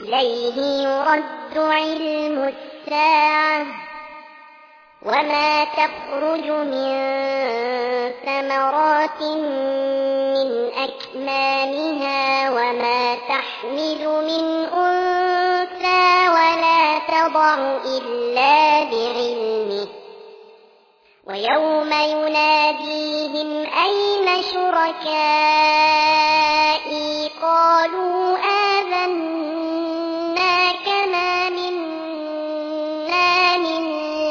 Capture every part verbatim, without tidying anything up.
إليه يرد علم الساعة وما تخرج من ثمرات من أكمامها وما تحمل من أنثى ولا تضع إلا بعلمه ويوم يناديهم أين شركائي قالوا آذناك ما منا من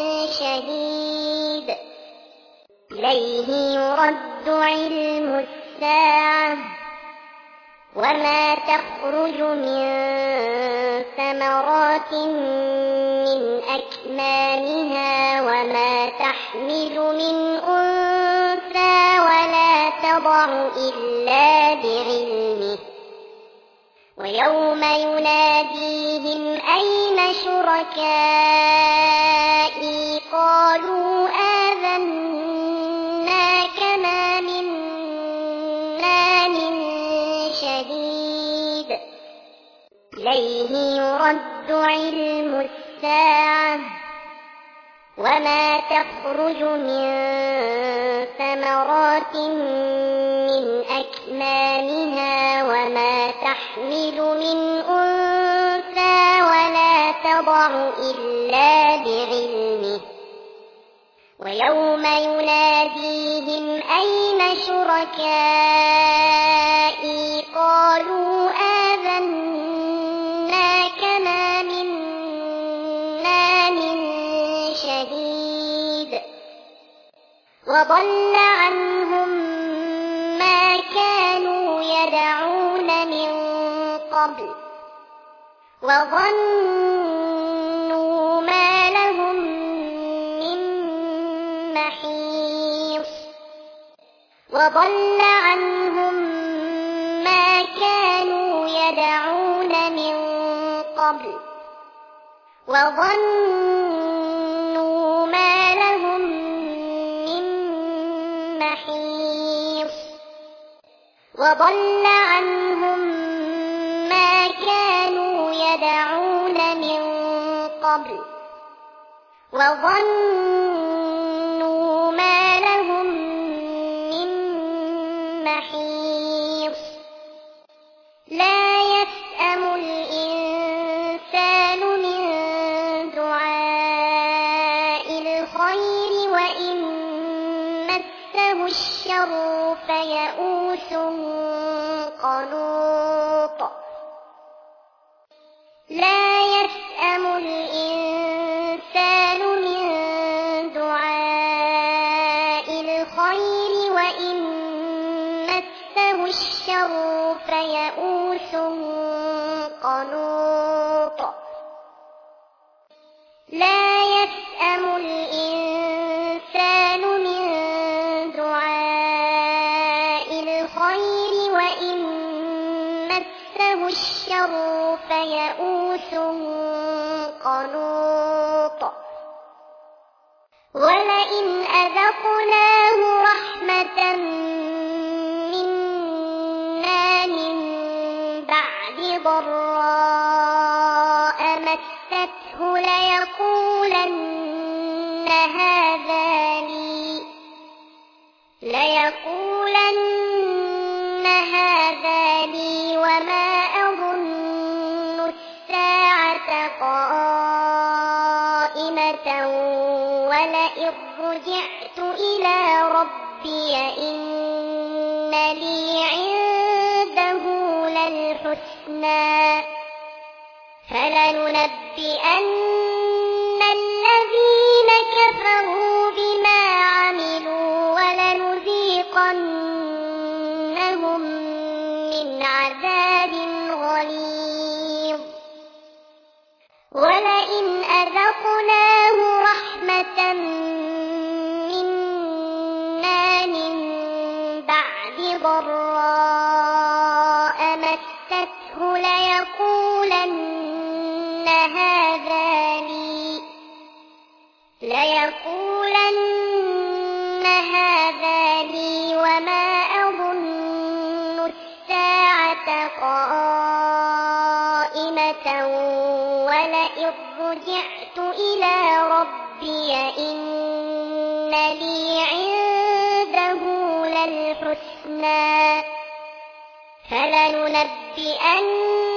شهيد إليه يرد علم الساعة وما تخرج من ثمرات من أكمامها وما تحمل من أنثى ولا تضع إلا بعلمه ويوم يناديهم أين شركائي قالوا آذناك ما منا من شهيد إليه يرد علم الساعة وما تخرج من ثمرات من أكمامها وما تحمل من أنثى ولا تضع إلا بعلمه ويوم يناديهم أين شركائي قالوا آذناك ما منا من شهيد وضل عنهم ما كانوا يدعون من قبل وظنوا ما لهم من محيص وضل عنهم ما كانوا يدعون من قبل وظنوا ما لهم من محيص وضل عنهم ما كانوا يدعون من قبل وظنوا ما لهم من محيص لا يسأم الإنسان من دعاء الخير وإن مسه الشر فيئوس قنوط لا يسأم الإنسان من دعاء الخير وإن مسه الشر فيئوس قنوط لا يسأم الإنسان من دعاء الخير وإن مسه الشر فيئوس قنوط ولئن أذقناه رحمة منا من بعد ضراء مسته ليقولن هذا لي ليقولن هذا لي وما أظن الساعة قائمة ولئن رجعت إلى ربي إن لي عنده للحسنى فلننبئن الذين كفروا بما عملوا ولنذيقنهم من عذاب غليظ ولئن أذقناه رحمة منا من بعد ضراء مسته ليقولن هذا لي ليقولن هذا لي وما أظن الساعة قائمة ولئن رجعت إلى ربي إن لي عنده للحسنى فلننبئن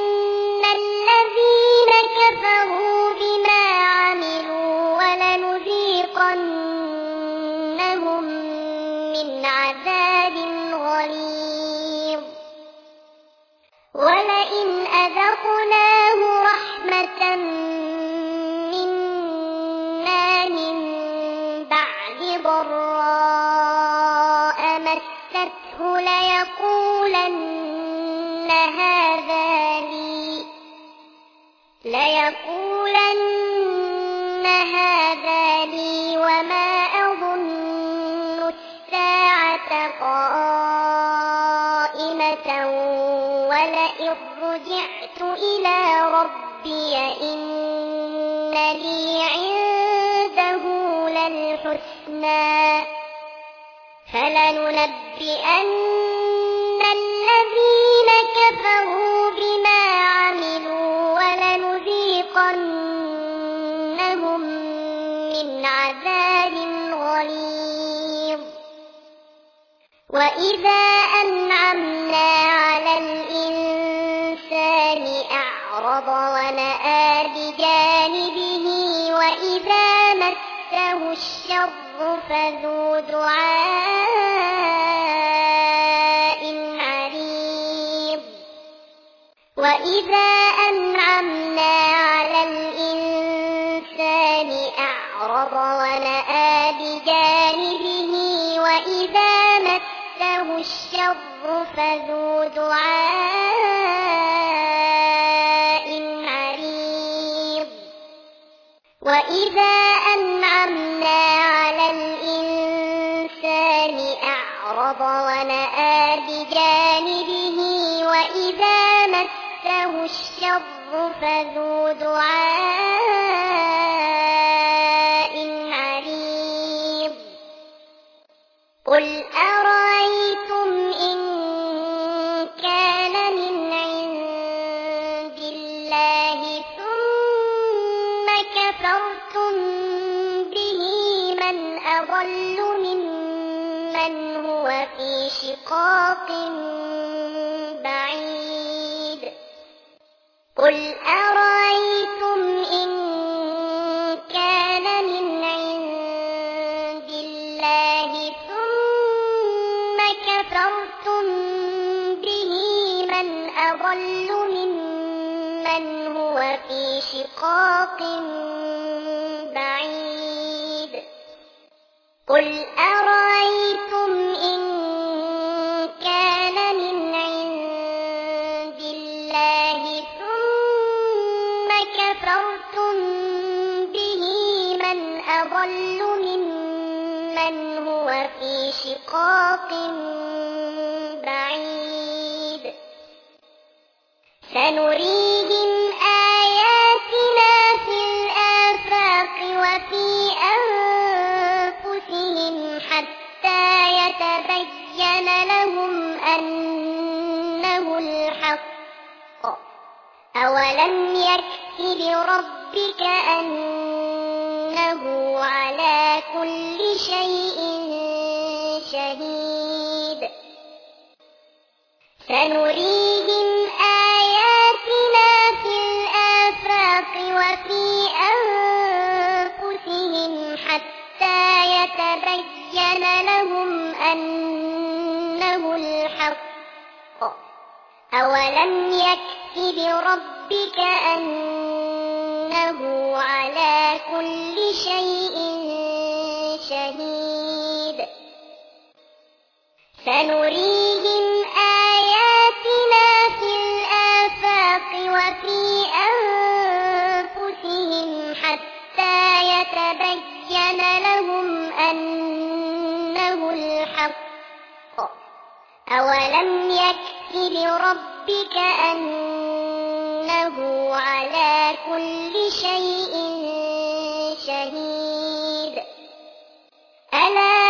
الذين كفروا بما عملوا ولنذيقنهم من عذاب غليظ ولئن أذقناه رحمة منا من بعد ضراء مسته ليقولن هذا لي ليقولن هذا لي وما أظن الساعة قائمة ولئن رجعت إلى ربي إن لي عنده للحسنى فلننبئن الذين كفروا بما عملوا ولنذيقنهم من عذاب غليظ وإذا أنعمنا على الإنسان أعرض ونأى بجانبه وإذا مسه الشر فذو دعاء عريض وإذا أنعمنا على الإنسان أعرض ونأى بجانبه وإذا مسه الشر فذو دعاء عريض وإذا أنعمنا على الإنسان أعرض ونأى بجانبه وإذا مسه الشر فذو دعاء عريض قل أرأيتم إن كان من عند الله ثم كفرتم به من أضل ممن هو في شقاق بعيد قل أرأيتم إن كان من عند الله ثم كفرتم به من أضل ممن هو في شقاق بعيد قل أرأيتم إن كان من عند الله ثم كفرتم به من أضل ممن هو في شقاق بعيد سنريهم آياتنا في الآفاق وفي أنفسهم حتى يتبين لهم أنه الحق أولم يكف بربك أنه على كل شيء شهيد سنريهم آياتنا في الآفاق وفي أنفسهم حتى يتبين لهم أنه الحق أولم يكف بربك أنه على كل شيء شهيد سنريهم آياتنا في الآفاق وفي أنفسهم حتى يتبين لهم أنه الحق أولم يكف بربك أنه على كل شيء شهيد ألا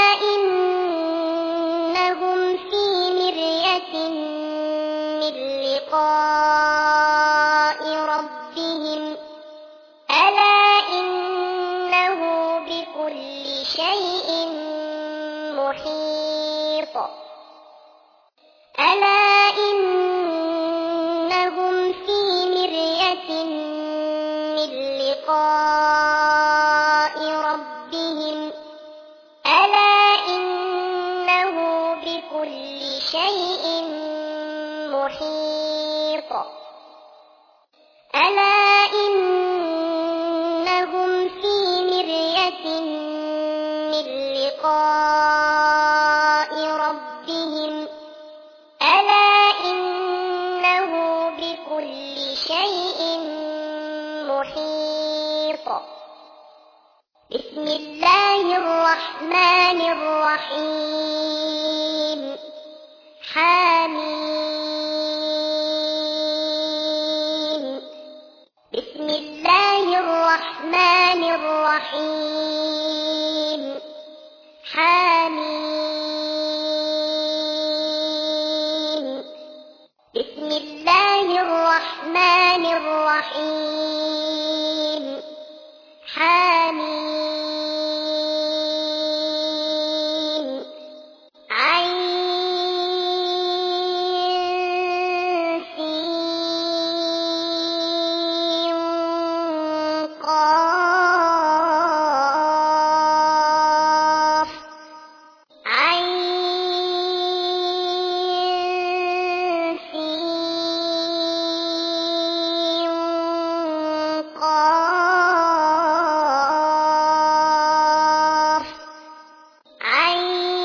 إنهم في مرية من لقاء ربهم محيط ألا إنهم في مرية من لقاء ربهم ألا إنه بكل شيء محيط ألا إنهم في مرية من لقاء ربهم ألا إنه بكل شيء محيط بسم الله الرحمن الرحيم حميم بسم الله الرحمن الرحيم حميم بسم الله الرحمن الرحيم حميم عين سين قاف عين سين قاف عين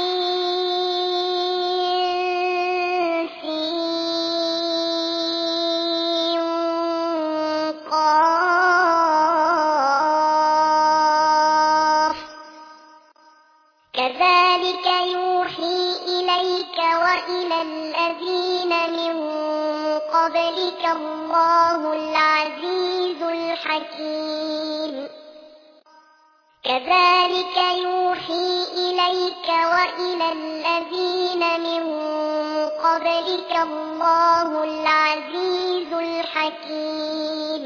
سين قاف كذلك يوحي إليك وإلى الذين من قبلك الله العزيز الحكيم كذلك يوحي إليك وإلى الذين من قبلك الله العزيز الحكيم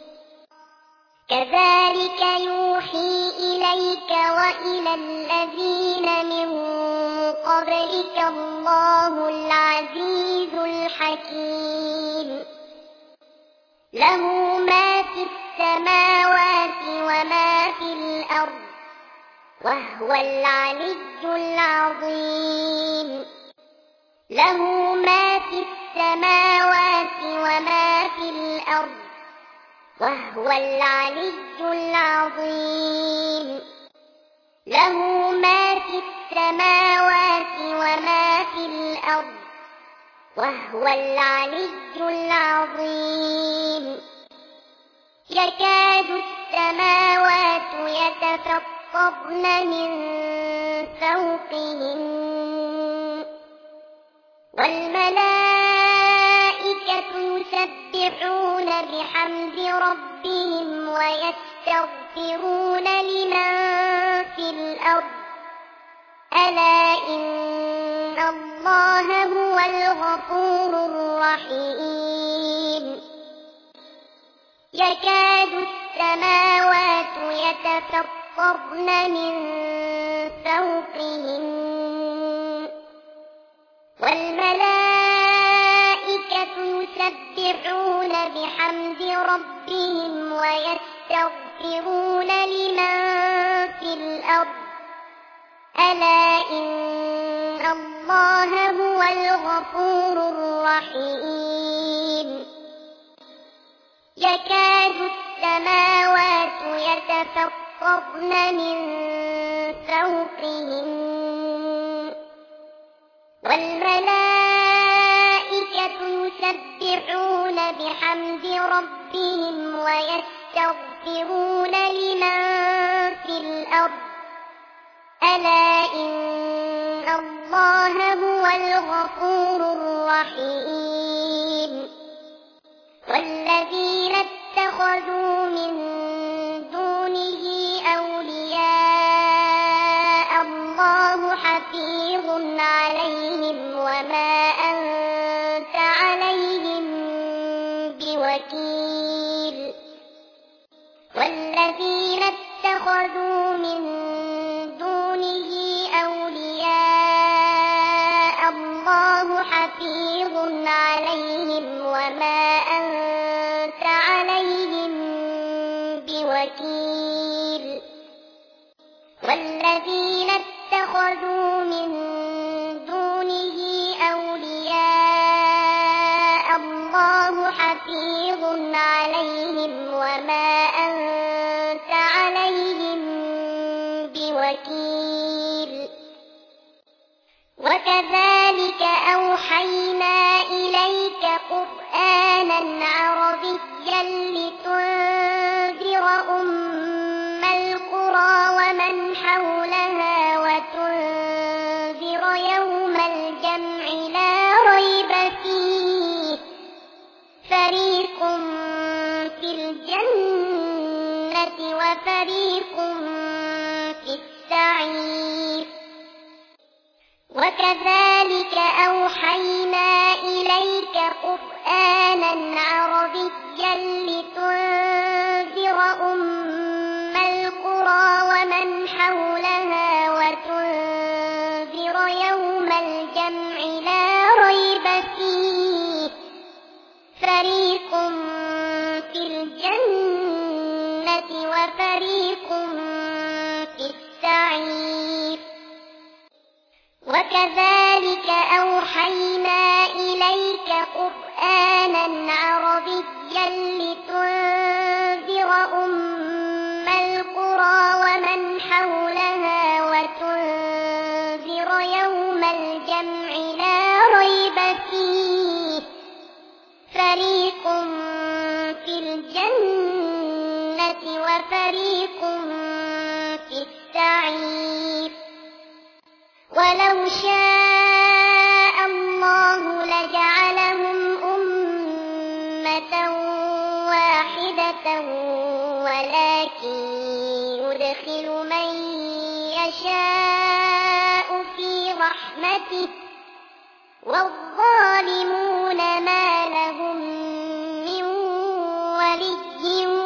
كذلك يوحي إليك وإلى الذين من قبلك الله العزيز الحكيم له ما في السماوات وما في الأرض وهو العلي العظيم له ما في السماوات وما في الأرض وهو العلي العظيم له ما في السماوات وما في الأرض وهو العلي العظيم يكاد السماوات يتفطرن من فوقهم والملائكة يسبحون بحمد ربهم ويستغفرون لمن في الأرض ألا إن الله هو الغفور الرحيم يكاد السماوات يتفطرن من فوقهم والملائكة يسبحون بحمد ربهم ويستغفرون لمن في الأرض ألا إن الله هو الغفور الرحيم يكاد السماوات يتفطرن من فوقهم والملائكة يسبحون بحمد ربهم ويستغفرون لمن في الأرض ألا إن الله هو الغفور الرحيم والذين اتخذوا من دونه أولياء الله حفيظ عليهم وما أنت عليهم بوكيل والذين اتخذوا من دونه أولياء بوكيل والذين اتخذوا من دونه أولياء الله حفيظ عليهم وما أنت عليهم بوكيل وكذلك أوحينا إليك قرآنا عربيا لتنذر أم القرى ومن حولها وتنذر يوم الجمع لا ريب فيه فريق في الجنة وفريق في السعير وكذلك أوحينا إليك قرآنا عربيا لتنذر أم القرى ومن حولها وتنذر يوم الجمع لا ريب فيه فريق في الجنة وفريق في السعير وكذلك أوحينا إليك قرآنا عربيا لتنذر أم القرى ومن حولها وتنذر يوم الجمع لا ريب فيه فريق في الجنة وفريق في السعير ولو شاء الله لجعلهم أمة واحدة ولكن يدخل من يشاء في رحمته والظالمون ما لهم من ولي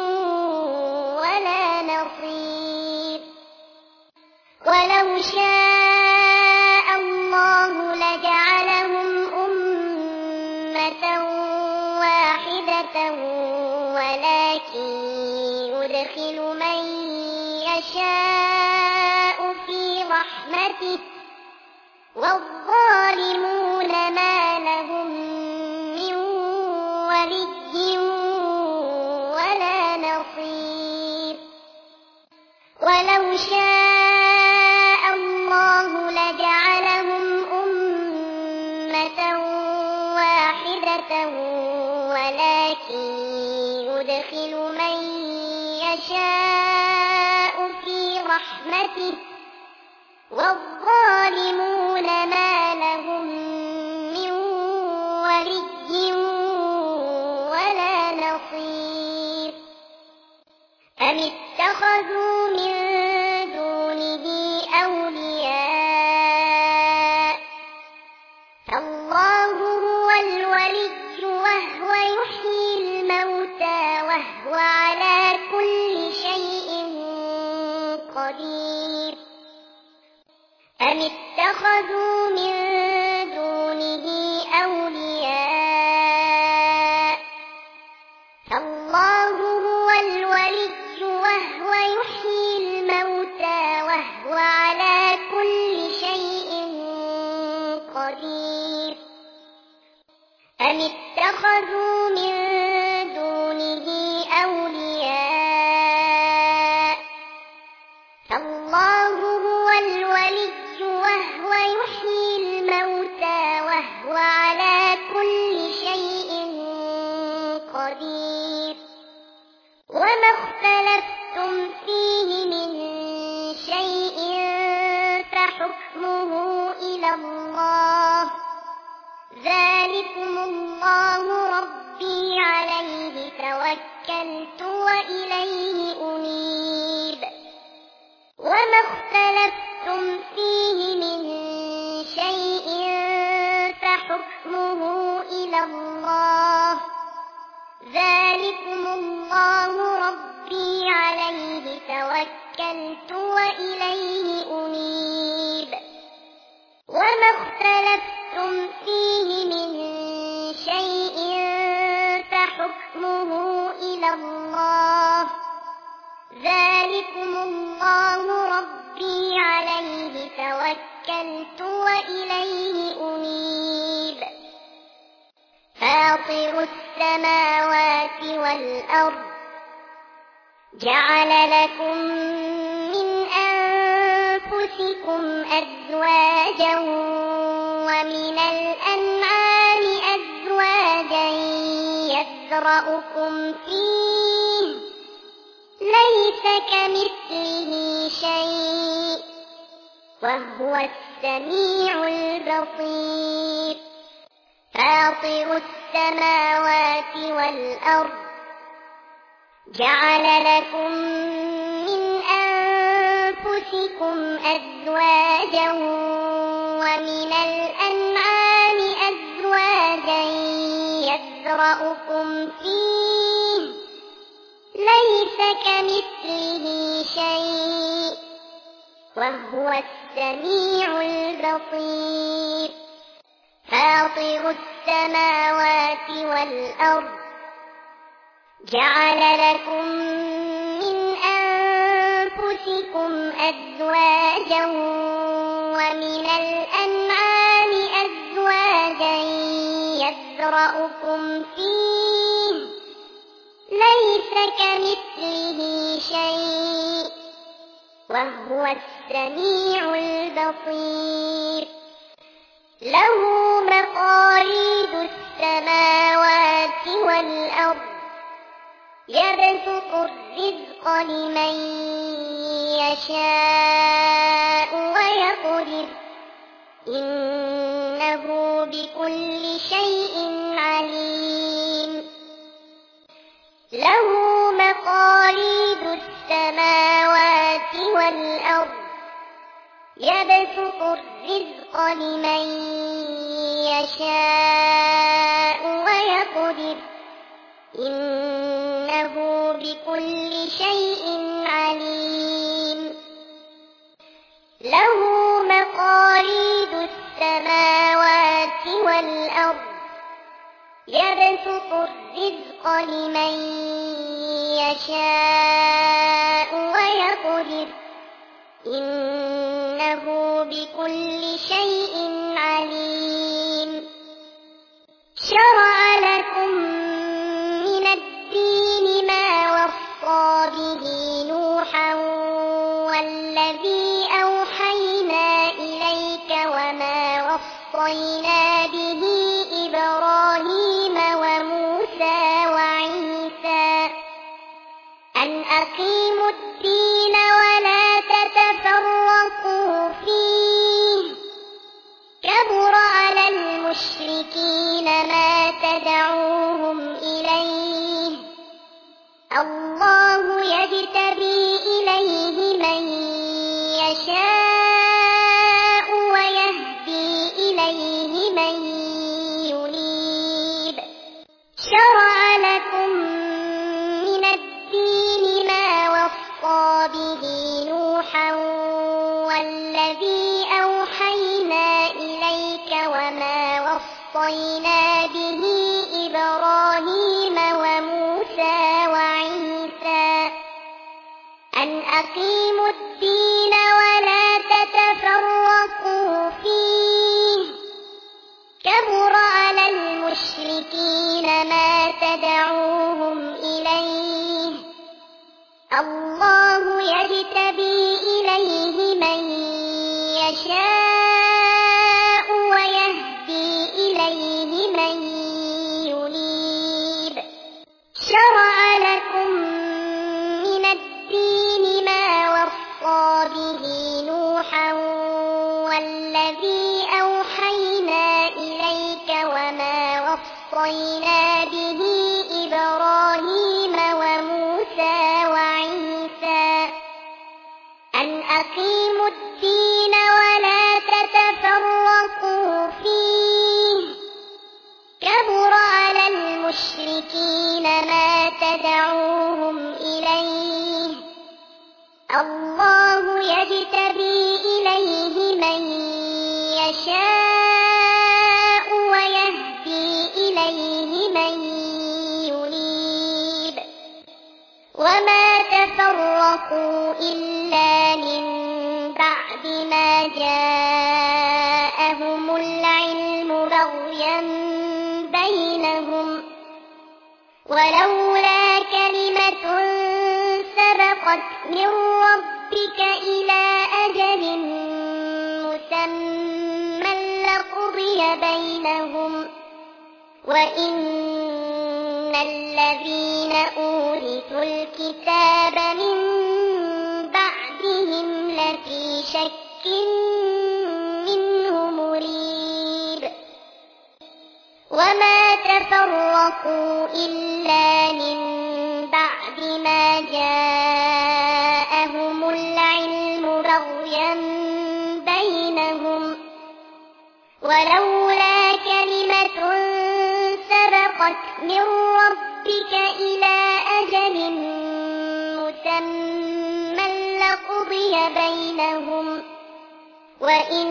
ولا نصير ولو شاء الله لجعلهم أمة واحدة ولكن يدخل من يشاء في رحمته والظالمون ما لهم من ولي ولا نصير ولو شاء الله لجعلهم أمة واحدة ولكن يدخل من يشاء في رحمته والظالمون ما لهم من ولي ولا نصير أم اتخذوا من دونه أولياء فالله هو الولي وهو يحيي الموتى وهو على كل شيء قدير أم اتخذوا من دونه أولياء فالله هو الولي وهو يحيي الموتى وهو على كل شيء قدير أم اتخذوا من دونه أولياء فالله هو الولي وهو يحيي الموتى وهو على كل شيء قدير وما اختلفتم فيه من شيء فحكمه إلى الله ذلكم الله ربي عليه توكلت وإليه أنيب وما اختلفتم فيه من شيء فحكمه إلى الله ذلكم الله ربي عليه توكلت وإليه أنيب وما اختلفتم فيه من شيء فحكمه إلى الله ذلكم الله ربي عليه توكلت وإليه أنيب فاطر السماوات والأرض جعل لكم من أنفسكم أزواجا ومن الأنعام أزواجا يذرأكم فيه ليس كمثله شيء وهو السميع البصير فاطر السماوات والأرض جعل لكم من أنفسكم أزواجا ومن الأنعام أزواجا يذرأكم فيه ليس كمثله شيء وهو السميع البصير فاطر السماوات والأرض جعل لكم من أنفسكم أزواجا ومن الأنعام أزواجا يذرأكم فيه ليس كمثله شيء وهو السميع البصير له مقاليد السماوات والأرض يبسط الرزق لمن يشاء ويقدر إنه بكل شيء عليم له مقاليد السماوات والأرض يبسط الرزق لمن يشاء ويقدر إنه بكل شيء عليم له مقاليد السماوات والأرض يبسط الرزق لمن يشاء ويقدر إنه بكل شيء عليم شرع لكم من الدين ما وصى به نوحا والذي أوحينا إليك وما وصينا به إبراهيم وموسى وعيسى أن أقيموا الدين ولا تتفرقوا فيه كبر على المشركين ما تدعوهم إليه الله يجتبي إليه من يشاء ويهدي إليه من ينيب شرع لكم من الدين ما وصى به نوحا والذي أوحينا إليك وما وصينا به إبراهيم وموسى وعيسى أن أقيموا الدين ولا تتفرقوا فيه كبر على المشركين ما تدعوهم إليه الله يجتبي إليه من يشاء ويهدي إليه من ينيب شرع لكم من الدين ما وصى به نوحا والذي أوحينا إليك وما وصينا به إبراهيم وموسى وعيسى أن أقيموا الدين ولا تتفرقوا فيه كبر على المشركين ما تدعوهم إليه الله يجتبي إليه من يشاء ويهدي إليه من ينيب وما تفرقوا تفرقوا إلا من بعد ما جاءهم العلم بغيا بينهم ولولا كلمة سبقت من ربك إلى أجل مسمى لقضي بينهم وإن الذين أورثوا الكتاب من بعدهم لفي شك منه مريب وما تفرقوا إلا من بعد ما جاءهم العلم بغيا بينهم ولولا كلمة سبقت من ربك إلى أجل مسمى لقضي بينهم وإن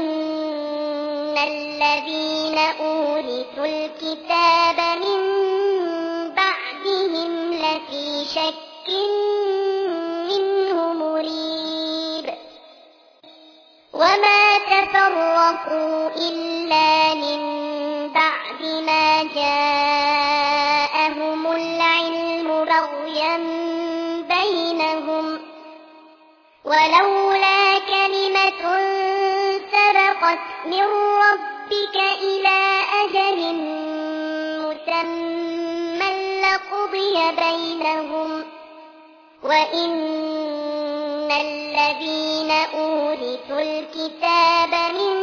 الذين أورثوا الكتاب من بعدهم لفي شك منه مريب وما تفرقوا إلا من بعد ما جاءهم العلم بغيا بينهم ولولا كلمة سبقت من ربك إلى أجل مسمى لقضي بينهم وإن الذين أورثوا الكتاب من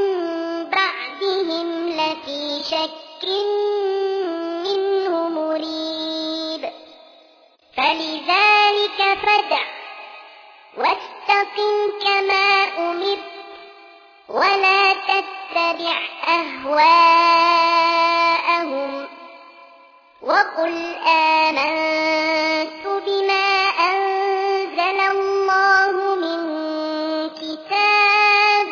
بعدهم لفي شك منه مريب فلذلك فادع واستقم كما أمرت ولا تتبع أهواءهم وقل آمنت بما أنزل الله من كتاب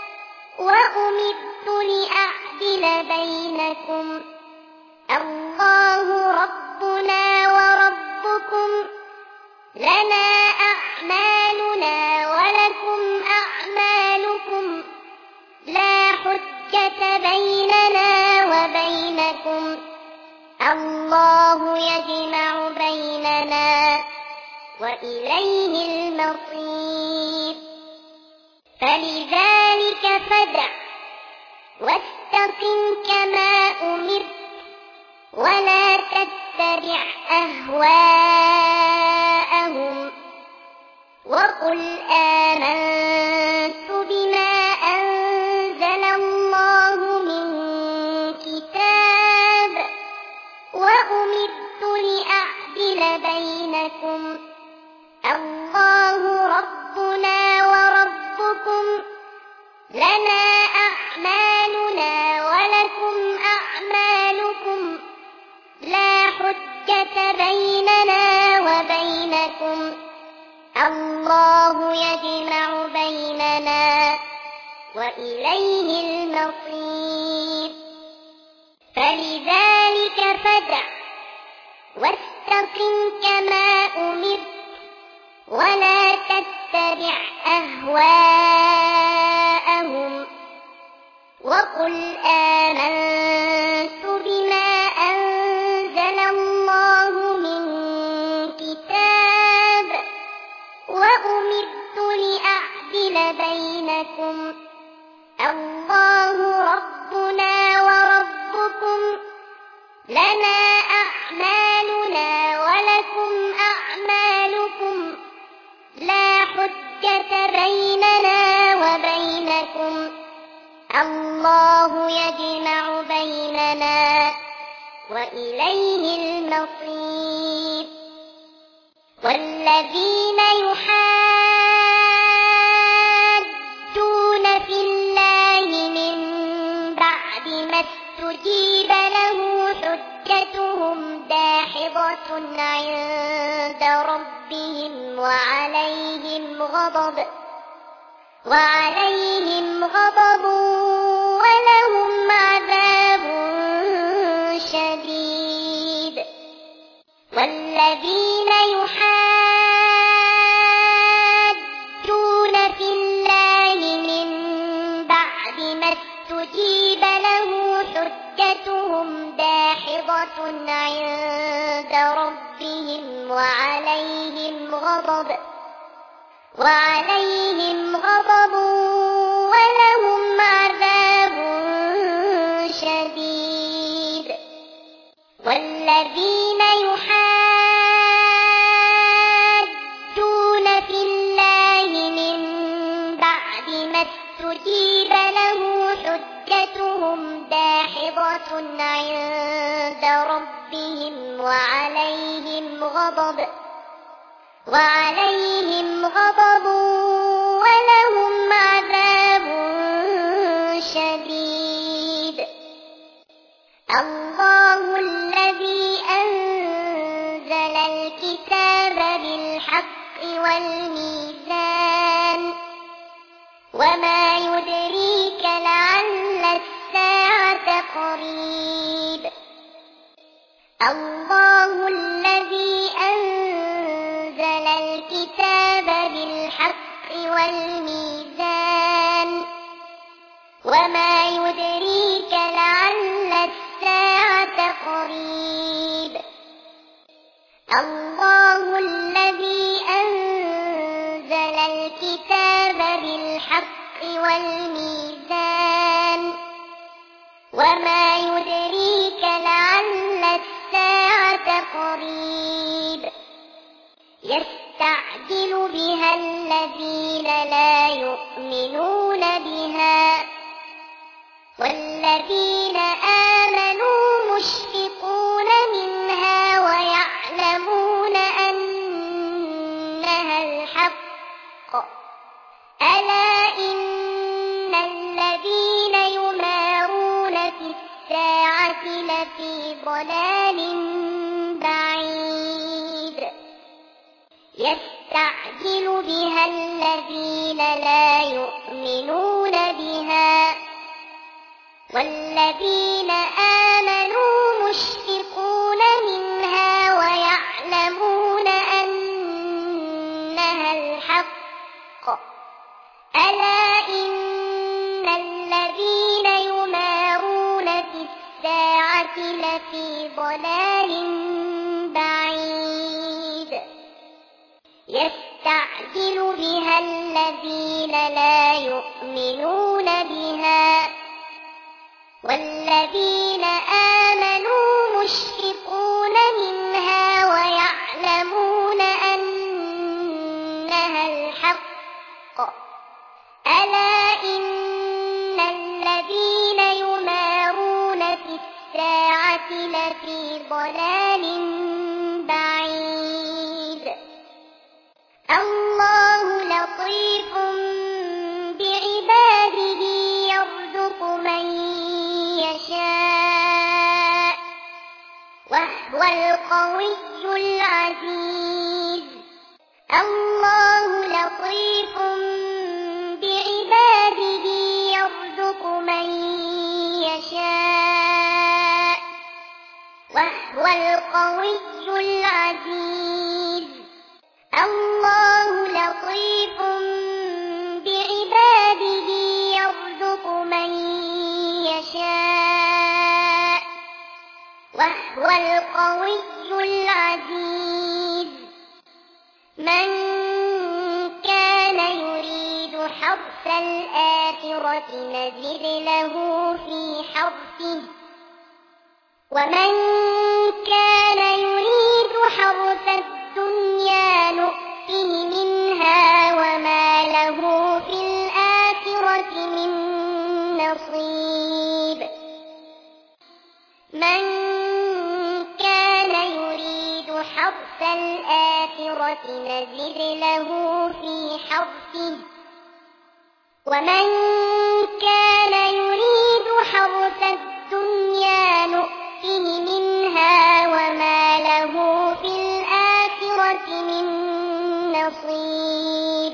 وأمرت لأعدل بينكم الله ربنا وربكم لنا أعمالنا ولكم أعمالكم لا حجة بيننا وبينكم الله يجمع بيننا وإليه المصير فلذلك فادع واستقم كما أمرت ولا تتبع أهواءهم وقل آمنت بما أنزل الله من كتاب وأمرت لأعدل بينكم الله ربنا وربكم لنا أعمالنا ولكم أعمالكم لا حجة بيننا وبينكم الله يجمع بيننا وإليه المصير فلذلك فادع واستقم كما أمرت ولا تتبع أهواءهم وقل آمنت بما أنزل الله من كتاب وأمرت لأعدل بينكم الله ربنا وربكم لنا أعمالنا ولكم أعمالكم لا حجة بيننا وبينكم الله يجمع بيننا وإليه المصير والذين يحادون في الله من بعد ما استجيب له حجتهم داحضة عند ربهم وعليهم غضب وعليهم غضب ولهم عذاب شديد والذين يحادون عند ربهم وعليهم غضب وعليهم غضب ولهم عذاب شديد. والذين يحادون في الله من بعد ما استجيب له حجتهم داحضة عند ربهم وعليهم غضب وعليهم غضب ولهم عذاب شديد. الله الذي أنزل الكتاب بالحق والميزان وما يدريك لعل الساعة قريب. الله الذي أنزل الكتاب بالحق والميزان وما يدريك لعل الساعة قريب. الله الذي أنزل الكتاب بالحق والميزان وما يدريك لعل الساعة قريب. يستعجل بها الذين لا يؤمنون بها والذين آمنوا مشفقون منها ويعلمون أنها الحق. ألا إن الذين يمارون في الساعة لفي ضلال بعيد. يستعجل بها الذين لا يؤمنون بها والذين آمنوا مشفقون منها ويعلمون أنها الحق. ألا إن الذين يمارون في الساعة لفي ضلال بعيد. يستعجل بها الذين لا يؤمنون بها والذين آمنوا مشفقون منها ويعلمون أنها الحق. ألا إن الذين يمارون في الساعة لفي ضلال بعيد. الله لطيف بعباده يرزق من يشاء وهو القوي العزيز. الله لطيف بعباده يرزق من يشاء وهو القوي العزيز. الله لطيف بعباده يرزق من يشاء وهو القوي العزيز. من كان يريد حرث الآخرة نزد له في حرثه ومن كان يريد حرث الدنيا نؤته منها وما له في الآخرة من نصيب. من كان يريد حرث الآخرة نزد له في حرثه ومن كان يريد حرث الدنيا نؤته منها وما له في الآخرة من نصيب.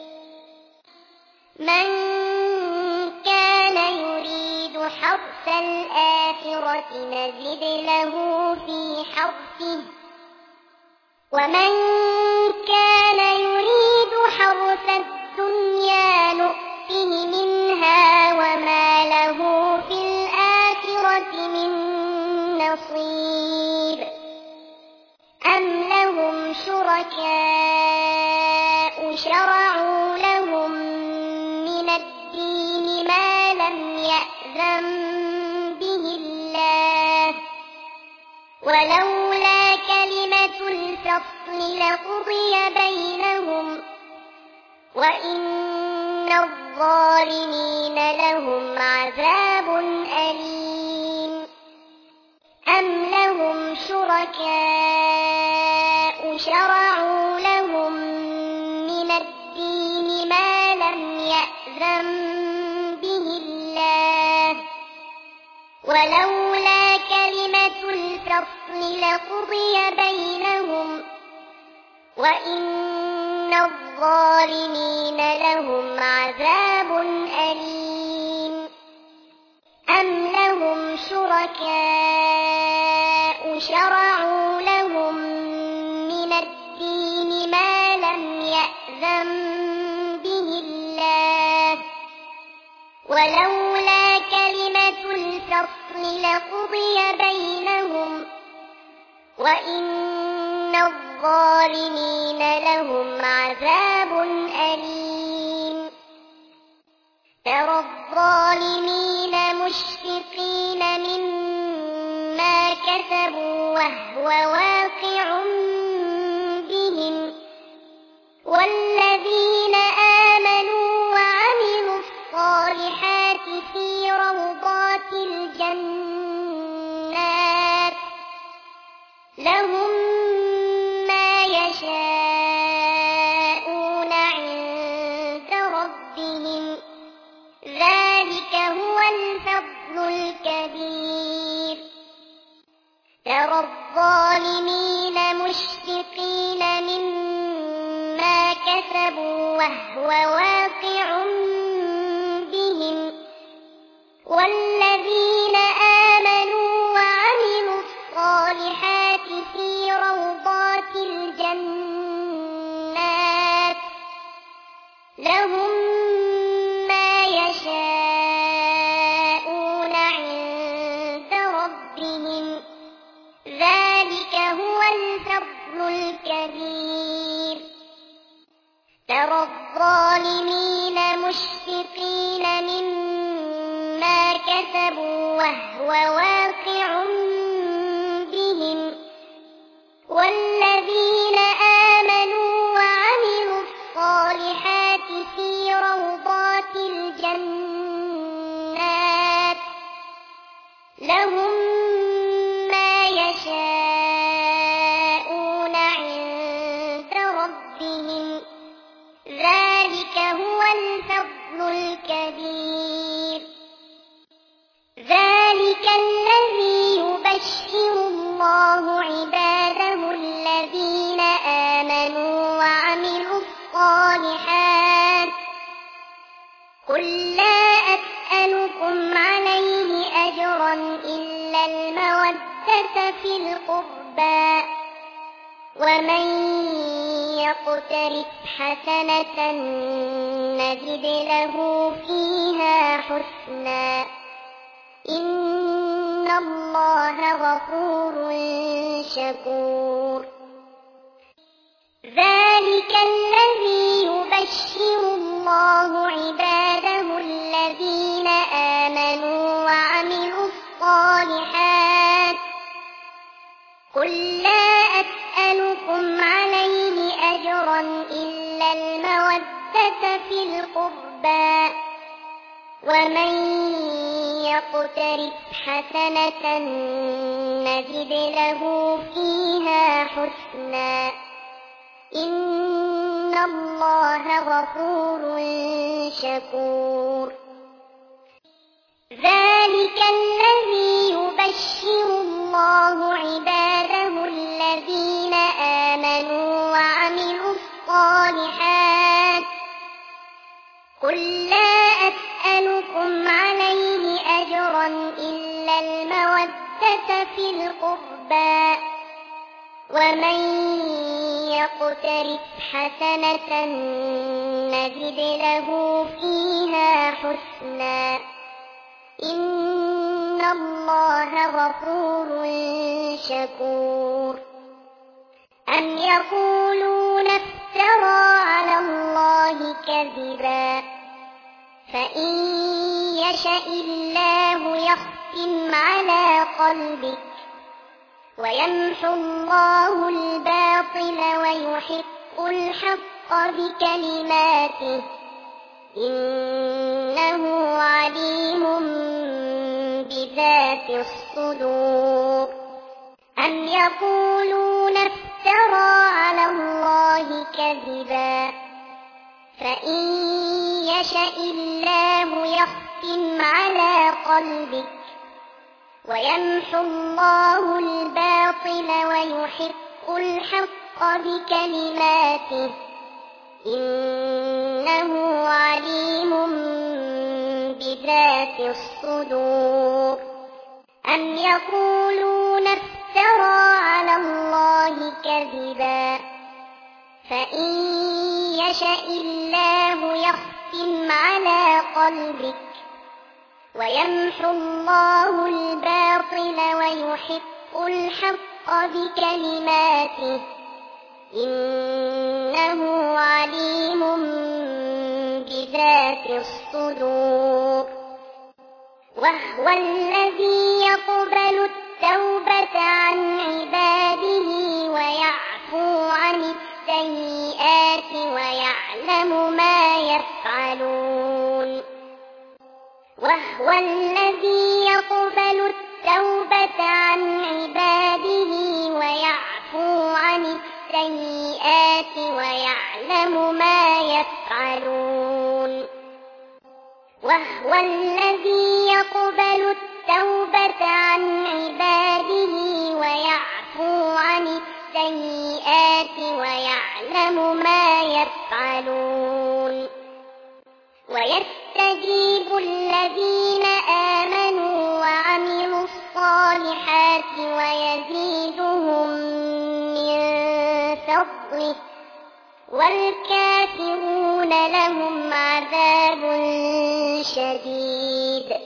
من كان يريد حرث الآخرة نزد له في حرثه ومن كان يريد حرث الدنيا نؤته منها وما له في الآخرة من نصيب. شركاء شرعوا لهم من الدين ما لم يأذن به الله ولولا كلمة الفصل لقضي بينهم وإن الظالمين لهم عذاب أليم أم لهم شركاء شرعوا لهم من الدين ما لم يأذن به الله ولولا كلمة الفصل لقضي بينهم وإن الظالمين لهم عذاب أليم أم لهم شركاء شرعوا لهم من الدين ما لم يأذن به الله ولولا كلمة الفصل لقضي بينهم وإن الظالمين لهم عذاب أليم ترى الظالمين مشفقين مما كسبوا وهو واقع بهم والذين آمنوا وعملوا الصالحات في روضات الجنات لهم ما يشاءون عند ربهم ذلك هو الفضل الكبير ترى الظالمين مشفقين مما كسبوا وهو واقع بهم والذين آمنوا وعملوا الصالحات في روضات الجنات لهم ما يشاءون عند ربهم ذلك هو الفضل الكبير ترى الظالمين مشفقين مما كسبوا وهو واقع بهم والذين آمنوا وعملوا الصالحات في روضات الجنات لهم ما يشاءون عند ربهم ذلك هو الفضل الكبير ذلك الذي يبشر الله عباده الذين آمنوا وعملوا الصالحات قل لا أسألكم عليه أجرا إلا المودة في القربى ومن يقترف حسنة نجد له فيها حسنا إن الله غفور شكور ذلك الذي يبشر الله عباده الذين آمنوا وعملوا الصالحات قل لا أسألكم عليه أجرا إلا المودة في القربى ومن يقترف حسنة نجد له فيها حسنا إن الله غفور شكور ذلك الذي يبشر الله عباده الذين آمنوا وعملوا الصالحات قل لا أسألكم عليه أجرا إلا المودة في القربى ومن يقترف حسنة نجد له فيها حسنا إن الله غفور شكور أم يقولون افترى على الله كذبا فإن يشأ الله يختم على قلبك ويمحو الله الباطل ويحق الحق بكلماته إنه عليم بذات الصدور أم يقولون افترى على الله كذبا فإن يشأ الله يختم على قلبك ويمحو الله الباطل ويحق الحق بكلماته إنه عليم بذات الصدور أم يقولون افترى على الله كذبا فإن يشأ الله يختم على قلبك ويمحو الله الباطل ويحق الحق بكلماته إنه عليم بذات الصدور وهو الذي يقبل التوبة عن عباده ويعفو عن السيئات ويعلم ما يفعلون وهو الذي يقبل التوبة عن عباده ويعفو عن السيئات ويعلم ما يفعلون وهو الذي يقبل التوبة عن عباده ويعفو عن السيئات ويعلم ما يفعلون ويستجيب الذين آمنوا وعملوا الصالحات ويزيدهم من فضله والكافرون لهم عذاب شديد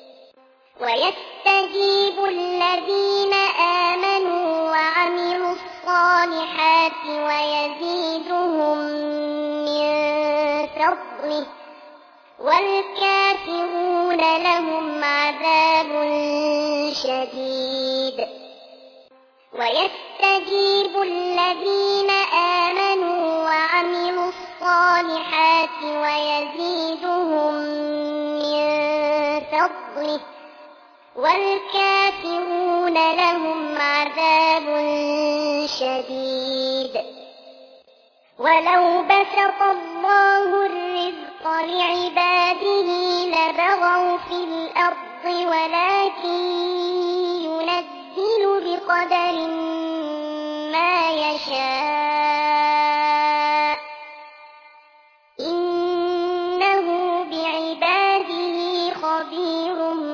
ويستجيب الذين آمنوا وعملوا الصالحات ويزيدهم من فضله والكافرون لهم عذاب شديد ويستجيب الذين آمنوا وعملوا الصالحات ويزيدهم من فضله والكافرون لهم عذاب شديد ولو بسط الله الرزق لعباده لبغوا في الأرض ولكن ينزل بقدر ما يشاء إنه بعباده خبير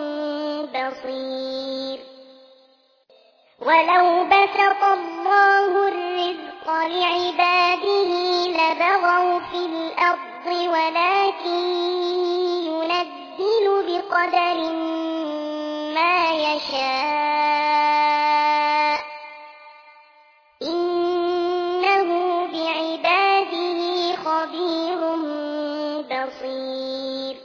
بصير ولو بسط الله الرزق لعباده لبغوا في الأرض ولكن ينزل بقدر ما يشاء إنه بعباده خبير بصير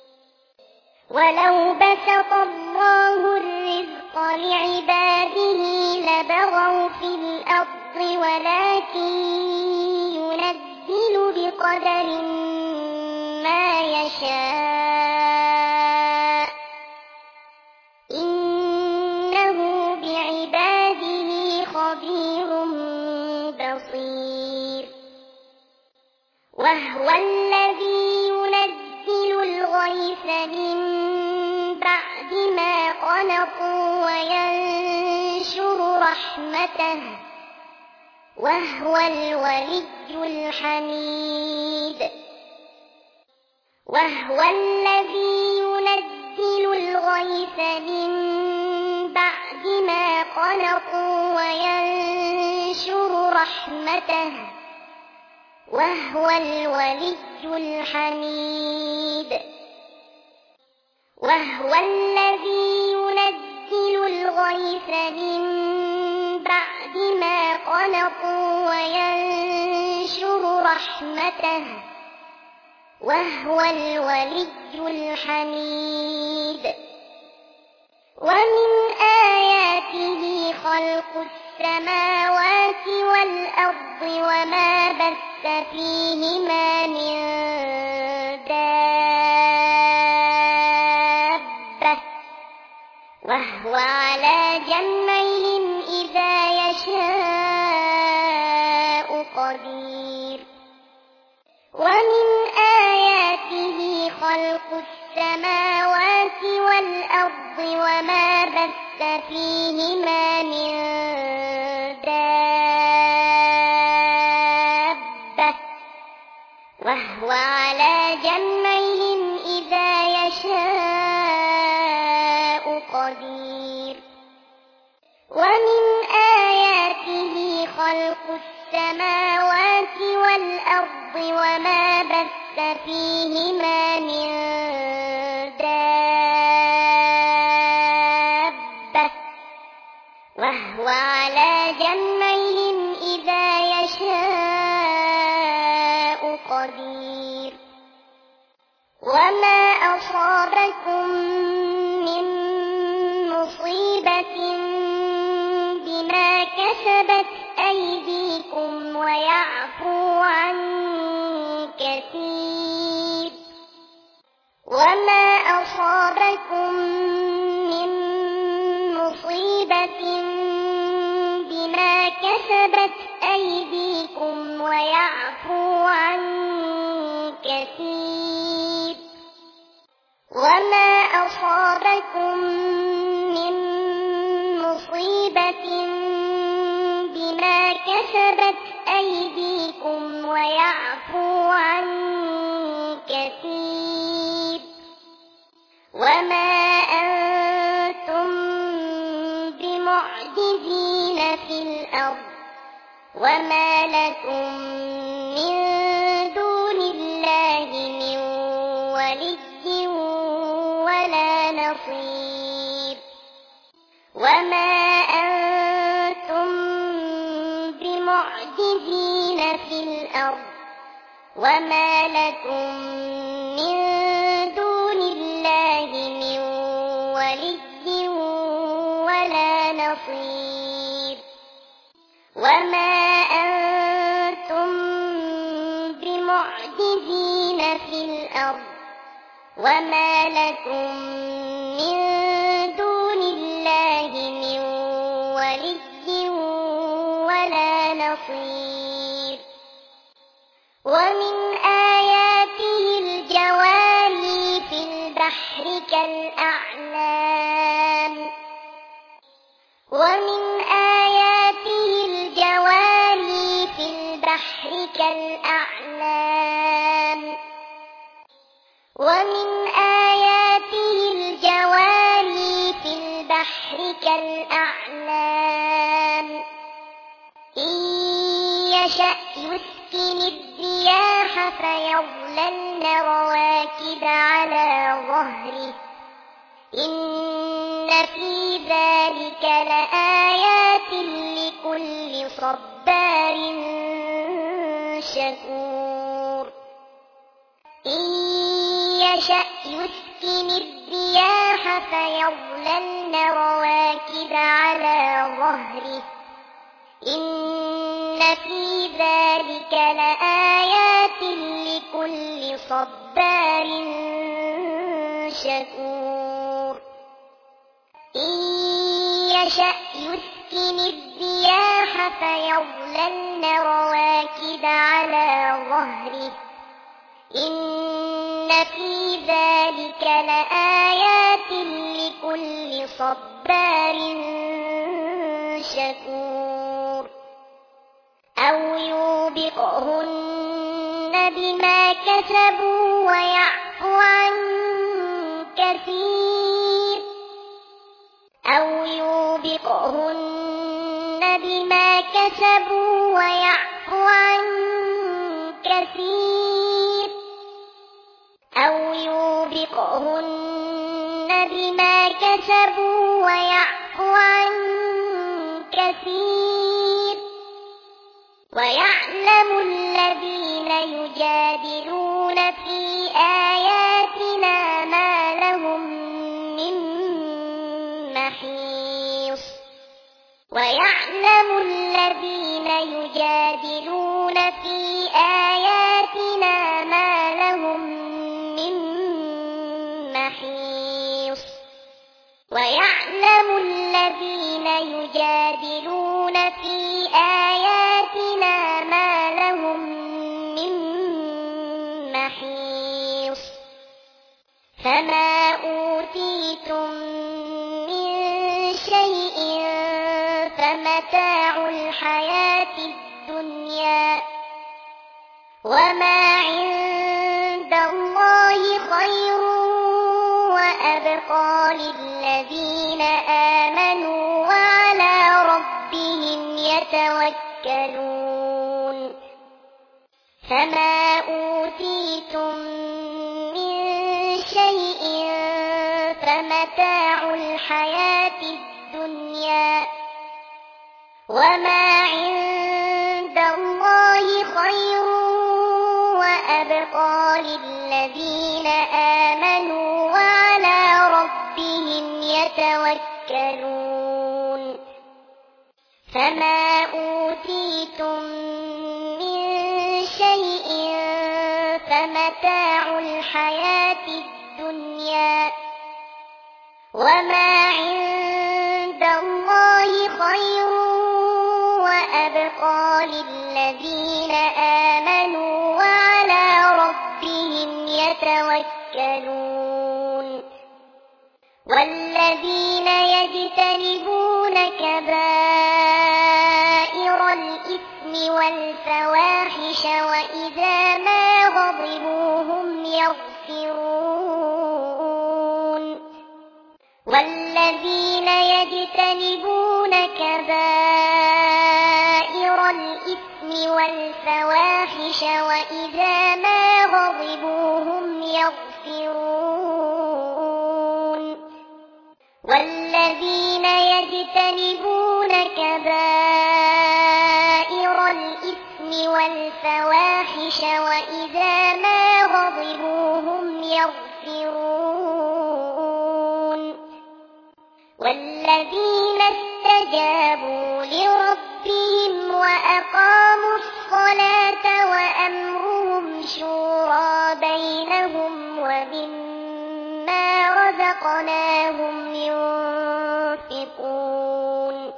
ولو بسط الله الرزق لعباده لبغوا في الأرض ولكن ينزل بقدر ما يشاء إنه بعباده خبير بصير وهو الذي ينزل الغيث من بعد ما قنطوا وينشر رحمته وهو الولي الحميد وهو الذي ينزل الغيث من بعد ما قنطوا وينشر رحمته وهو الولي الحميد وهو الذي ينزل الغيث من بعد ما قنطوا قنطوا وينشر رحمته وهو الولي الحميد ومن آياته خلق السماوات والأرض وما بث فيهما من دابة وهو على جمعهم إذا يشاء قدير ومن آياته خلق السماوات والأرض وما بث فيهما من دابة وهو على جمعهم إذا يشاء قدير ومن آياته خلق السماوات والأرض وما بث فيهما من دابة وهو على جمعهم إذا يشاء قدير وما أصابكم من مصيبة بما كسبت أيديكم ويعفو عن كثير وما أصابكم من مصيبة بما كسبت أيديكم ويعفو عن كثير وما أصابكم من مصيبة بما كسبت أيديكم ويعفو عن كثير وما أنتم بمعجزين في الأرض وما لكم من دون الله من ولي ولا نصير وما أنتم بمعجزين في الأرض وما لكم من دون الله من ولي ولا نصير وما أنتم بمعجزين في الأرض وما لكم من دون الله من ولي ولا نصير ومن آياته الجواري في البحر كالأعلام ومن آياته الجواري في البحر كالأعلام ومن آياته الجواري في البحر كالأعلام إن يشأ يسكن الرياح فيظللن رواكد على ظهره إن في ذلك لآيات لكل صبار شكور إن يشأ يسكن الرياح فيظللن رواكد على ظهره إن في ذلك لآيات لكل صبار شكور إن يشأ يسكن الرياح فيظللن رواكد على ظهره إن في ذلك لآيات لكل صبار شكور أو يوبقهن بما كسبوا ويعفو عن كثير أو يوبقهن بما كسبوا ويعفو عن كثير أو يوبقهن بما كسبوا ويعفو عن كثير ويعلم الذين يجادلون في آياتنا ما لهم من محيص ويعلم الذين يجادلون في آياتنا ما لهم من محيص ويعلم الذين يجادلون في آياتنا ما لهم من محيص فما أوتيتم من شيء فمتاع الحياة الدنيا وما عند الله خير وأبقى للذين آمنوا وعلى ربهم يتوكلون فما أوتيتم من شيء فمتاع الحياة الدنيا وما عند الله خير وأبقى للذين آمنوا وعلى ربهم يتوكلون فما أوتيتم من شيء فمتاع الحياة الدنيا وما عند الله خير وأبقى للذين آمنوا وعلى ربهم يتوكلون والذين يجتنبون كبائر الإثم والفواحش وإذا ما غضبوا هم يغفرون والذين يجتنبون كبائر الإثم والفواحش وإذا ما غضبوا هم يغفرون والذين يجتنبون كبائر الإثم والفواحش وإذا ما غضبوا هم يغفرون والذين استجابوا لربهم وأقاموا الصلاة وأمرهم شورى بينهم ومما رزقناهم ينفقون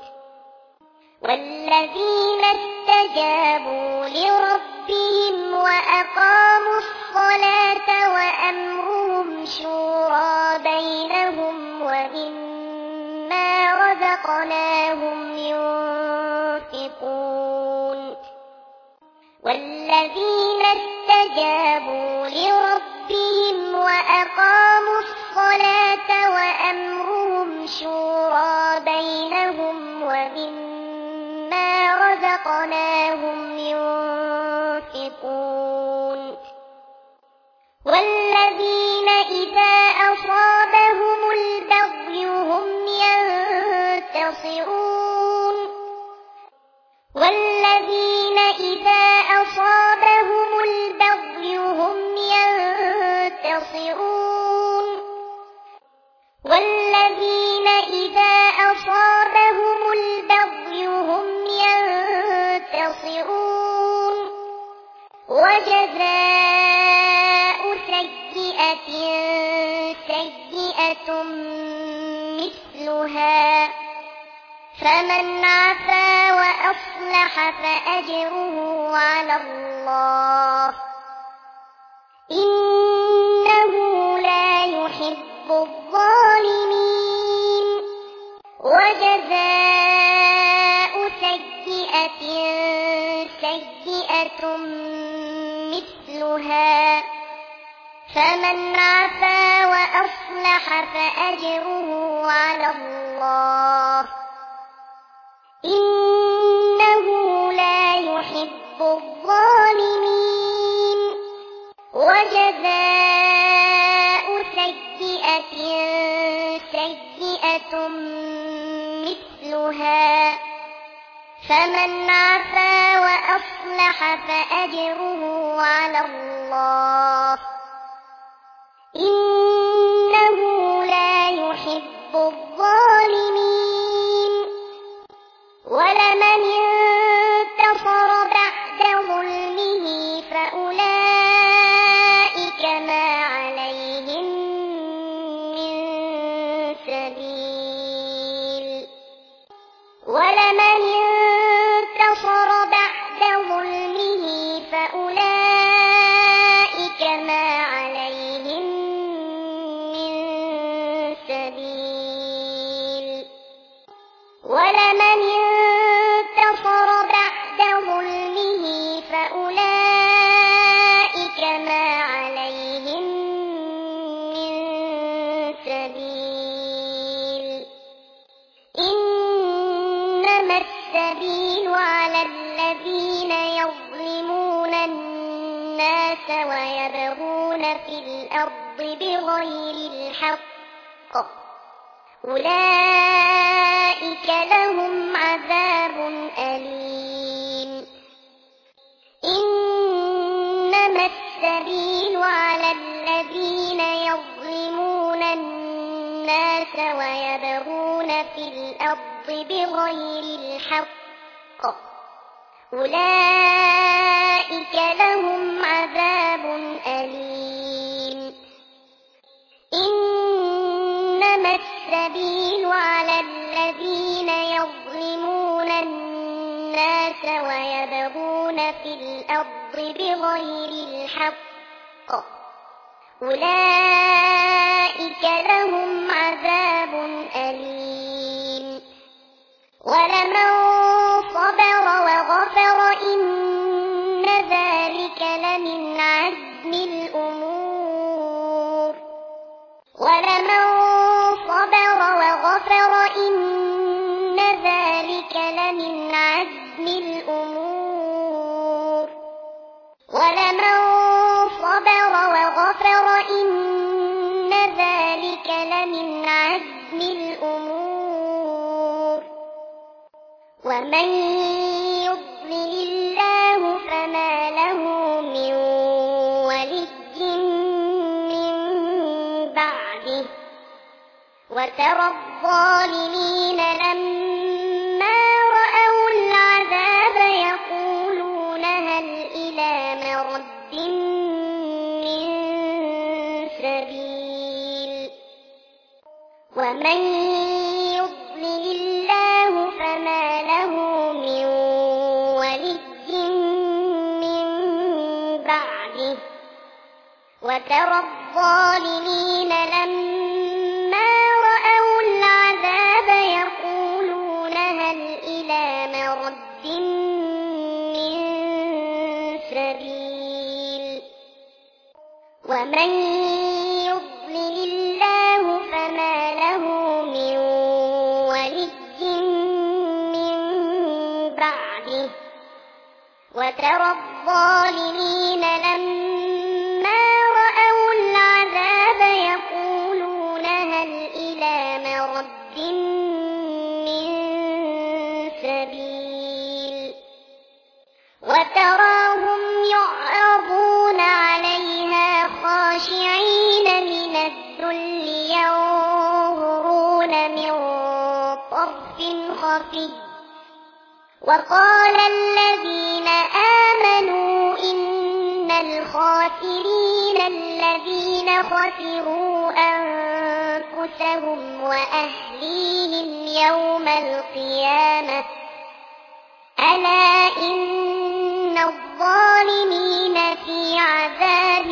والذين استجابوا لربهم وأقاموا الصلاة وأمرهم شورى بينهم ومما رزقناهم ينفقون والذين استجابوا لربهم وأقاموا الصلاة وأمرهم شورى بينهم ومما رزقناهم ينفقون والذين إذا أصابهم البغي هم ينتصرون والذين إذا أصابهم البغي هم ينتصرون والذين إذا أصابهم البغي هم ينتصرون وجزاء سيئة سيئة مثلها فمن عفا وأصلح فأجره على الله إنه لا يحب الظالمين وجزاء سيئة سيئة مثلها فمن عفا وأصلح فأجره على الله إنه لا يحب الظالمين وجزاء سيئة سيئة مثلها فمن عفا وأصلح فأجره على الله إنه لا يحب الظالمين ولمن انتصر بعد ظلمه فأولئك ما عليهم من سبيل ولمن انتصر بعد ظلمه فأولئك ما عليهم من سبيل ولمن انتصر بعد ظلمه فأولئك ما عليهم من سبيل إنما السبيل على الذين يظلمون الناس ويبغون في الأرض بغير الحق أولئك لهم عذاب أليم إنما السبيل على الذين يظلمون الناس ويبغون في الأرض بغير الحق أولئك لهم عذاب أليم إنما السبيل على الذين يظلمون الناس ويبغون في الأرض بغير الحق أولئك لهم عذاب أليم ولمن صبر وغفر إن ذلك لمن عزم الأمور ولمن صبر وغفر إن ذلك لمن عزم الأمور ولمن صبر وغفر إن ذلك لمن عزم الأمور ومن يضلل الله فما له من ولي من بعده وترى الظالمين لما رأوا العذاب يقولون هل إلى مرد من سبيل ومن يضلل الله فما له من ولي من بعده وترى الظالمين لما رأوا العذاب يقولون هل إلى مرد من سبيل ومن يضلل الله فما له من ولي من بعده وترى الظالمين لما رأوا العذاب يقولون هل إلى مرد من سبيل وتراهم يعرضون عليها خاشعين من الذل ينظرون من طرف خفي وقال الذين آمنوا إن الخاسرين الذين خسروا أنفسهم وأهليهم يوم القيامة ألا إن الظالمين في عذاب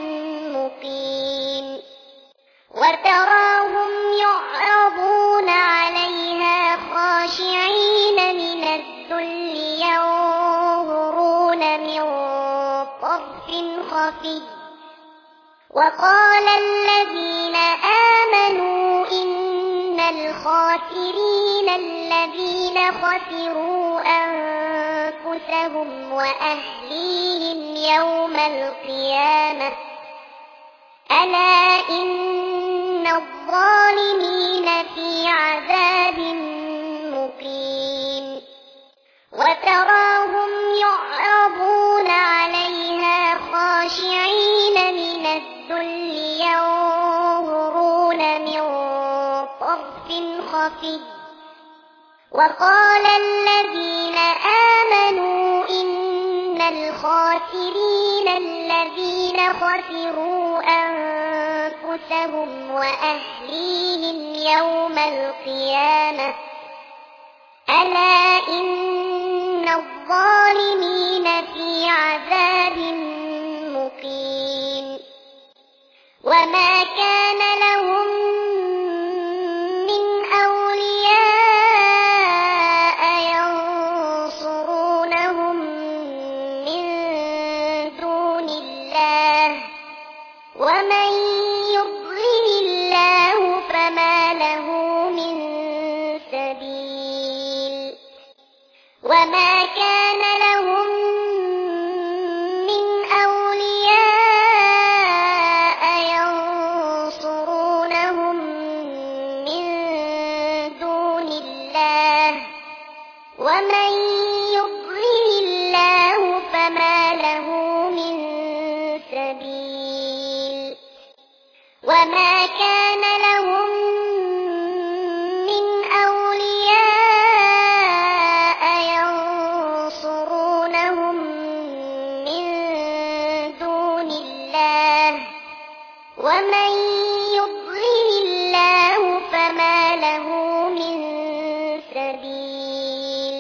مقيم وتراهم يعرضون عليها خاشعين من الذل ينظرون من طرف خفي وقال الذين آمنوا إن الخاسرين الذين خسروا أنفسهم وأهليهم يوم القيامة ألا إن الظالمين في عذاب مقيم وتراهم يعرضون عليها خاشعين من الذل ينظرون من طرف خفي وقال الذين آمنوا إن الخاسرين الذين خسروا أنفسهم وأهليهم يوم القيامة ألا إن الظالمين في عذاب مقيم وما كان لهم من أولياء ينصرونهم من دون الله ومن يضلل الله فما له من سبيل وما كان لهم من أولياء ينصرونهم من دون الله ومن يضلل الله فما له من سبيل وما كان لهم من أولياء ينصرونهم من دون الله ومن يضلل الله فما له من سبيل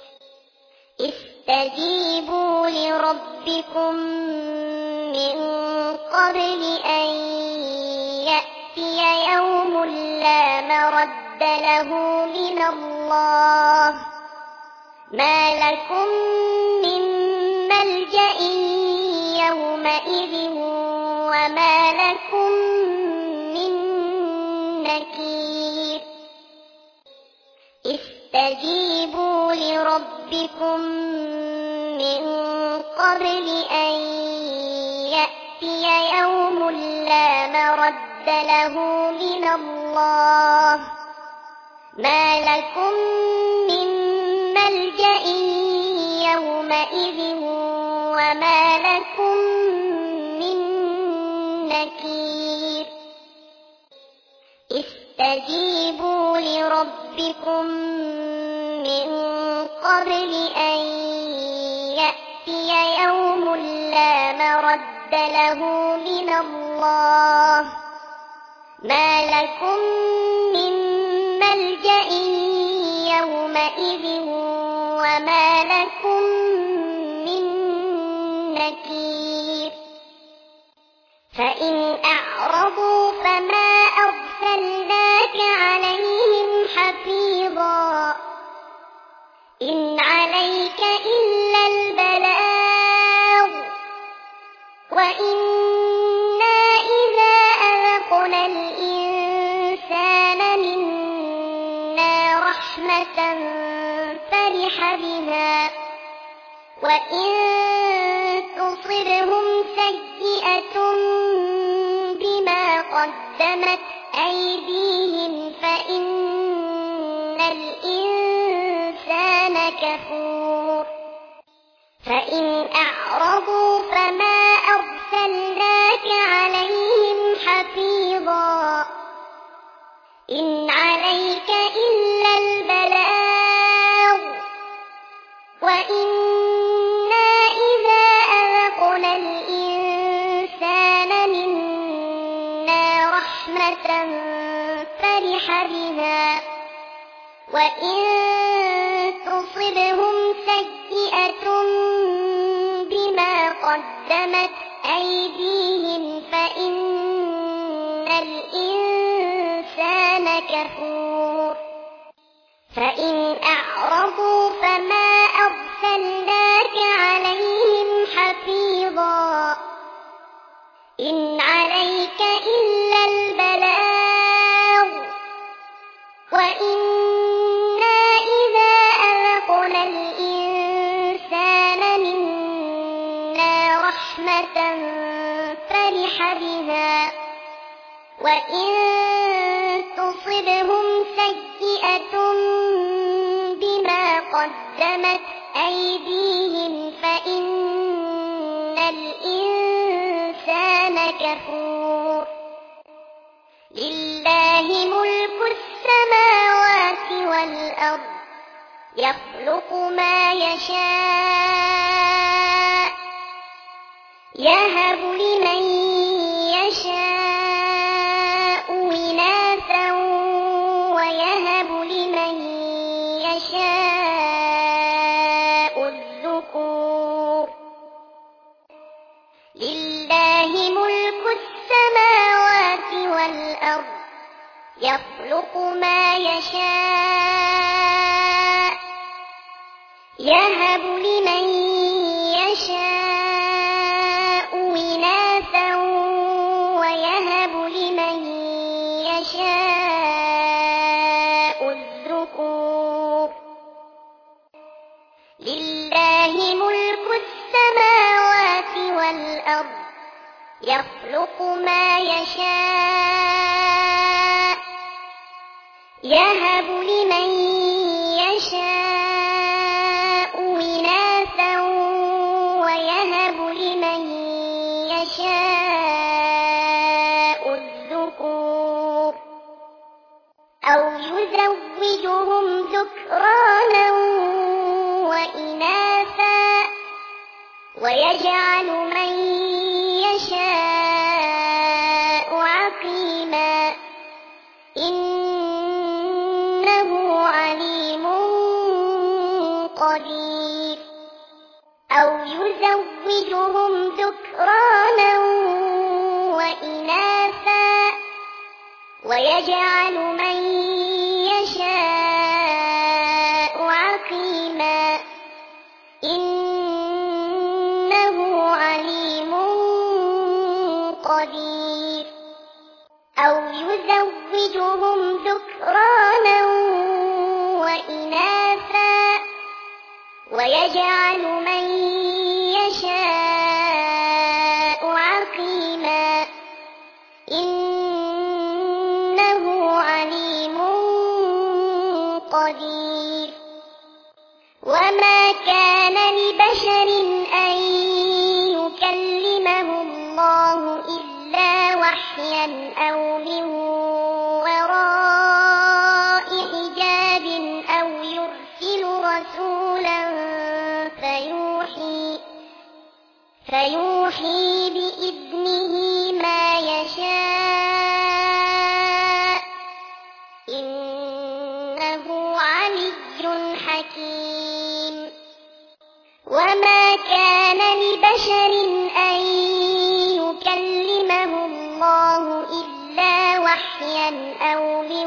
استجيبوا لربكم من قبل أن يأتي يوم لا مرد له من الله ما لكم من ملجأ يومئذ وما لكم من نكير استجيبوا لربكم من قبل أن يأتي يوم لا مرد له من الله ما لكم من ملجأ يومئذ وما لكم من نكير استجيبوا لربكم من قبل أن يأتي يوم لا مرد له من الله ما لكم من ملجأ يومئذ وما لكم من نكير فإن أعرضوا فما أرسلناك عليهم حفيظا إن عليك إلا البلاغ وإنا إذا أذقنا الإنسان منا رحمة فرح بها وإن تصبهم سيئة بما قدمت أيديهم فإن الإنسان كفور فإن أعرضوا فما أرسلناك عليهم حفيظا إن عليك إلا البلاغ وإنا إذا أذقنا الإنسان منا رحمة فرح بها وإن تصبهم سيئة بما قدمت أيديهم فإن الإنسان كفور فإن أعرضوا فما أرسلناك عليهم حفيظا إن عليك إلا البلاغ وإنا إذا أذقنا الإنسان منا رحمة فرح بها وإن تصبهم سيئة بما قدمت أيديهم فإن الإنسان كفور لله ملك السماوات والأرض يخلق ما يشاء يهب لمن يشاء إناثا ويهب لمن يشاء الذكور لله ملك السماوات والأرض يخلق ما يشاء يهب لمن يشاء إناثا ويهب لمن يشاء الذكور لله ملك السماوات والأرض يخلق ما يشاء يهب لمن يشاء إناثا ويهب لمن يشاء الذكور أو يزوجهم ذكرانا وإناثا ويجعل من يشاء عقيما إنه عليم قدير أو يزوجهم ذكرانا وإناثا ويجعل من يشاء عقيما إنه عليم قدير أو يزوجهم ذكرانا وإناثا ويجعل من يشاء عقيما إنه عليم قدير وما كان لبشر أن يكلمه الله إلا وحيا أو من وراء حجاب أو يرسل رسولا فيوحي فيوحي بإذنه ما يشاء إنه علي حكيم وما كان لبشر أن يكلمه الله إلا وحيا أو من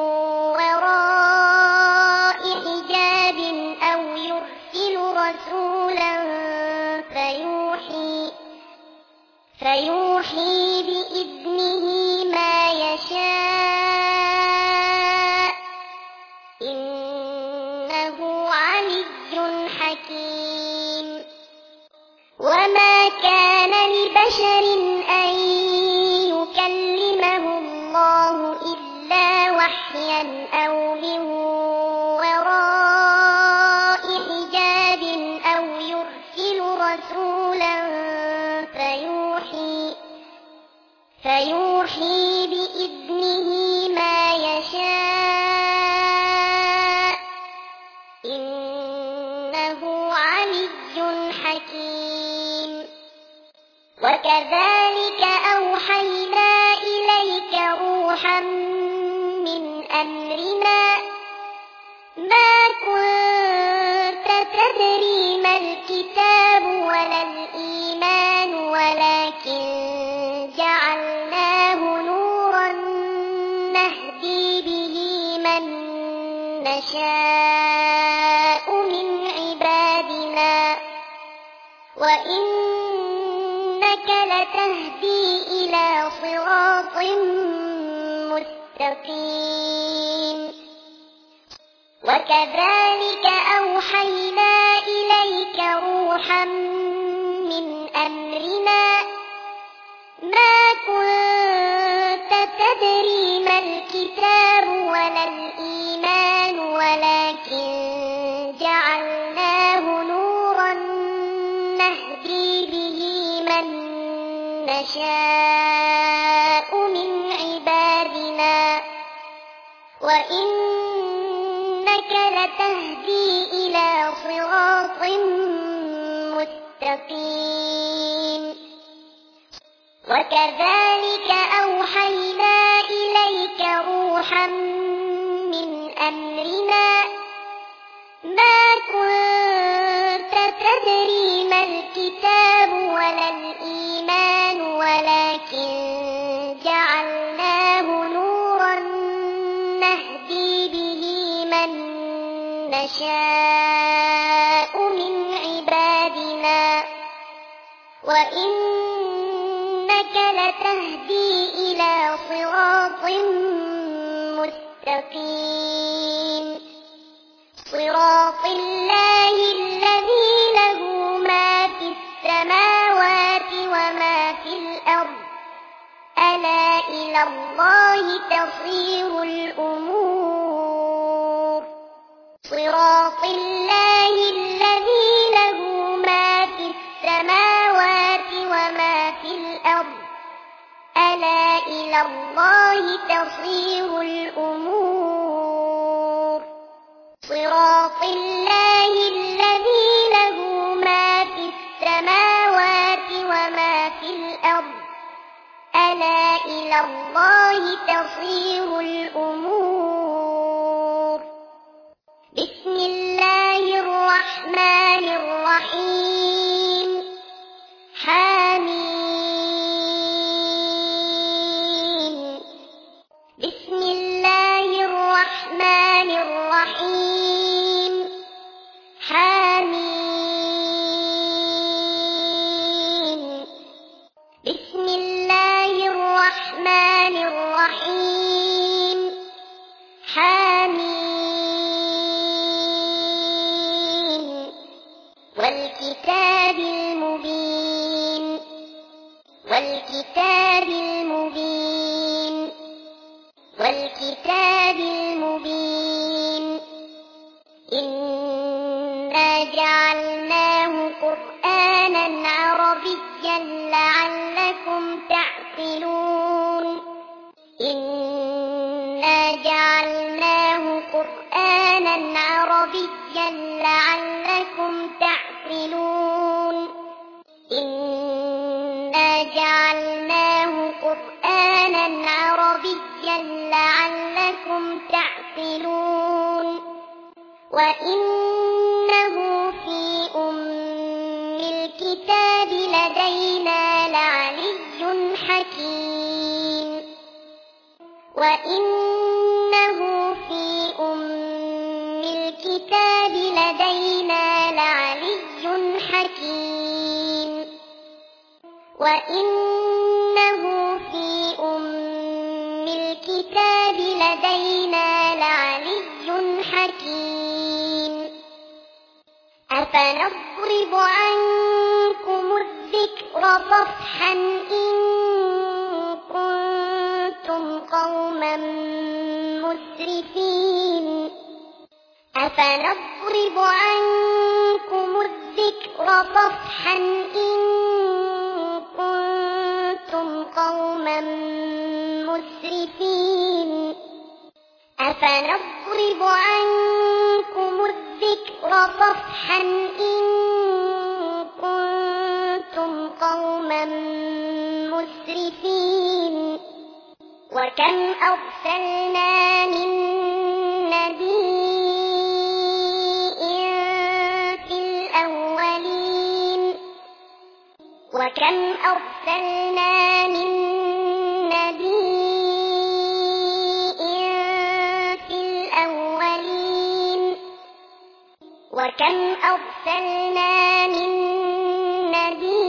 وراء حجاب أو يرسل رسولا فيوحي فيوحي بإذنه ما يشاء إنه علي حكيم وما كان لبشر أن يكلمه الله إلا وحيا أو من وراء حجاب أو يرسل رسولا فيوحي فيوحي بإذنه ما يشاء إنه علي حكيم وكذلك أوحينا إليك روحا من أمرنا ما كنت تدري ما الكتاب ولا الإيمان ولكن جعلناه نورا نهدي به من نشاء من عبادنا وإنك لتهدي إلى صراط مستقيم وكذلك أوحينا إليك روحا من أمرنا ما كنت تدري ما الكتاب ولا الإيمان ولكن جعلناه نشاء من عبادنا وإنك لتهدي إلى صراط مستقيم وكذلك أوحينا إليك روحا من أمرنا ما كنت تدري ما الكتاب ولا الإيمان ولكن جعلناه نورا نهدي به من نشاء من عبادنا وإنك لتهدي إلى صراط مستقيم صراط الله الذي له ما في السماوات وما في الأرض ألا إلى الله تصير الأمور صراط الله الذي له ما في السماوات وما في الأرض ألا إلى الله تصير الأمور صراط الله الذي له ما في السماوات وما في الأرض ألا إلى الله تصير الأمور بسم الله الرحمن الرحيم حميم بسم الله الرحمن الرحيم حميم بسم الله الرحمن الرحيم حميم والكتاب المبين والكتاب المبين والكتاب المبين إنا جعلناه قرآنا عربيا لعلكم تعقلون إنا جعلناه قرآنا عربيا لعلكم تعقلون إنا جعلناه قرآنا عربيا لعلكم تعقلون وإنه في أم الكتاب لدينا لعلي حكيم وإنه في أم الكتاب لدينا لعلي حكيم وإنه في أم الكتاب لدينا لعلي حكيم أفنضرب عنكم الذكر صفحا إن كنتم قوما مسرفين أفنضرب عنكم الذكر صفحا إن كنتم قوما مسرفين أفنضرب عنكم الذكر صفحا إن كنتم قوما مسرفين وكم أرسلنا من نبي في الأولين وكم أرسلنا من نبي في الأولين وكم أرسلنا من نبي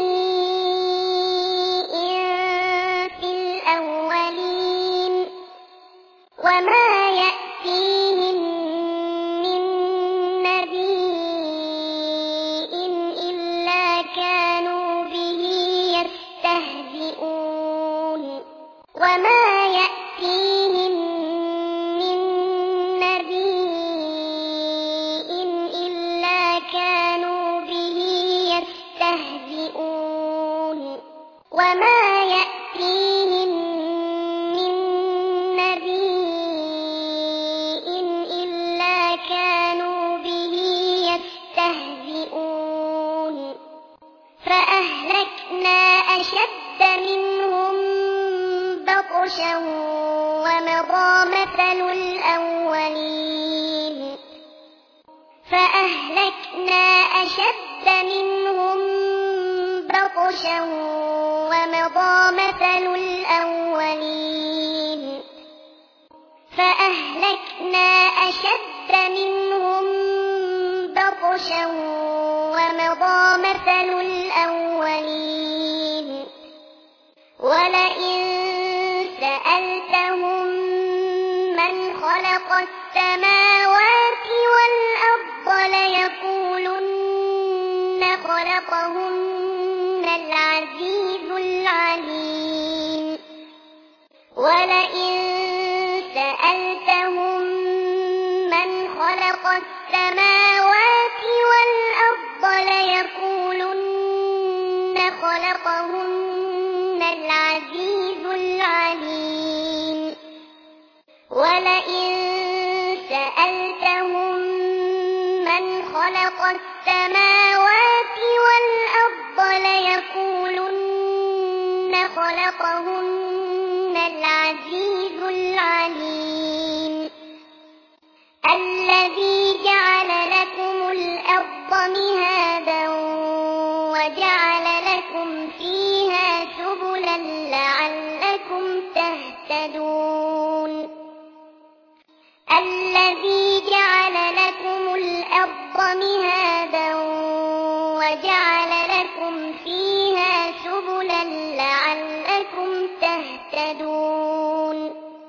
في الأولين وما يأتيهم من نبي إلا كانوا به يستهزئون وما يأتيهم من نبي إلا كانوا به يستهزئون وما ومضى مثل الأولين فأهلكنا أشد منهم بطشا ومضى مثل الأولين فأهلكنا أشد منهم بطشا ومضى مثل الأولين ولئن سألتهم من خلق السماوات والأرض ليقولن خلقهن العزيز العليم ولئن سألتهم من خلق السماوات والأرض ليقولن خلقهن العزيز العليم ولئن سألتهم من خلق السماوات والأرض ليقولن خلقهن العزيز العليم الذي جعل لكم الأرض مهادا وجعل لكم فيها سبلا لعلكم تهتدون الذي جعل لكم الأرض مهادا وجعل لكم فيها سبلا لعلكم تهتدون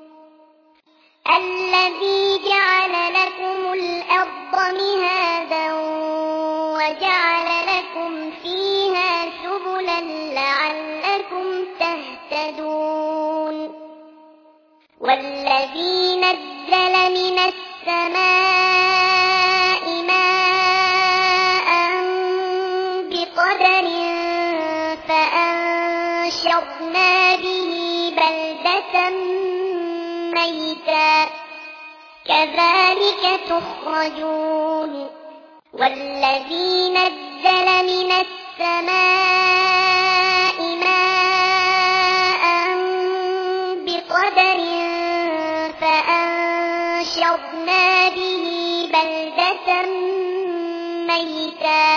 الذي جعل لكم الأرض مهادا وجعل لكم فيها سبلا لعلكم تهتدون والذي نزل من السماء ماء بقدر فأنشرنا به بلدة ميتا كذلك تخرجون والذي نزل من السماء ماء بقدر فأنشرنا به بلدة ميتا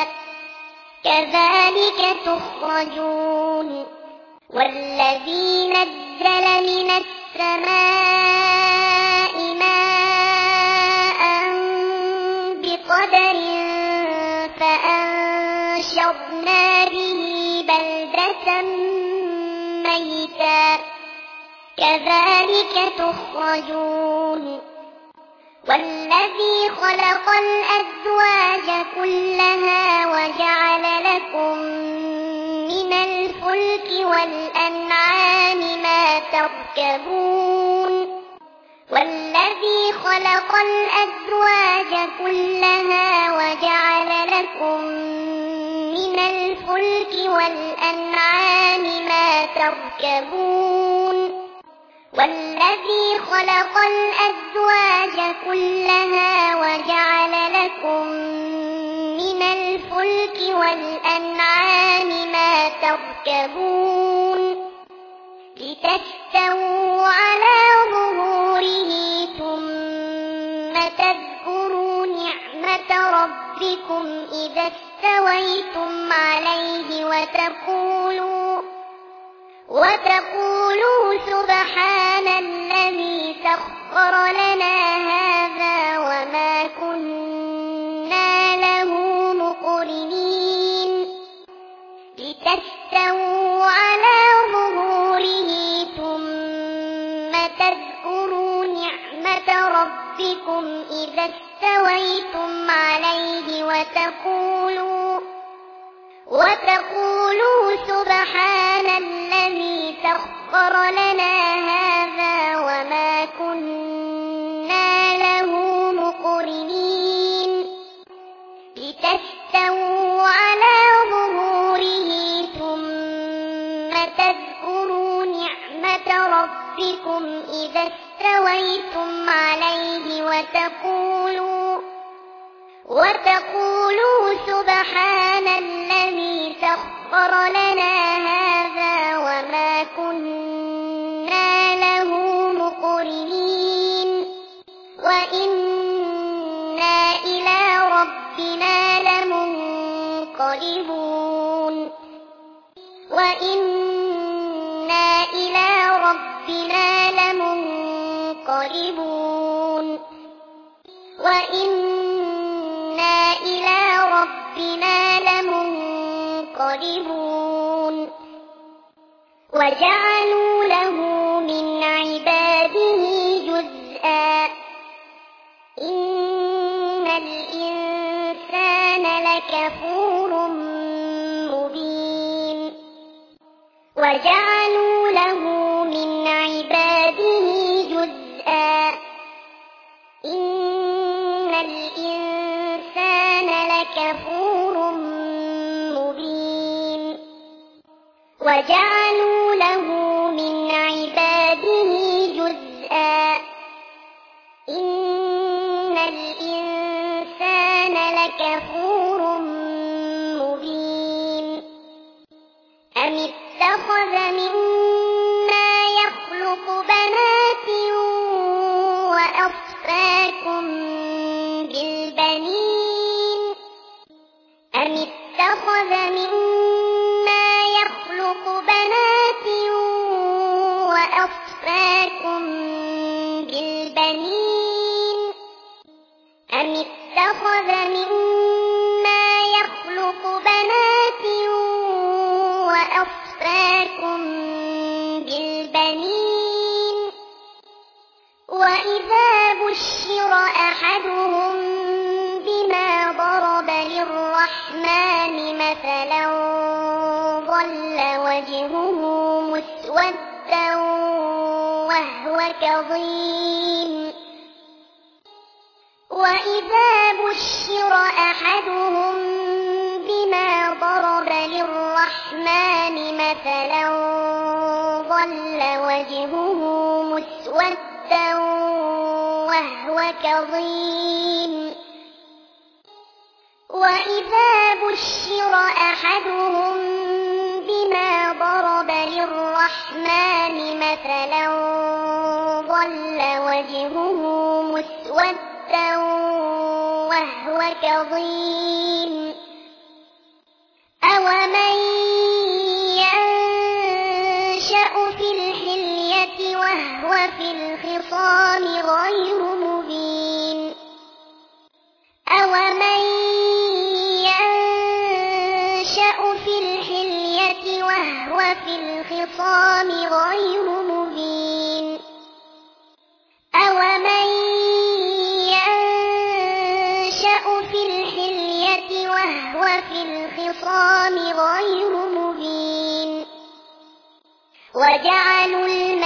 كذلك تخرجون والذي نزل من السماء ماء بقدر فأنشرنا به بلدة ميتا كذلك تخرجون والذي خلق الأزواج كلها وجعل لكم من الفلك والأنعام ما تركبون والذي خلق الأزواج كلها وجعل لكم من الفلك والأنعام ما تركبون والذي خلق الأزواج كلها وجعل لكم من الفلك والأنعام ما تركبون لتستووا على ظهوره ثم تذكروا نعمة ربكم إذا استويتم عليه وتقولوا وتقولوا سبحان الذي سخر لنا هذا وما كنا له مقرنين لتستووا على ظهوره ثم تذكروا نعمة ربكم إذا استويتم عليه وتقولوا وتقولوا سبحان الذي سخر لنا هذا وما كنا له مقرنين لتستووا على ظهوره ثم تذكروا نعمة ربكم إذا استويتم عليه وتقولوا وتقولوا سبحان الذي سخر لنا هذا وما كنا له مقرنين ربنا لمنقلبون وإنا إلى ربنا لمنقلبون وجعلوا له من عباده جزءا إن الإنسان لكفور مبين وجعلوا له من عباده جزءا إن الإنسان لكفور مبين وجعلوا له من عباده جزءا إن الإنسان لكفور مبين أم اتخذ مما يخلق بنات وأصفاكم بالبنين أم اتخذ مما يخلق بنات وأصفاكم بالبنين أم اتخذ مما يخلق بنات وأصفاكم بالبنين وإذا بشر أحدهم بما ضرب للرحمن مثلا ظل وجهه مسودا وهو كظيم وإذا بشر أحدهم بما ضرب للرحمن مثلا ظل وجهه مسودا وهو كظيم وإذا بشر أحدهم بما ضرب للرحمن مثلا ظل وجهه مسودا وهو كظيم أومن ينشأ في الحلية وهو في الخصام غير مبين أومن ينشأ في الحلية وهو في الخصام غير مبين أومن ينشأ في الحلية وهو في الخصام غير مبين وجعلوا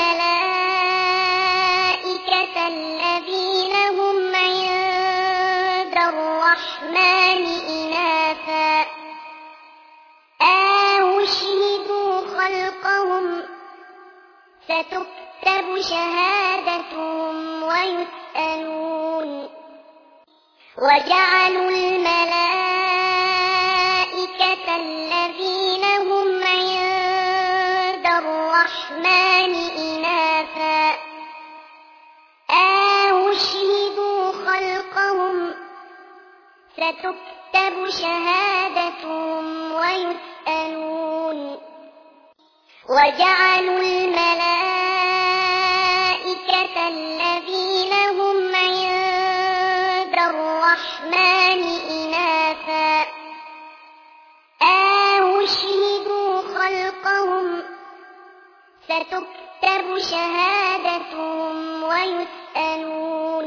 الملائكة الذين هم عند الرحمن إناثا أشهدوا خلقهم ستكتب شهادتهم ويسألون وجعلوا الملائكة الذين هم عند الرحمن إناثا أشهدوا خلقهم ستكتب شهادتهم ويسألون وجعلوا الملائكة الذين هم عند الرحمن إناثا أشهدوا خلقهم ستكتب شهادتهم ويسألون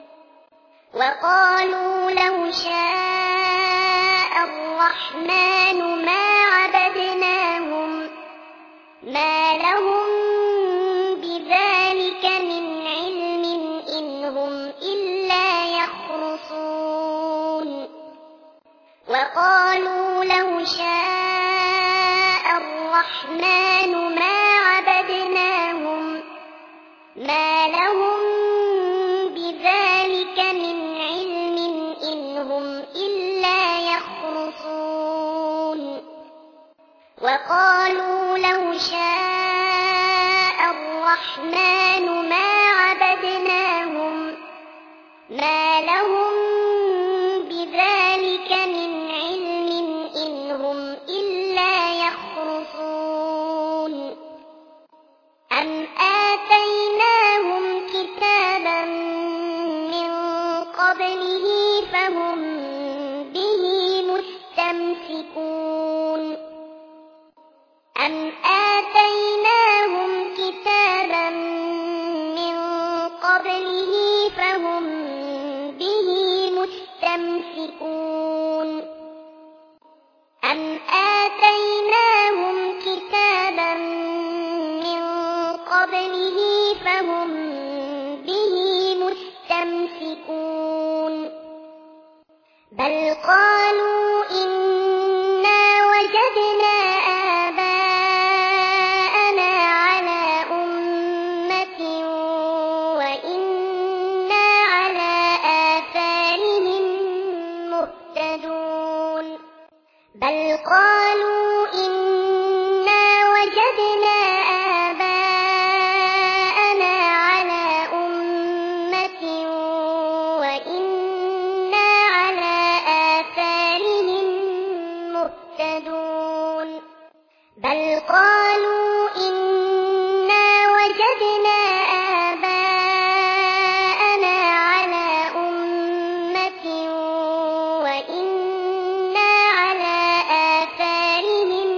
وقالوا لو شاء الرحمن ما عبدناهم ما لهم بذلك من علم إن هم إلا يخرصون وقالوا لو شاء الرحمن ما عبدناهم ما لهم بذلك من علم إن هم إلا يخرصون وقالوا لو شاء الرحمن ما عبدناهم ما لهم بذلك من علم إن هم إلا يخرصون أم آتيناهم كتابا من قبله فهم به مستمسكون أم آتيناهم كتابا من قبله فهم به مستمسكون بل قالوا إنا وجدنا آباءنا على أمة وإنا على آثارهم مهتدون بل قالوا إنا وجدنا آباءنا على أمة وإنا على آثارهم مهتدون بل قالوا إنا وجدنا آباءنا على أمة وإنا على آثارهم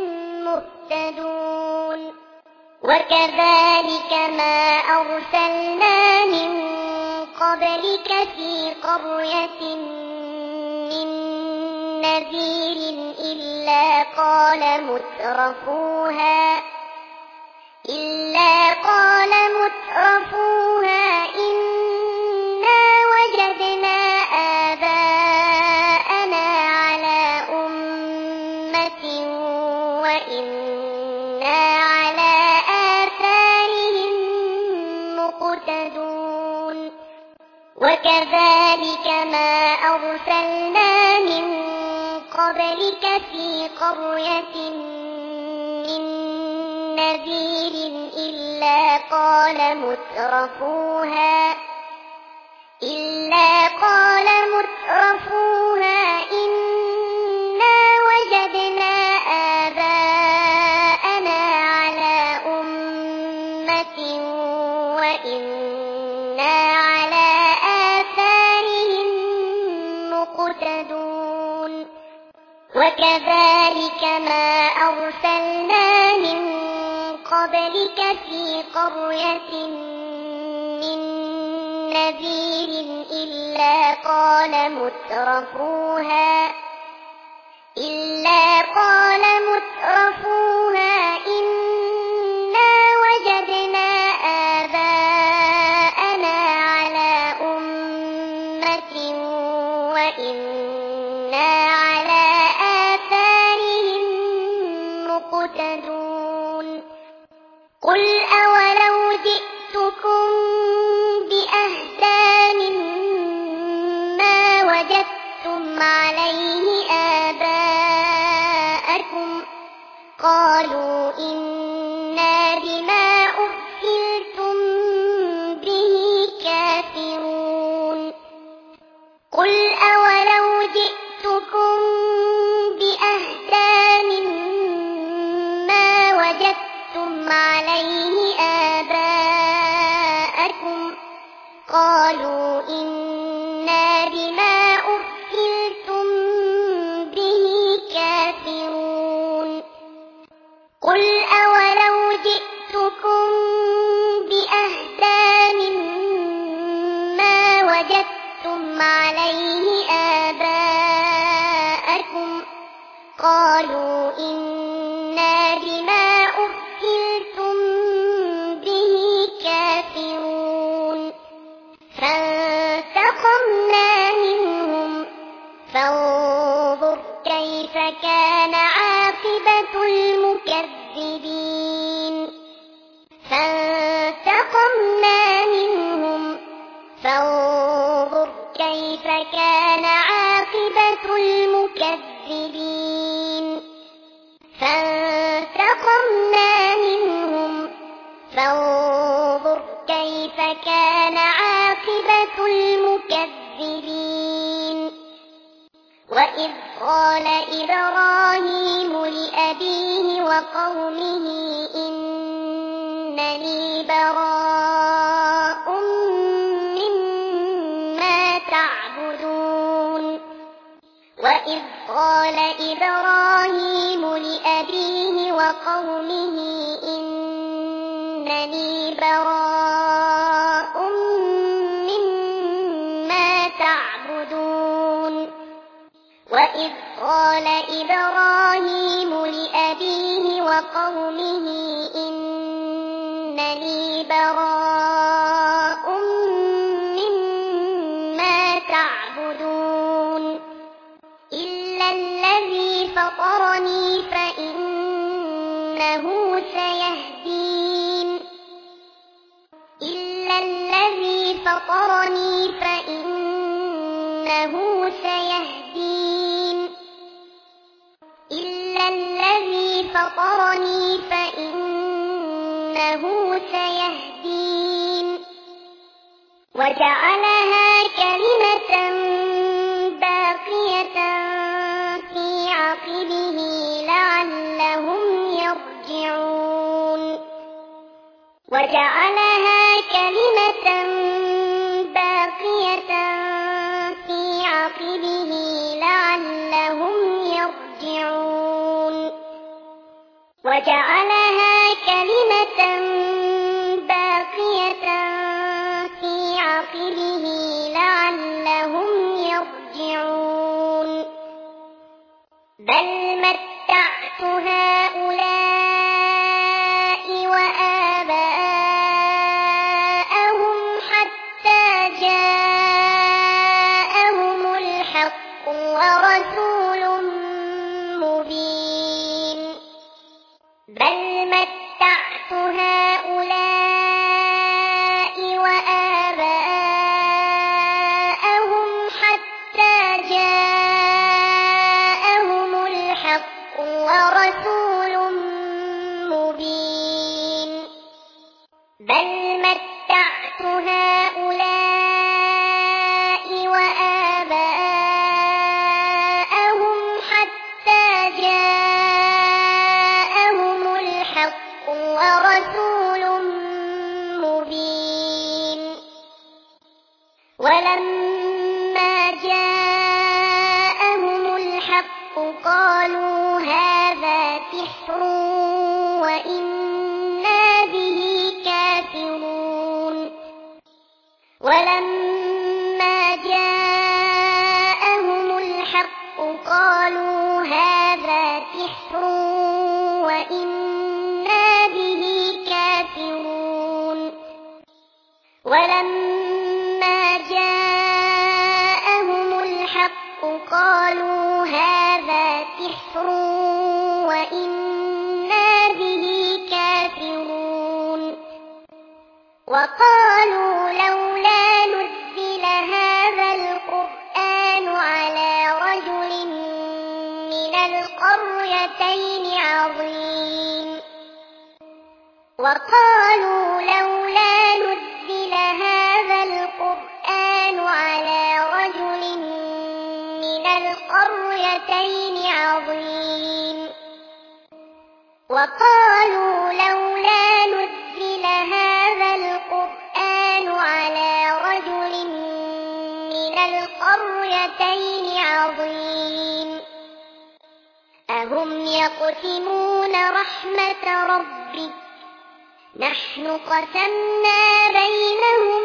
مهتدون وكذلك ما أرسلنا من قبلك في قرية من نذير إلا قال مترفوها إلا قال مترفوها إنا وجدنا آباءنا على أمة وإنا على آثارهم مقتدون وكذلك ما أرسلنا من قبلك في قرية من نذير إلا قال مترفوها إلا قال مترفوها إنا وجدنا آباءنا على أمة وإنا على آثارهم مقتدون وكذلك ما أرسلنا من قبلك في قرية من نذير إلا قال مترفوها إلا قال مترفوها إنا وجدنا آباءنا على أمة وإنا على آثارهم مقتدون قل أولو جئتكم بأهدى مما وجدتم عليه آباءكم قالوا إنا بما أرسلتم به كافرون قل أولو جئتكم بأهدى مما وجدتم عليه آباءكم قالوا إنا بما أرسلتم به كافرون قل أولو جئتكم بأهدى مما وجدتم عليه آباءكم قالوا إنا بما أرسلتم به كافرون فانتقمنا منهم فانظر كيف كان عاقبة المكذبين فانتقمنا منهم فانظر كيف كان عاقبة المكذبين فانتقمنا منهم فانظر كيف كان عاقبة المكذبين وإذ قال إبراهيم لأبيه وقومه إنني براء مما تعبدون وإذ قال إبراهيم لأبيه وقومه إنني براء مما تعبدون وإذ قال إبراهيم لأبيه وقومه إنني براء مما تعبدون إلا الذي فطرني فإنه سيهدين إلا الذي فطرني فإنه سيهدين إلا الذي فطرني فإنه سيهدين وجعلها كلمة باقية في عقبه لعلهم يرجعون وجعلها كلمة باقية في عقبه لعلهم يرجعون وجعلها كلمة باقية في عقبه لعلهم يرجعون بل متعت هؤلاء وآباءهم حتى جاءهم الحق ورسول مبين بل متعت هؤلاء وآباءهم حتى جاءهم الحق ورسول مبين بل متعت هؤلاء وآباءهم حتى جاءهم الحق ورسول مبين ولما جاءهم الحق قالوا هذا سحر وإنا به كافرون ولما جاءهم الحق قالوا هذا سحر وإنا به كافرون ولما جاءهم الحق قالوا هذا سحر وإنا به كافرون وقالوا لولا نزل هذا القرآن على رجل من القريتين عظيم وقالوا لولا نزل هذا القرآن على رجل من القريتين عظيم وقالوا لولا نزل هذا القرآن على رجل من القريتين عظيم أهم يقسمون رحمة ربك نحن قسمنا بينهم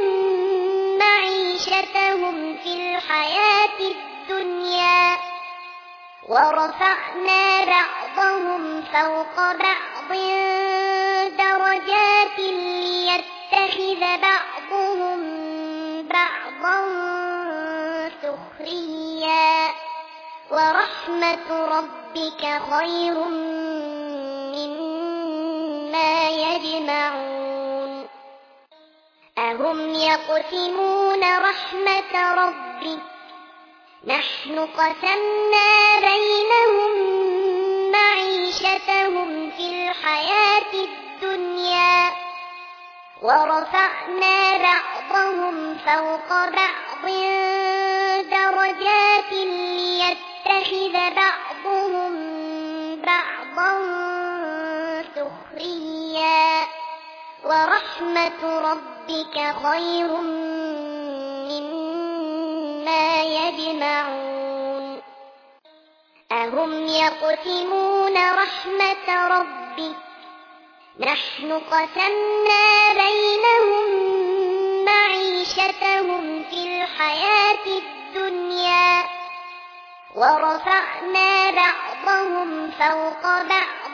معيشتهم في الحياة الدنيا ورفعنا بعضهم فوق بعض درجات ليتخذ بعضهم بعضا سخريا ورحمة ربك خير مما يجمعون أهم يقسمون رحمة ربك نحن قسمنا بينهم معيشتهم في الحياة الدنيا ورفعنا بعضهم فوق بعض درجات ليتخذ بعضهم بعضا سخريا ورحمة ربك خير مما يجمعون أهم يقسمون رحمة ربك نحن قسمنا بينهم معيشتهم في الحياة الدنيا ورفعنا بعضهم فوق بعض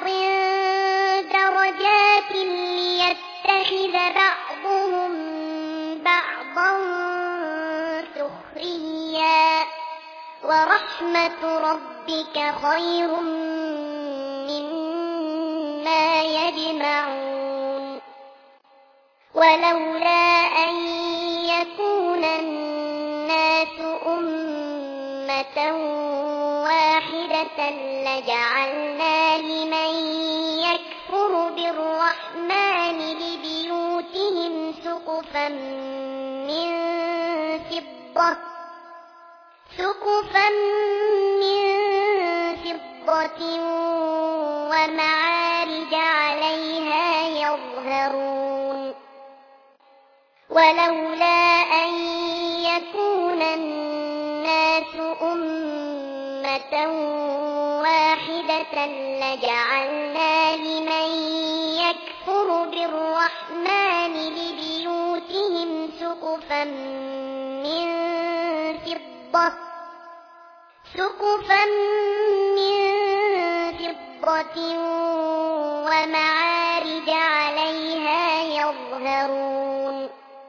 درجات ليتخذ بعضهم بعضا سخريا ورحمة ربك خير مما يجمعون ولولا أن يكون الناس أمة واحدة لجعلنا لمن يكفر بالرحمن لبيوتهم سقفا من فضة سقفا من فضة ومعارج عليها يظهرون ولولا أن يكون الناس أمة واحدة لجعلنا لمن يكفر بالرحمن لبيوتهم سقفا من فضة سقفا من فضة ومعارج عليها يظهرون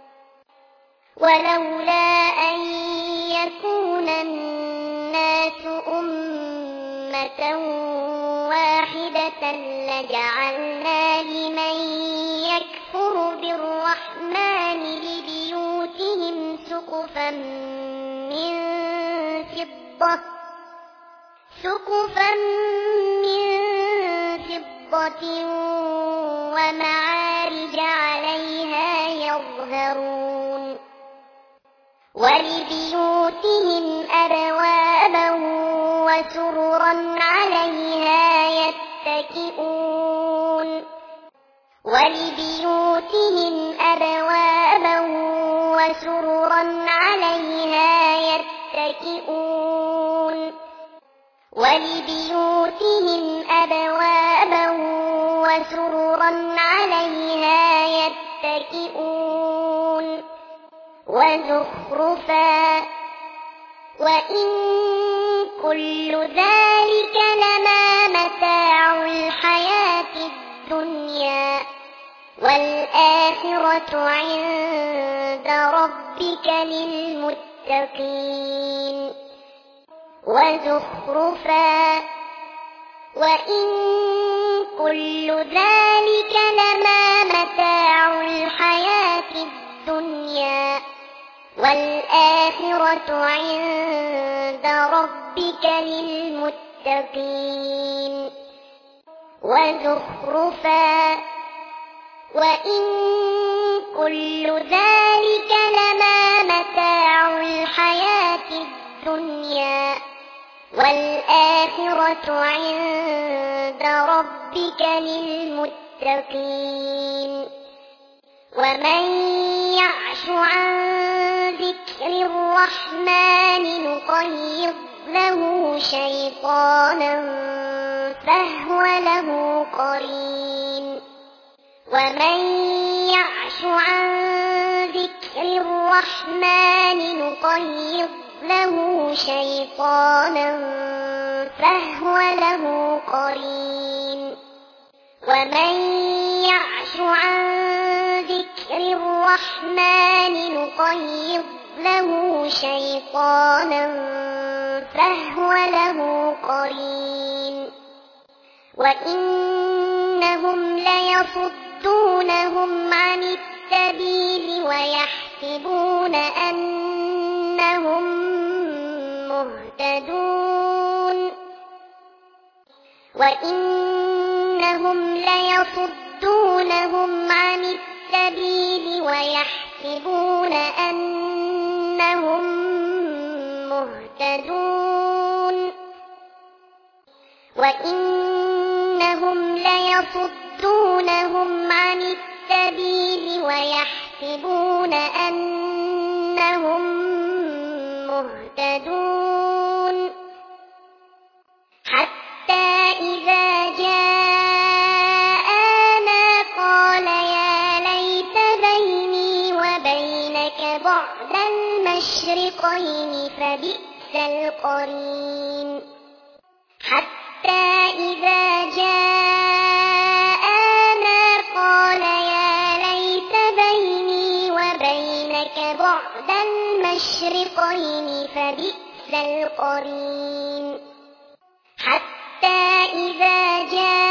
ولولا أن يكون الناس أمة واحدة لجعلنا لمن يكفر بالرحمن لبيوتهم سقفا من فضة سقفا من فضة ومعارج عليها يظهرون ولبيوتهم أبوابا وسررا عليها يتكئون ولبيوتهم أبوابا وسررا عليها يتكئون ولبيوتهم أبوابا وسررا عليها يتكئون وزخرفا وإن كل ذلك لما متاع الحياة الدنيا والآخرة عند ربك للمتقين وزخرفا وإن كل ذلك لما متاع الحياة الدنيا والآخرة عند ربك للمتقين وزخرفا وإن كل ذلك لما متاع الحياة الدنيا والآخرة عند ربك للمتقين ومن يعش عن ذكر الرحمن نقيض له شيطانا فهو له قرين ومن يعش عن ذكر الرحمن نقيض له شيطانا فهو له قرين ومن يعش عن ذكر الرحمن نقيض له شيطانا فهو له قرين وإنهم ليصدونهم عن السبيل ويحسبون أنهم مهتدون وإنهم ليصدونهم عن السبيل ويحسبون أنهم مهتدون وإنهم ليصدونهم عن السبيل ويحسبون أنهم مهتدون حتى إذا جاءنا بعد المشرقين فبئس القرين حتى إذا جاءنا قال يا ليت بيني وبينك بعد المشرقين فبئس القرين حتى إذا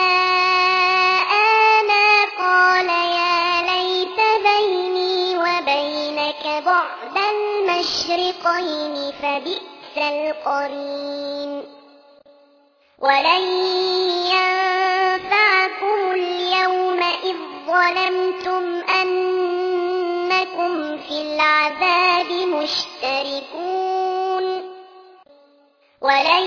جاءنا قال يا ليت بيني وبينك بعد المشرقين فبئس القرين ولن ينفعكم اليوم إذ ظلمتم أنكم في العذاب مشتركون ولن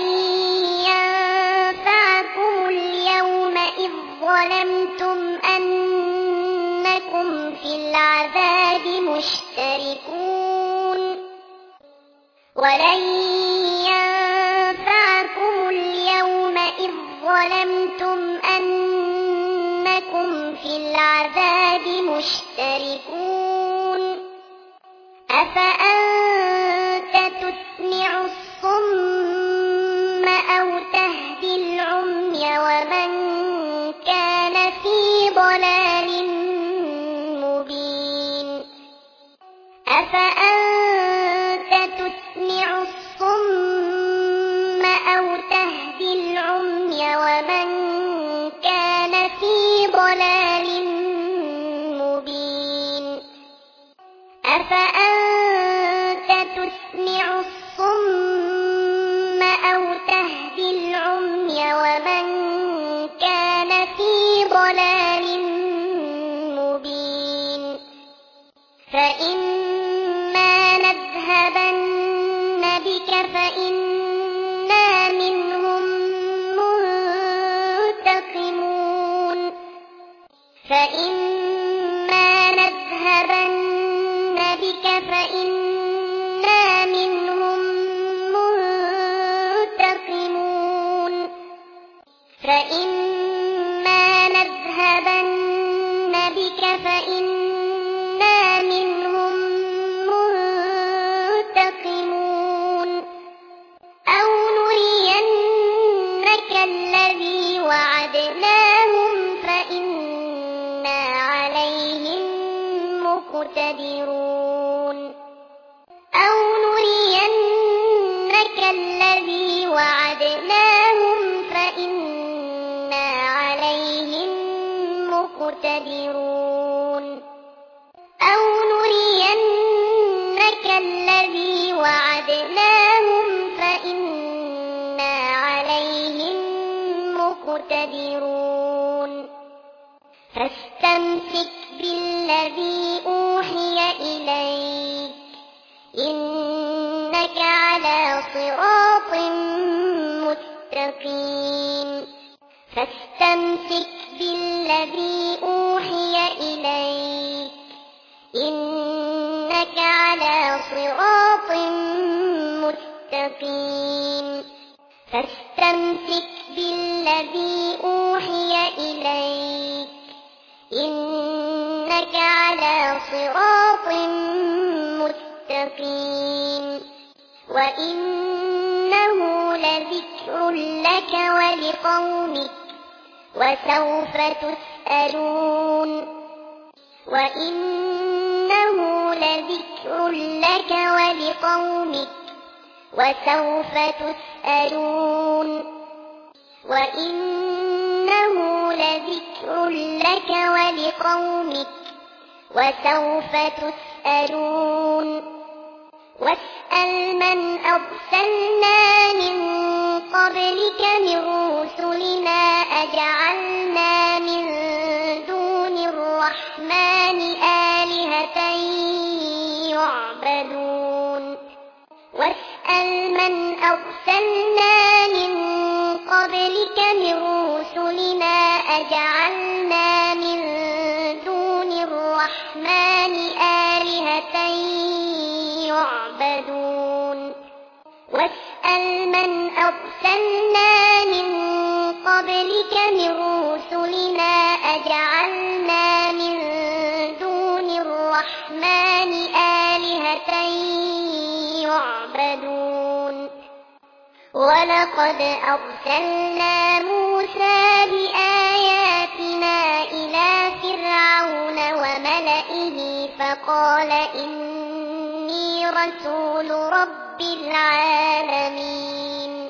ينفعكم اليوم إذ ظلمتم أنكم في العذاب مشتركون ولن ينفعكم اليوم إذ ظلمتم أنكم في العذاب مشتركون أفأنت تسمع الصم أو تهدي العمي ومن كان في ضلال مبين أفأنت تسمع الصم أو تهدي العمي ومن كان في ضلال مبين أفأنت تسمع الصم أو تهدي العمي ومن كان في ضلال مبين فإما نذهبن بك فإنا منهم منتقمون فإما نذهبن بك فإنا منهم منتقمون فإما نذهبن بك فإنا منهم منتقمون أو نرينك الذي وعدناهم فإنا عليهم مقتدرون أو نرينك الذي وعدناهم فإنا عليهم مقتدرون أو نرينك الذي وعدناهم فإنا عليهم مقتدرون فاستمسك بالذي أوحي إليك إنك على صراط مستقيم فاستمسك بالذي أوحي إليك إنك على صراط مستقيم فاستمسك بالذي أوحي إليك إنك على صراط مستقيم وإنه لذكر لك ولقومك وسوف تسألون وإنه لذكر لك ولقومك وسوف تسألون وإنه لذكر لك ولقومك وسوف تسألون واسأل من أرسلنا من قبلك من رسلنا أجعلنا من دون الرحمن آلهة يعبدون واسأل من أرسلنا من قبلك من رسلنا أجعلنا من دون الرحمن آلهة يعبدون واسأل من أرسلنا من قبلك من رسلنا أجعلنا من دون الرحمن آلهة ولقد أرسلنا موسى بآياتنا إلى فرعون وملئه فقال إني رسول رب العالمين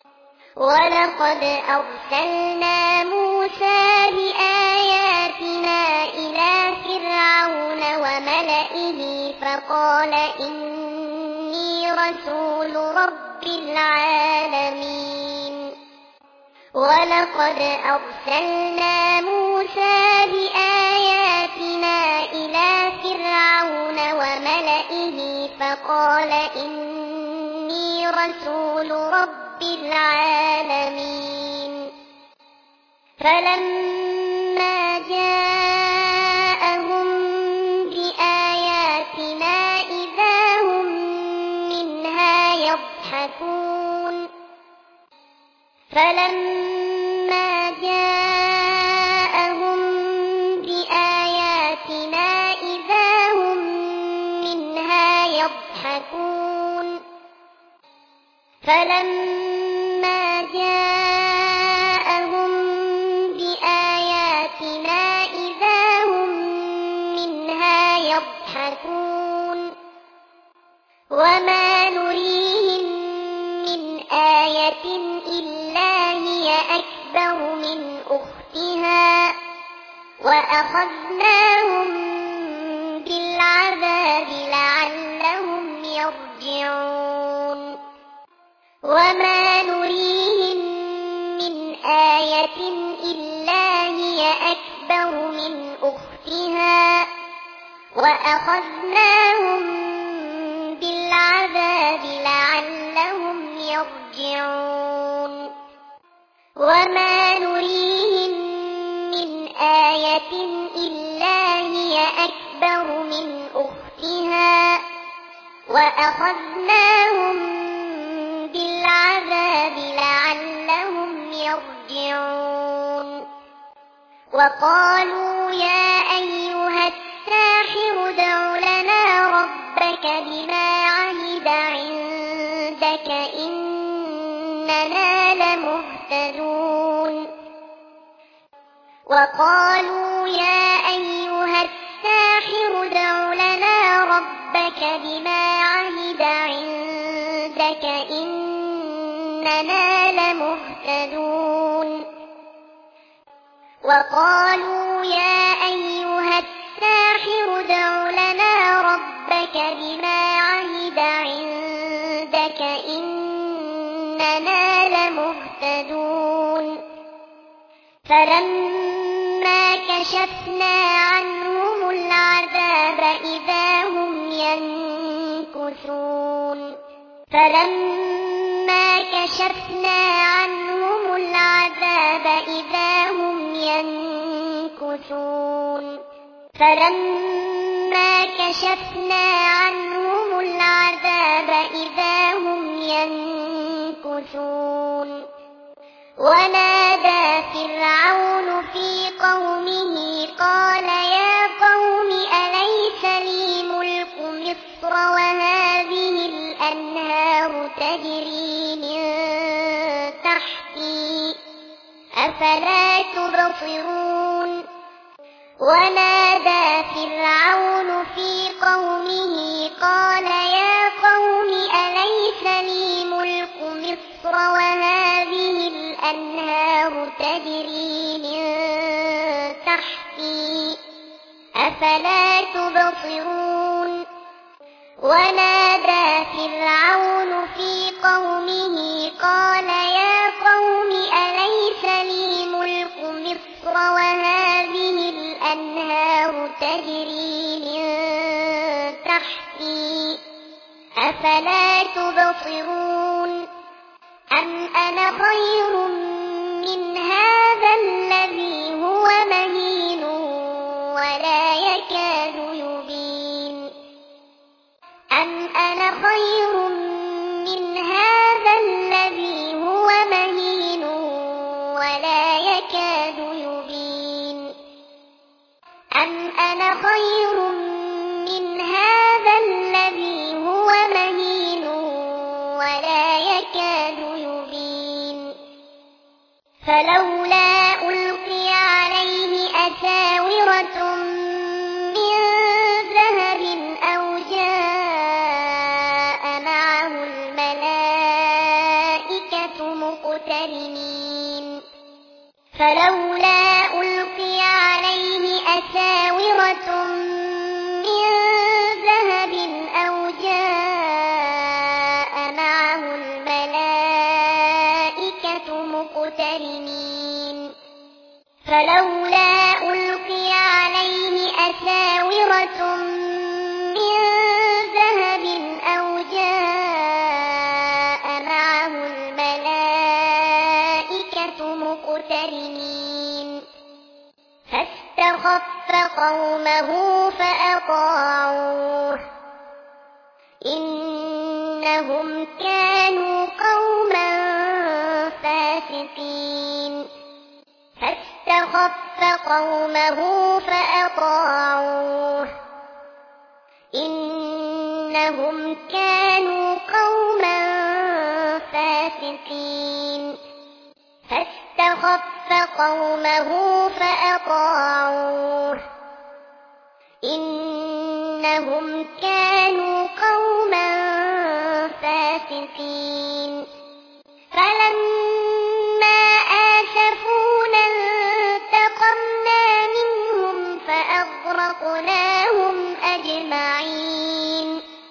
ولقد أرسلنا موسى بآياتنا إلى فرعون وملئه فقال إني رسول رب العالمين ولقد أرسلنا موسى بآياتنا إلى فرعون وملئه فقال إني رسول رب العالمين فلما جاءهم بآياتنا إذا هم منها يضحكون فلما جاءهم بآياتنا إذا هم منها يضحكون فلما جاءهم بآياتنا إذا هم منها يضحكون وما نريهم من آية إلا هي أكبر من أختها وأخذناهم بالعذاب لعلهم يرجعون وما نريهم من آية إلا هي أكبر من أختها وأخذناهم بالعذاب لعلهم يرجعون وما نريهم من آية إلا هي أكبر من أختها وأخذناهم بالعذاب لعلهم يرجعون وقالوا يا أيها الساحر ادع لنا ربك بما عهد عندك إننا لمهتدون وقالوا يا أيها الساحر ادع لنا ربك بما عهد عندك إننا لمهتدون وقالوا يا أيها الساحر ادع لنا ربك بما عهد عندك إننا لمهتدون فلما كشفنا عنهم العذاب إذا هم ينكثون فلما كشفنا عنهم العذاب إذا هم ينكثون فلما كشفنا عنهم العذاب إذا هم ينكثون ونادى فرعون في قومه قال يا قوم أليس لي ملك مصر وهذه الأنهار تجري من تحتي أفلا تبصرون ونادى فرعون في قومه قال يا قوم أليس لي ملك مصر وهذه الأنهار تجري من تحتي أفلا تبصرون ونادى فرعون في قومه قال يا قوم أليس لي ملك مصر وهذه الأنهار تجري من تحتي أفلا تبصرون أم أنا خير من هذا الذي هو مهين ولا يكاد يبين أم أنا خير من هذا الذي هو مهين ولا يكاد يبين أم أنا خير من هذا الذي هو مهين ولا يكاد يبين أساورة من ذهب أو جاء معه الملائكة مقترنين فلولا ألقي عليه أساورة من ذهب أو جاء معه الملائكة مقترنين فاستخف قومه فأطاعوه إنهم كانوا قوما فاسقين فاستخف قومه فأطاعوه إنهم كانوا قوما فاسقين فاستخف قومه فأطاعوه إنهم كانوا قوما فاسقين فلما آسفونا انتقمنا منهم فأغرقناهم أجمعين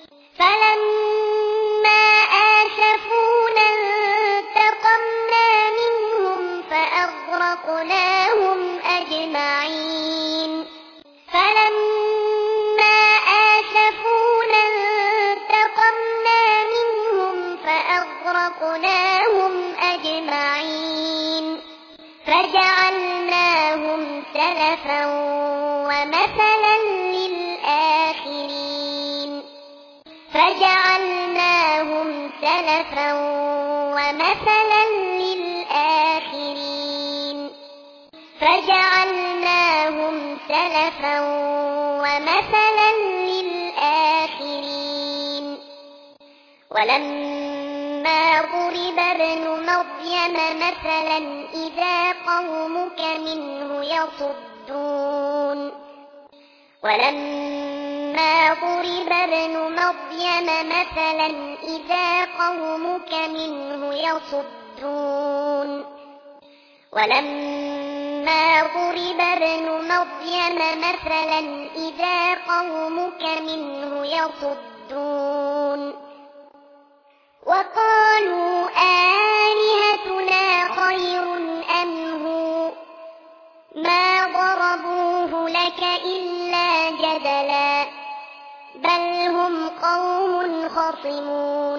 فلما آسفونا انتقمنا منهم فأغرقناهم أجمعين فلما آسفونا انتقمنا منهم فأغرقناهم أجمعين فجعلناهم سلفا ومثلا للآخرين فجعلناهم سلفا ومثلا للآخرين فجعلناهم سلفا ومثلا للآخرين ولما ضرب ابن مريم مثلا إذا قومك منه يصدون ولما ضرب ابن مريم مثلا إذا قومك منه يصدون ولما ضرب ابن مريم مثلا إذا قومك منه يصدون وقالوا آلهتنا خير أم هو ما ضربوه لك إلا جدلا بل هم قوم خصمون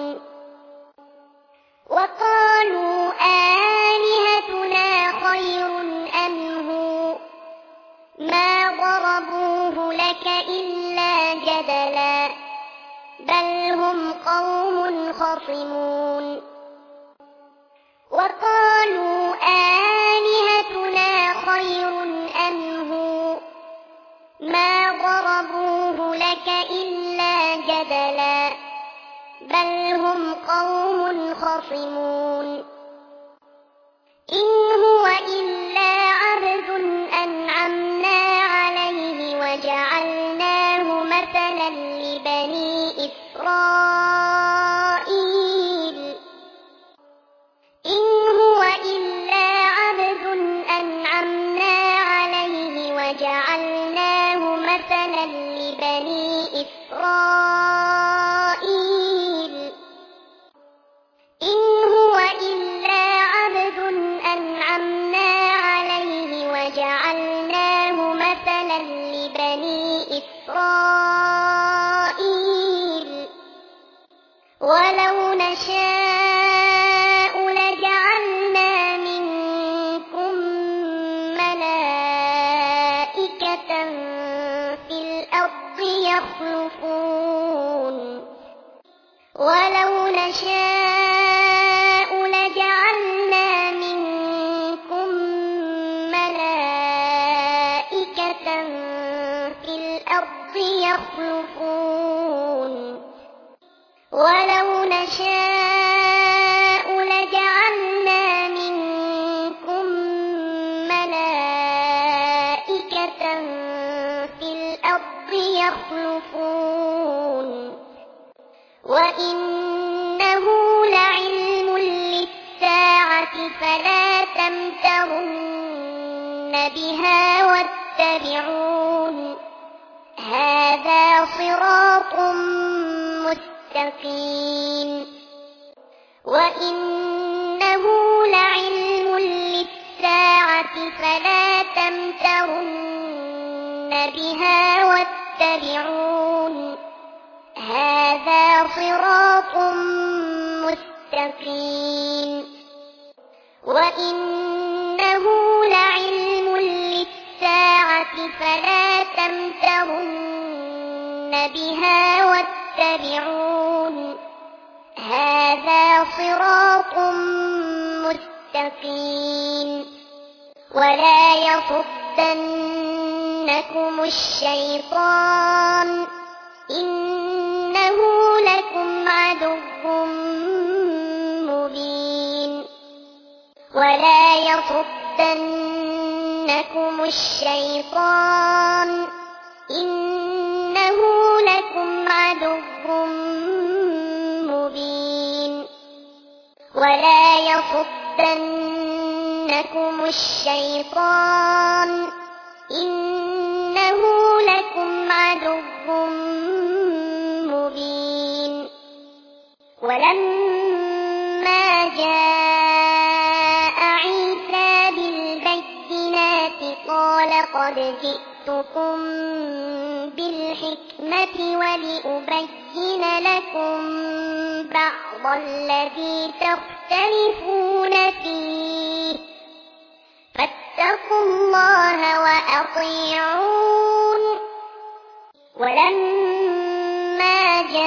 وقالوا آلهتنا خير أم هو ما ضربوه لك إلا جدلا بل هم قوم خصمون وقالوا آلهتنا خير أم هو ما ضربوه لك إلا جدلا بل هم قوم خصمون إن هو إلا عبد أنعمنا عليه وجعلناه مثلا لبني إسرائيل إن هو إلا عبد أنعمنا عليه وجعلناه مثلا لبني إسرائيل إن هو إلا عبد أنعمنا عليه وجعلناه مثلا لبني إسرائيل ولو نشاء لجعلنا منكم ملائكة في الأرض يخلفون ولو نشاء لجعلنا منكم ملائكة في الأرض يخلفون ولو نشاء لجعلنا منكم ملائكة في الأرض يخلفون وإنه لعلم للساعة فلا تمترن بها واتبعون صراط مستقيم وإنه لعلم للساعة فلا تمترن بها واتبعون هذا صراط مستقيم وإنه لعلم للساعة فلا تمترن بها واتبعون هذا صراط مستقيم ولا يصدنكم الشيطان إنه لكم عدو مبين ولا يصدنكم الشيطان إنه لكم عدو مبين ولا يصدنكم الشيطان إنه لكم عدو مبين ولما جاء عيسى بالبينات قال قد جئتكم بالحكمة ولأبين لكم بعض الذي تختلفون فيه فاتقوا الله وأطيعون ولما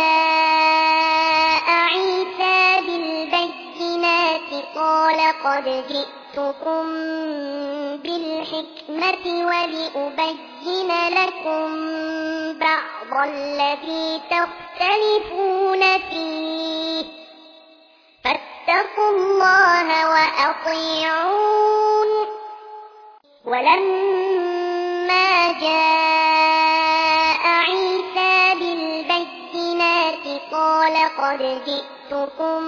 جاء عيسى بالبينات قال قد جئتكم بالحكمة ولأبين لكم بعض الذي تختلفون فيه فاتقوا الله وأطيعون ولما جاء عيسى بالبينات قال قد جئتكم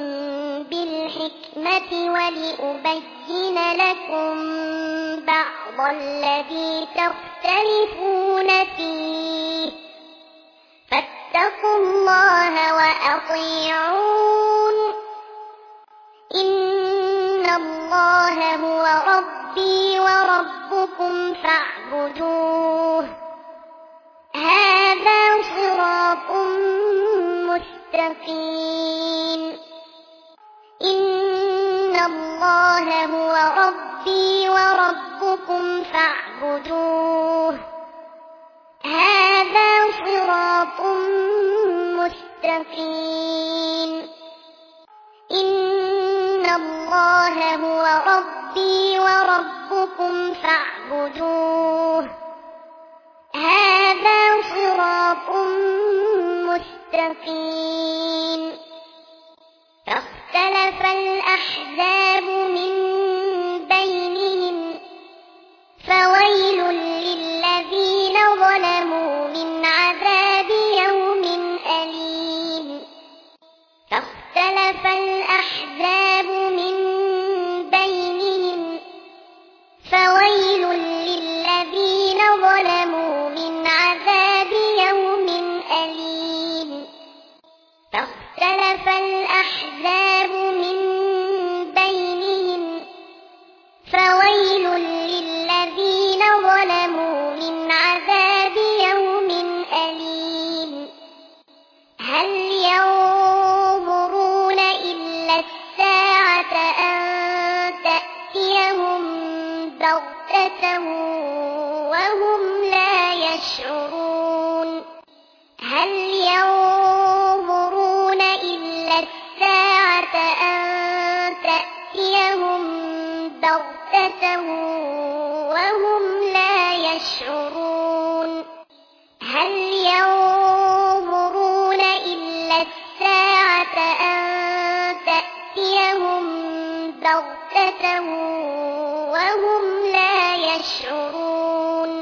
بالحكمة ولأبين لكم بعض الذي تختلفون فيه فاتقوا الله وأطيعون إن الله هو ربي وربكم فاعبدوه هذا صراط مستقيم إن الله هو ربي وربكم فاعبدوه هذا صراط مستقيم إن الله هو ربي وربكم فاعبدوه هذا صراط مستقيم فاختلف الأحزاب من بينهم فويل للذين ظلموا من عذاب يوم أليم فاختلف الأحزاب من بينهم فويل للذين ظلموا من عذاب يوم أليم فاختلف الأحزاب من بينهم فويل للذين ظلموا من عذاب يوم أليم هل ينظرون إلا الساعة أن تأتيهم بغتة وهم لا يشعرون هل ينظرون إلا الساعة أن تأتيهم بغتة وهم لا يشعرون هل ينظرون إلا الساعة أن تأتيهم بغتة وهم لا يشعرون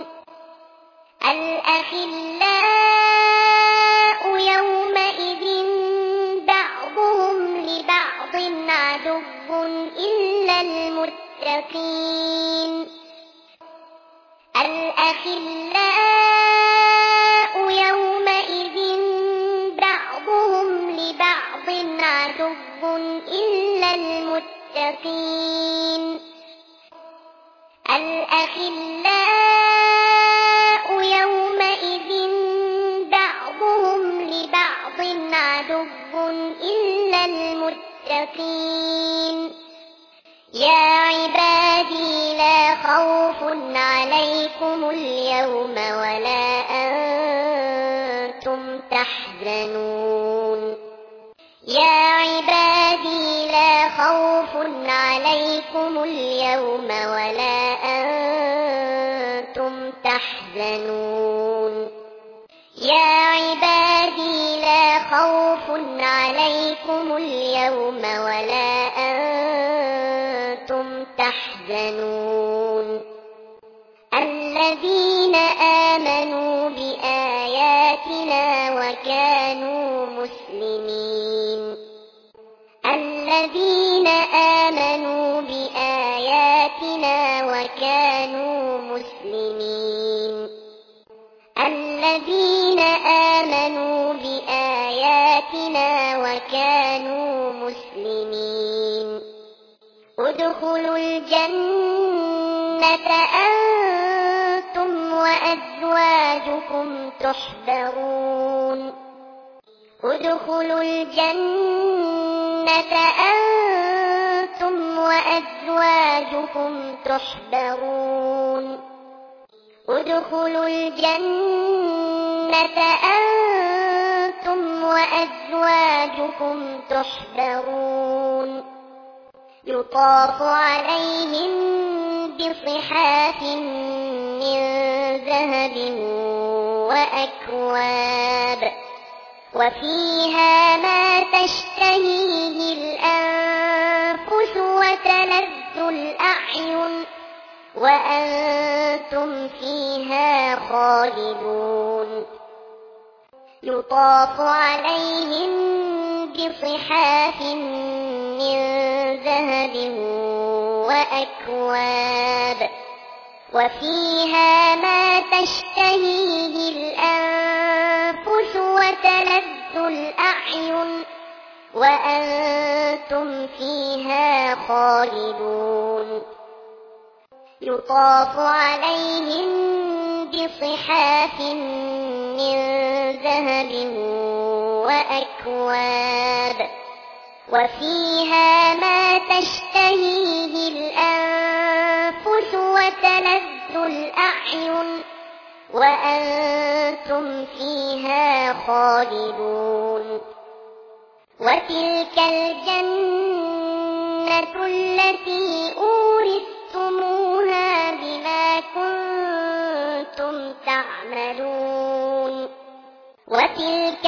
الأخلاء يومئذ بعضهم لبعض عدو إلا المتقين الأخلاء يومئذ المتقين يا عبادي لا خوف عليكم اليوم ولا أنتم تحزنون يا عبادي لا خوف عليكم اليوم ولا أنتم تحزنون يا عبادي لا خوف عليكم اليوم ولا أنتم تحزنون الذين آمنوا بآياتنا وكانوا مسلمين الذين آمنوا بآياتنا وكانوا مسلمين الذين آمنوا بآياتنا وكانوا مسلمين ادخلوا الجنة أنتم وأزواجكم تحبرون ادخلوا الجنة أنتم وأزواجكم تحبرون ادخلوا الجنة أنتم وأزواجكم تحبرون يطاف عليهم بصحاف من ذهب وأكواب وفيها ما تشتهيه الأنفس وتلذ الأعين وأنتم فيها خالدون يطاف عليهم بصحاف من ذهب وأكواب وفيها ما تشتهيه الأنفس وتلذ الأعين وأنتم فيها خالدون يطاف عليهم بصحاف من ذهب وأكواب وفيها ما تشتهيه الأنفس وتلذ الأعين وأنتم فيها خالدون وتلك الجنة التي أورثتموها بما كنتم تعملون وتلك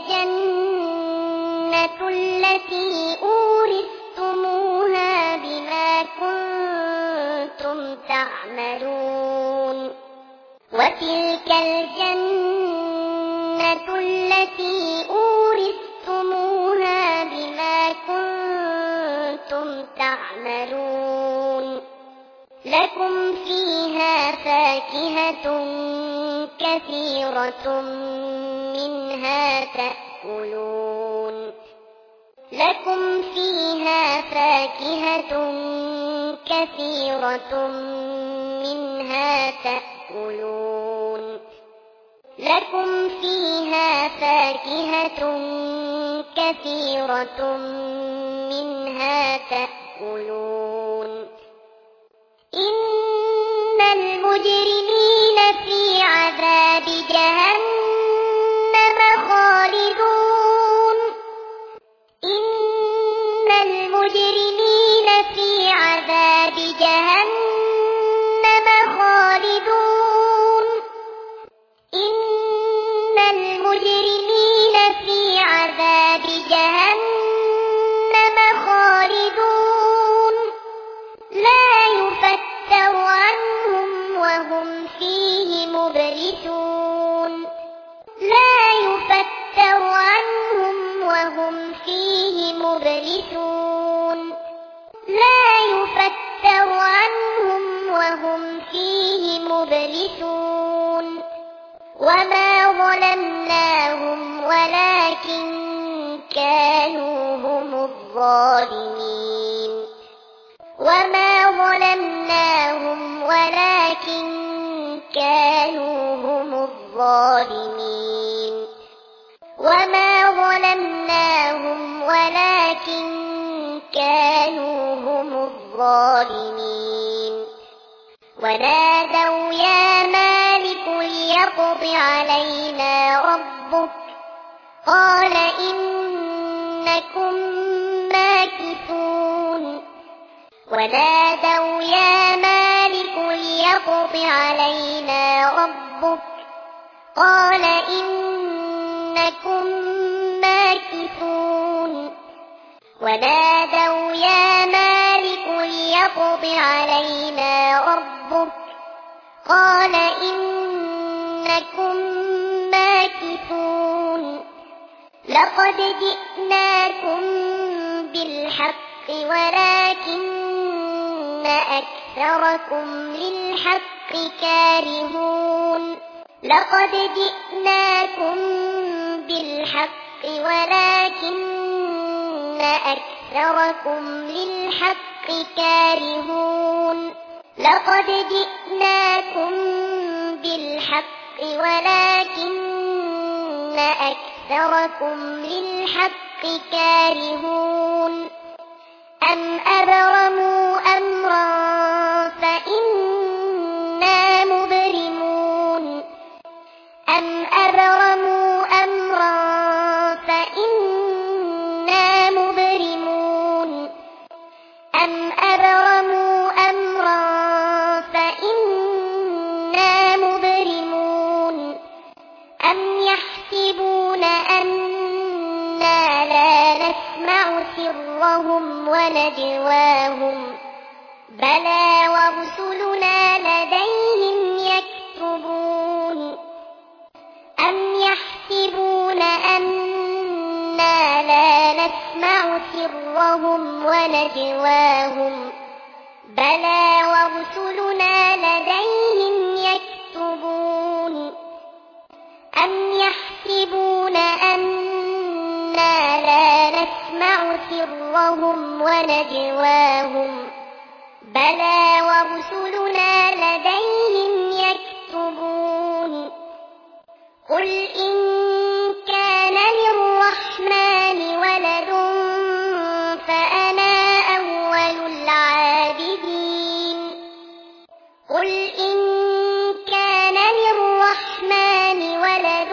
الجنة التي أورثتموها بما كنتم تعملون وتلك الجنة التي أورثتموها بما كنتم تعملون لكم فيها فاكهة كثيرة منها تأكلون لكم فيها فاكهة كثيرة منها تأكلون لكم فيها فاكهة كثيرة منها تأكلون إن المجرمين في عذاب جهنم خالدون إن المجرمين في عذاب جهنم خالدون إن المجرمين في عذاب جهنم خالدون لا يفتر عنهم وهم فيه مبلسون لا يفتر عنهم وهم فيه مبلسون لا يفتر عنهم وهم فيه مبلسون وما ظلمناهم ولكن كانوا هم الظالمين وما ظلمناهم ولكن كانوا هم الظالمين وما ظلمناهم ولكن كانوا هم الظالمين ونادوا يا مالك ليقض علينا ربك قال إنكم ماكثون ونادوا يا مالك ليقض علينا ربك قال إنكم ماكثون ونادوا يا مالك ليقض علينا ربك قال إنكم ماكثون لقد جئناكم بالحق ولكن أكثركم للحق كارهون لقد جئناكم بالحق ولكن أكثركم للحق كارهون لقد جئناكم بالحق ولكن أكثركم للحق كارهون أم أبرموا أمرا فإنا مبرمون أم أبرموا أمرا فإنا مبرمون أم أبرموا أمرا فإنا مبرمون أم يحسبون أنا لا نسمع سرهم ونجواهم بلى ورسلنا لديهم يكتبون أم يحسبون أنا لا نسمع سرهم ونجواهم بلى ورسلنا لديهم يكتبون أم يحسبون أنا لا نسمع سرهم ونجواهم بلى ورسلنا لديهم يكتبون قل إن كان للرحمن ولد فأنا أول العابدين قل إن كان للرحمن ولد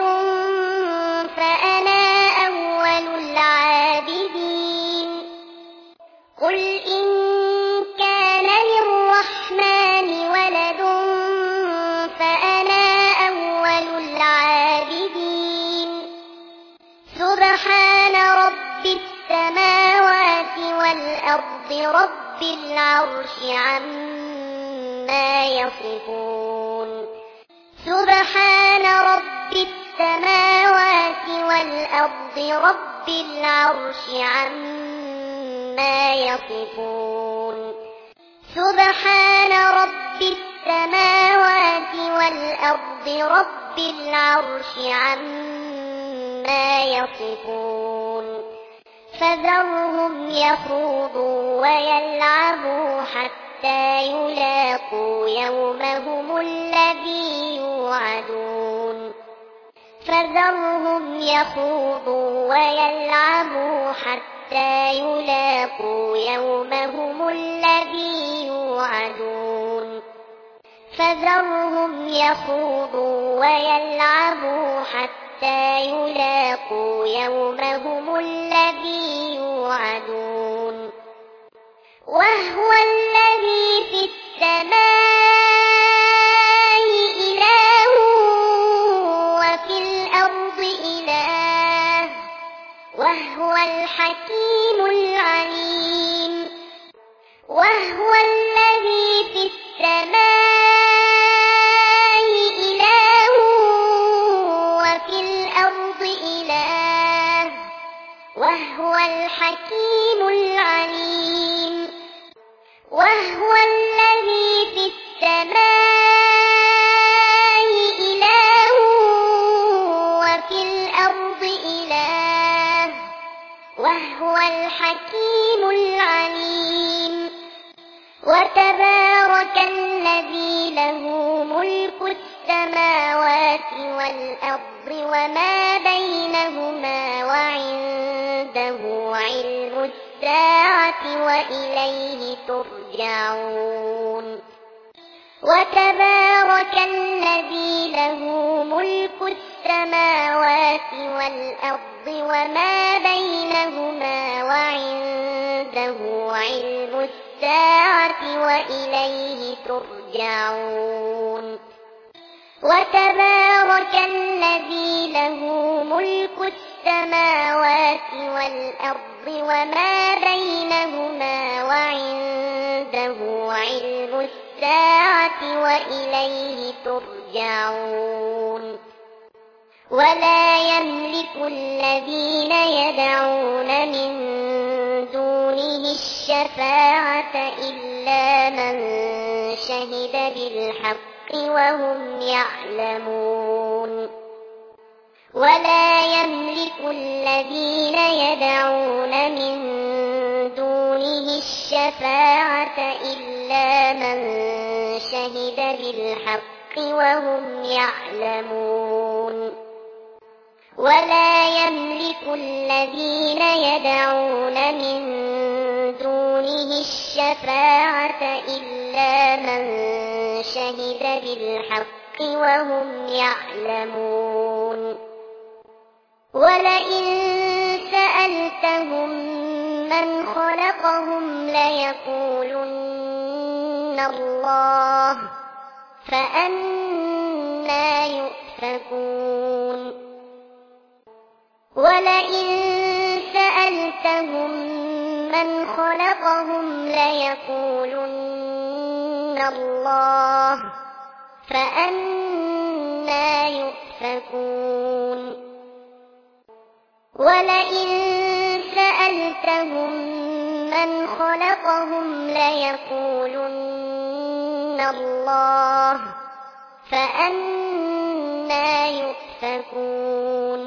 فأنا أول العابدين قل إن كان للرحمن ولد فأنا أول العابدين سبحان رب السماوات والأرض رب العرش عما يصفون سبحان رب السماوات والأرض رب العرش عما يصفون سبحان رب السماوات والأرض رب العرش عما يصفون فذرهم يخوضوا ويلعبوا حتى يلاقوا يومهم الذي يوعدون فذرهم يخوضوا ويلعبوا حتى يلاقوا يومهم الذي يوعدون فذرهم يخوضوا ويلعبوا حتى يلاقوا يومهم الذي يوعدون وهو الذي في السماء إله وفي الأرض إله وهو الحكيم العليم وهو الذي في السماء إله وفي الأرض إله وهو الحكيم العليم وهو الذي في السماء إله وفي الأرض إله وهو الحكيم العليم وتبارك الذي له ملك السماوات والأرض وما بينهما وعنده علم الساعة وإليه ترجعون وتبارك الذي له ملك السماوات والأرض وما بينهما وعنده علم الساعة وإليه ترجعون وتبارك الذي له ملك السماوات والأرض وما بينهما وعنده علم الساعة وإليه ترجعون ولا يملك الذين يدعون من دونه الشفاعة إلا من شهد بالحق وهم يعلمون ولا يملك الذين يدعون من دونه الشفاعة إلا من شهد بالحق وهم يعلمون ولا يملك الذين يدعون من دونه الشفاعة إلا من شهد بالحق وهم يعلمون ولئن سألتهم من خلقهم ليقولن الله فأنى يؤفكون ولئن سألتهم من خلقهم ليقولن الله فأنى يؤفكون ولئن سألتهم من خلقهم ليقولن الله فأنى يؤفكون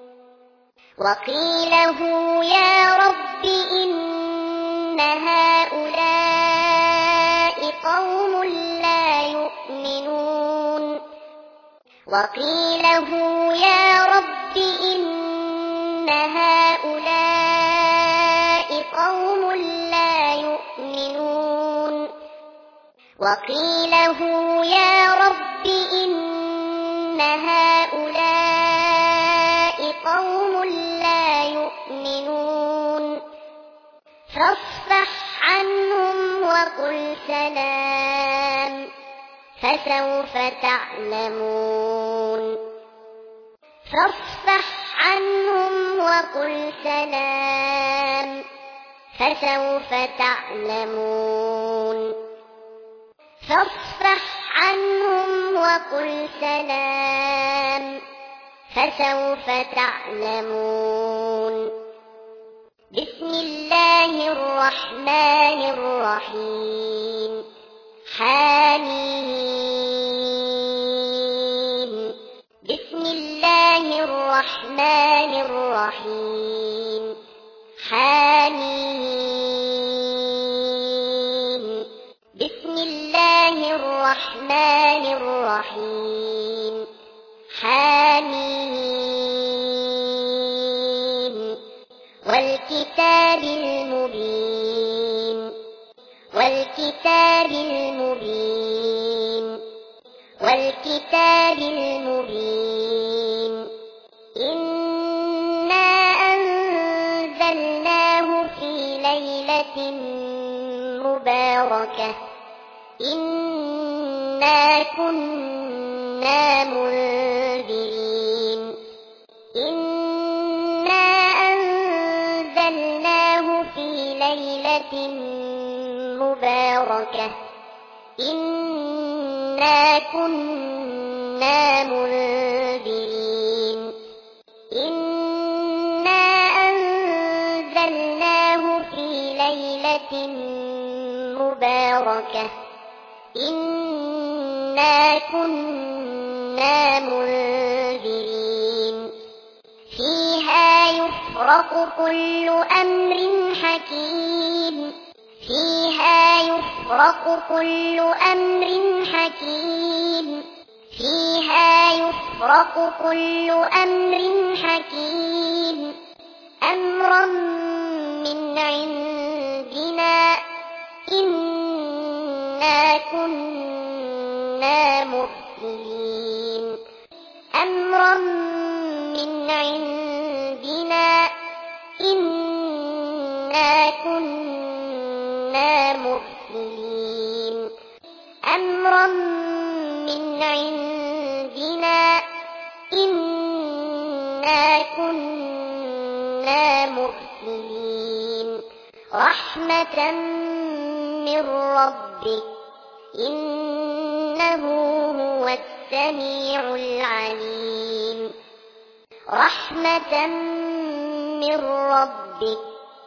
وقيله يا رب إن هؤلاء قوم لا يؤمنون وقيله يا رب إن هؤلاء قوم لا يؤمنون وقيله يا رب إن هؤلاء قوم لا يؤمنون فاصفح عنهم وقل سلام فسوف تعلمون فاصفح عنهم وقل سلام فسوف تعلمون فاصفح عنهم وقل سلام فسوف تعلمون بسم الله الرحمن الرحيم حميم بسم الله الرحمن الرحيم حميم بسم الله الرحمن الرحيم حميم والكتاب المبين والكتاب المبين والكتاب المبين إنا أنزلناه في ليلة مباركة إنا كنا منذرين إنا أنزلناه في ليلة مباركة إنا كنا منذرين إنا أنزلناه في ليلة مباركة إنا كنا منذرين فيها يفرق كل أمر حكيم فيها يفرق كل أمر حكيم فيها يفرق كل أمر حكيم أمرا من عند أمرا من عندنا إنا كنا مرسلين أمرا من عندنا إنا كنا مرسلين رحمة من ربك إنه هو السميع العليم رحمة من ربك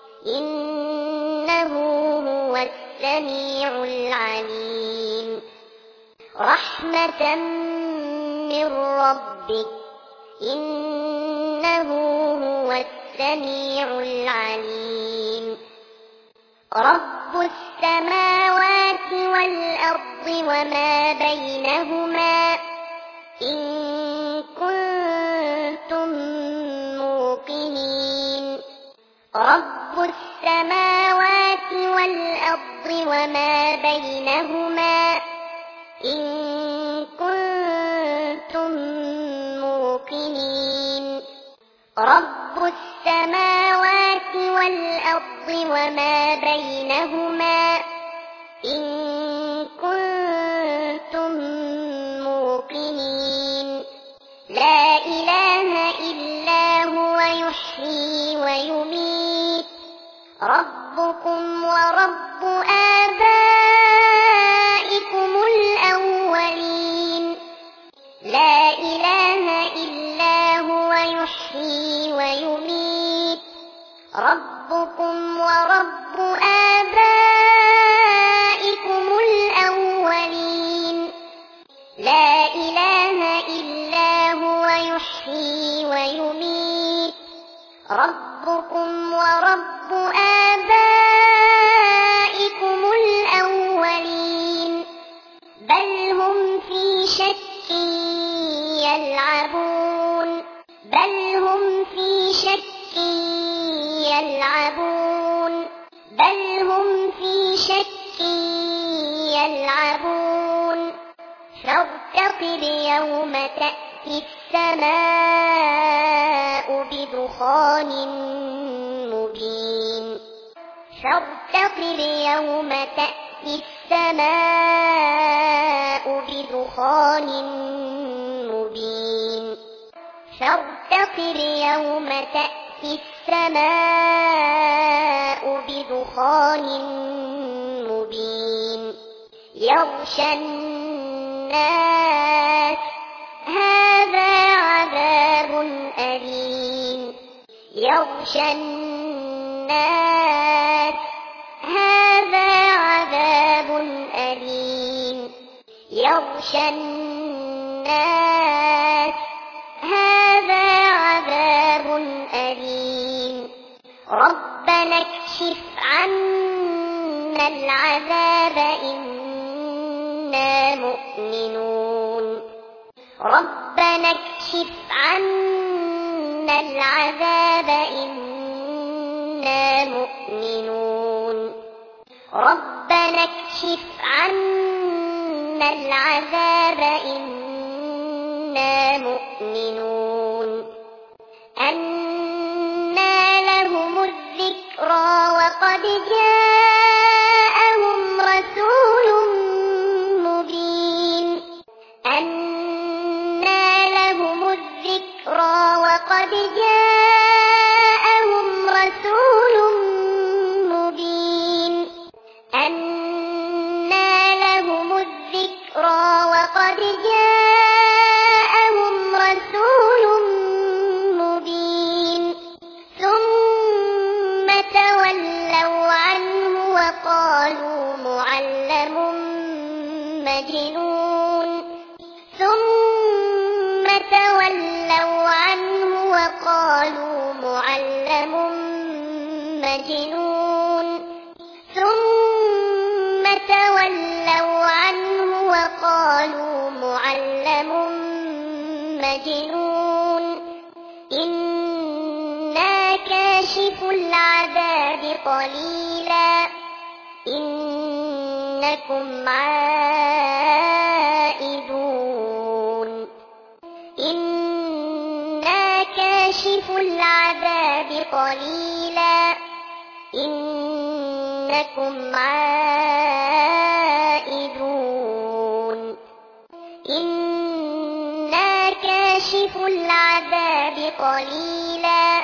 إنه هو السميع العليم رحمة من ربك إنه هو السميع العليم رب السماوات والأرض وما بينهما إن كنتم موقنين رب السماوات والأرض وما بينهما إن كنتم موقنين رب السماوات والأرض وما بينهما إن كنتم موقنين لا إله إلا هو يحيي ويميت ربكم ورب آبائكم الأولين لا إله إلا هو يحيي ويميت ربكم ورب آبائكم الأولين لا إله إلا هو يحيي ويميت ربكم ورب آبائكم الأولين بل هم في شك يلعبون بل هم في شك يلعبون بل هم في شك يلعبون فارتقب يوم تأتي السماء بدخان مبين فارتقب يوم تأتي السماء بدخان مبين فارتقب يوم تأتي السماء بدخان مبين يغشى الناس هذا عذاب أليم يغشى الناس هذا عذاب أليم يغشى الناس هذا عذاب أليم ربنا اكشف عنا العذاب إنا مؤمنون ربنا اكشف عنا العذاب إنا مؤمنون ربنا اكشف عنا العذاب إنا مؤمنون أنى لهم الذكرى وقد جاءهم رسول مبين أنى لهم الذكرى وقد جاءهم رسول مبين أنى لهم الذكرى وقد جاءهم رسول مبين ثم تولوا عنه وقالوا معلم مجنون ثم تولوا عنه وقالوا معلم مجنون ثم تولوا عنه وقالوا معلم مجنون إنا كاشف العذاب قليلا إنكم عائدون إنا كاشف العذاب قليلا إنكم عائدون إنا كاشف العذاب قليلا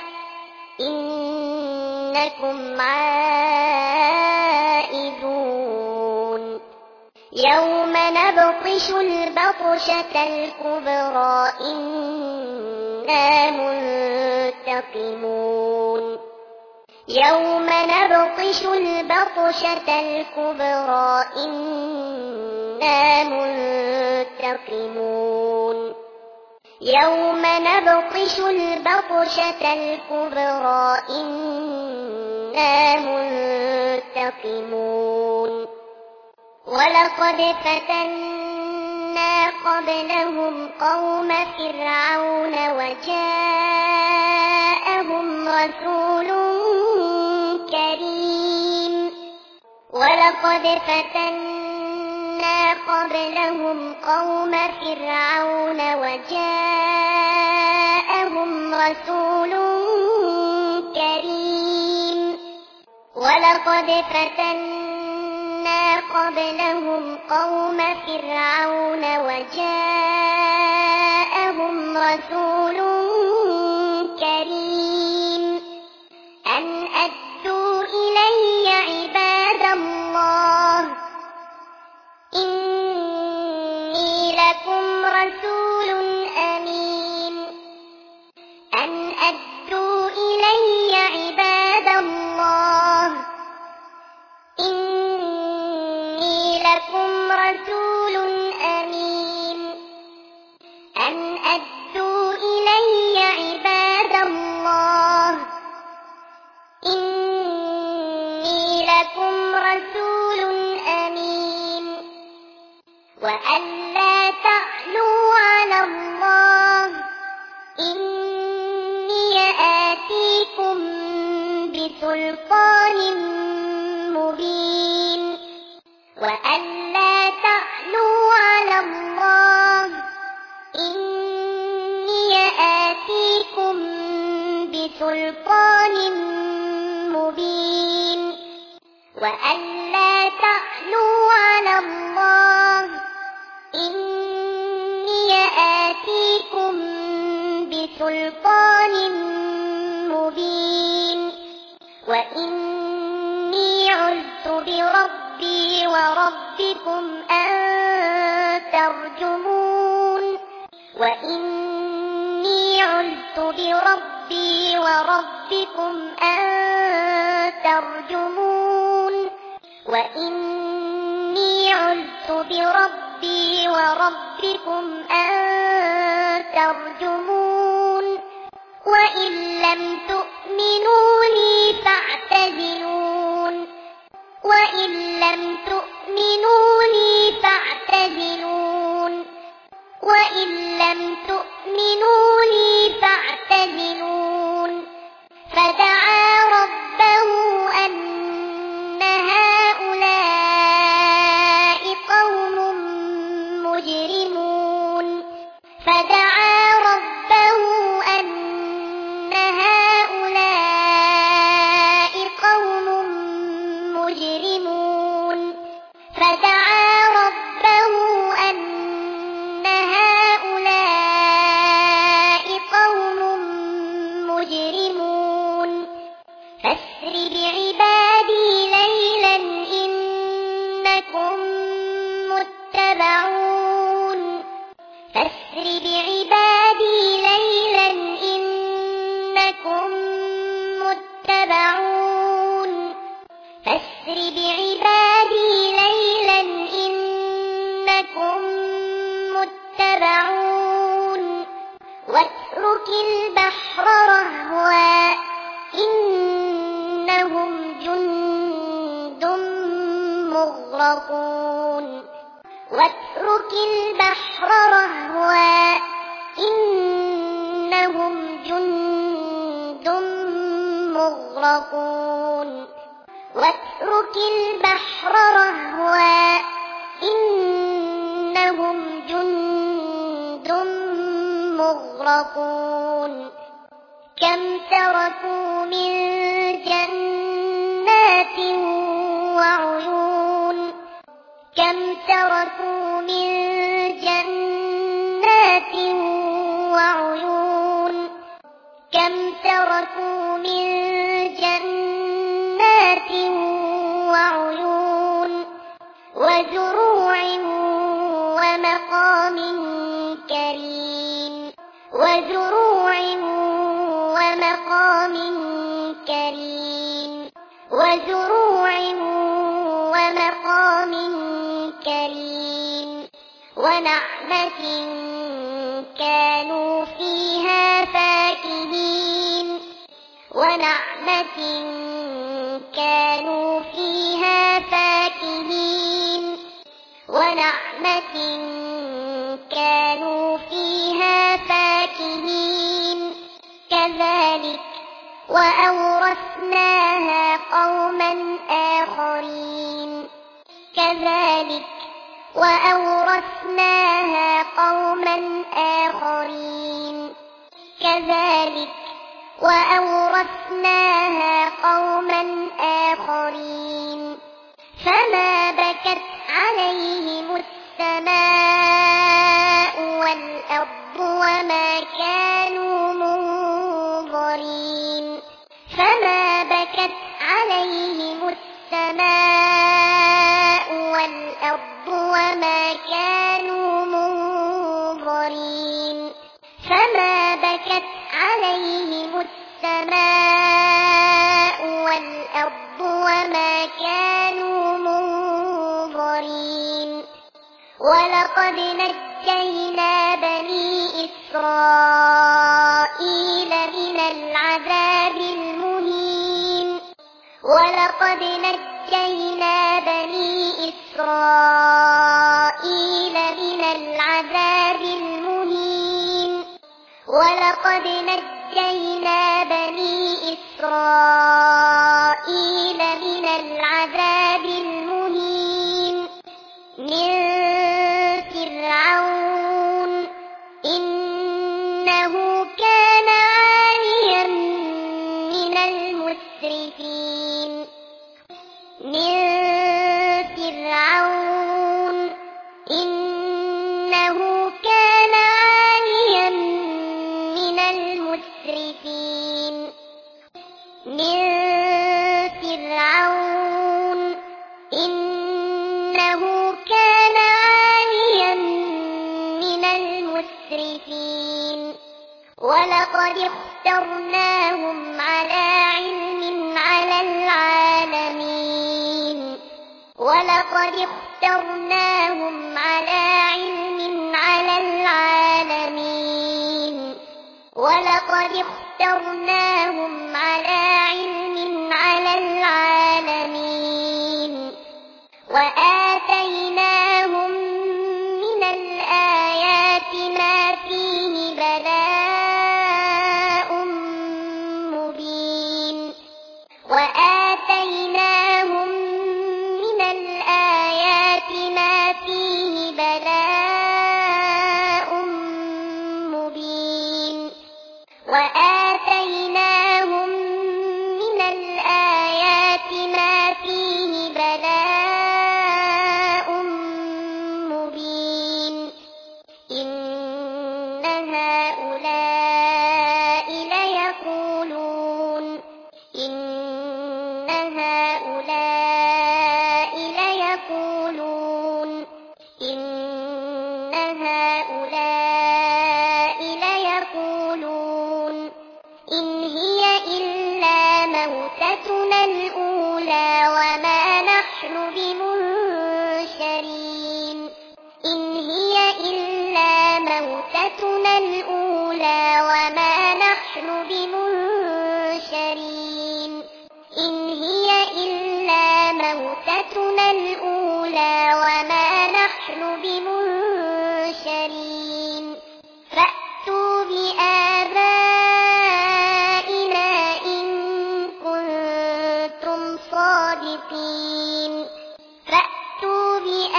إنكم عائدون يوم نبطش البطشة الكبرى إنا منتقمون يوم نبطش البطشة الكبرى إنا منتقمون يوم نبطش البطشة الكبرى إنا منتقمون ولقد فتنا قبلهم قوم فرعون وجاءهم رسول كريم ولقد فتنا قبلهم قوم فرعون وجاءهم رسول كريم ولقد فتنا قبلهم قوم فرعون وجاءهم رسول كريم أن أدوا إلي عباد الله إني لكم رسول أمين أن أدوا إلي عباد الله إني لكم رسول أمين أن أدوا إلي عباد الله إني لكم رسول أمين وأن لا تعلوا على الله إني آتيكم بسلطان مبين وأن لا تعلوا على الله إني آتيكم بسلطان مبين وأن لا تعلوا على الله إني آتيكم بسلطان مبين وإني عذت بربي وربكم أن ترجمون وإني عذت بربي وربكم أن ترجمون وإني عذت بربي وربكم أن ترجمون وإن لم تؤمنوا لي فاعتزلون وإن لم تؤمنوا لي فاعتزلون وإن لم تؤمنوا لي فاعتزلون فدعا ربه أن هؤلاء قوم مجرمون فدعا ربه أن هؤلاء قوم مجرمون فدعا ربه أن هؤلاء قوم مجرمون فاسر بعبادي ليلا إنكم متبعون فاسر بعبادي ليلا إنكم متبعون فاسر بعبادي ليلا إنكم متبعون واترك البحر رهوا إنهم جند مغرقون واترك البحر رهوا إنهم جند مغرقون واترك البحر رهوا إنهم جند مغرقون كم تركوا من جنات وعيون كم تركوا من جنات وعيون كم تركوا من جنات وعيون وزروع ومقام كريم وزروع ومقام كريم وزروع ومقام كريم ونعمة كانوا فيها فاكهين ونعمة كانوا فيها فاكهين ونعمة كانوا فيها فاكهين كذلك وأورثناها قوما آخرين كذلك وأورثناها قوما آخرين كذلك وأورثناها قوما آخرين فما بكت عليهم السماء والأرض وما كانوا منظرين فما بكت عليهم السماء والأرض وما كانوا منظرين فما بكت عليهم السماء والأرض وما كانوا منظرين ولقد نجينا بني إسرائيل من العذاب المهين ولقد نجينا بني إسرائيل من العذاب المهين ولقد نجينا بني إسرائيل من العذاب المهين من فرعون إنه كان عاليا من المسرفين من فرعون إنه كان عاليا من المسرفين من فرعون إنه كان عاليا من المسرفين ولقد اخترناهم على علم على العالمين ولقد اخترناهم على علم على العالمين ولقد اخترناهم على علم على العالمين وآتيناهم من الآيات ما فيه بلاء مبين وآتيناهم من الآيات ما فيه بلاء مبين وآتيناهم من الآيات ما فيه بلاء مبين إن هؤلاء ليقولون إن هؤلاء ليقولون إن هؤلاء ليقولون إن هي إلا موتتنا الأولى وما نحن بمنشرين إن هي إلا موتتنا الأولى وما نحن بمنشرين إن هي إلا موتتنا الأولى وما نحن بمنشرين فأتوا بآبائنا إن كنتم صادقين فأتوا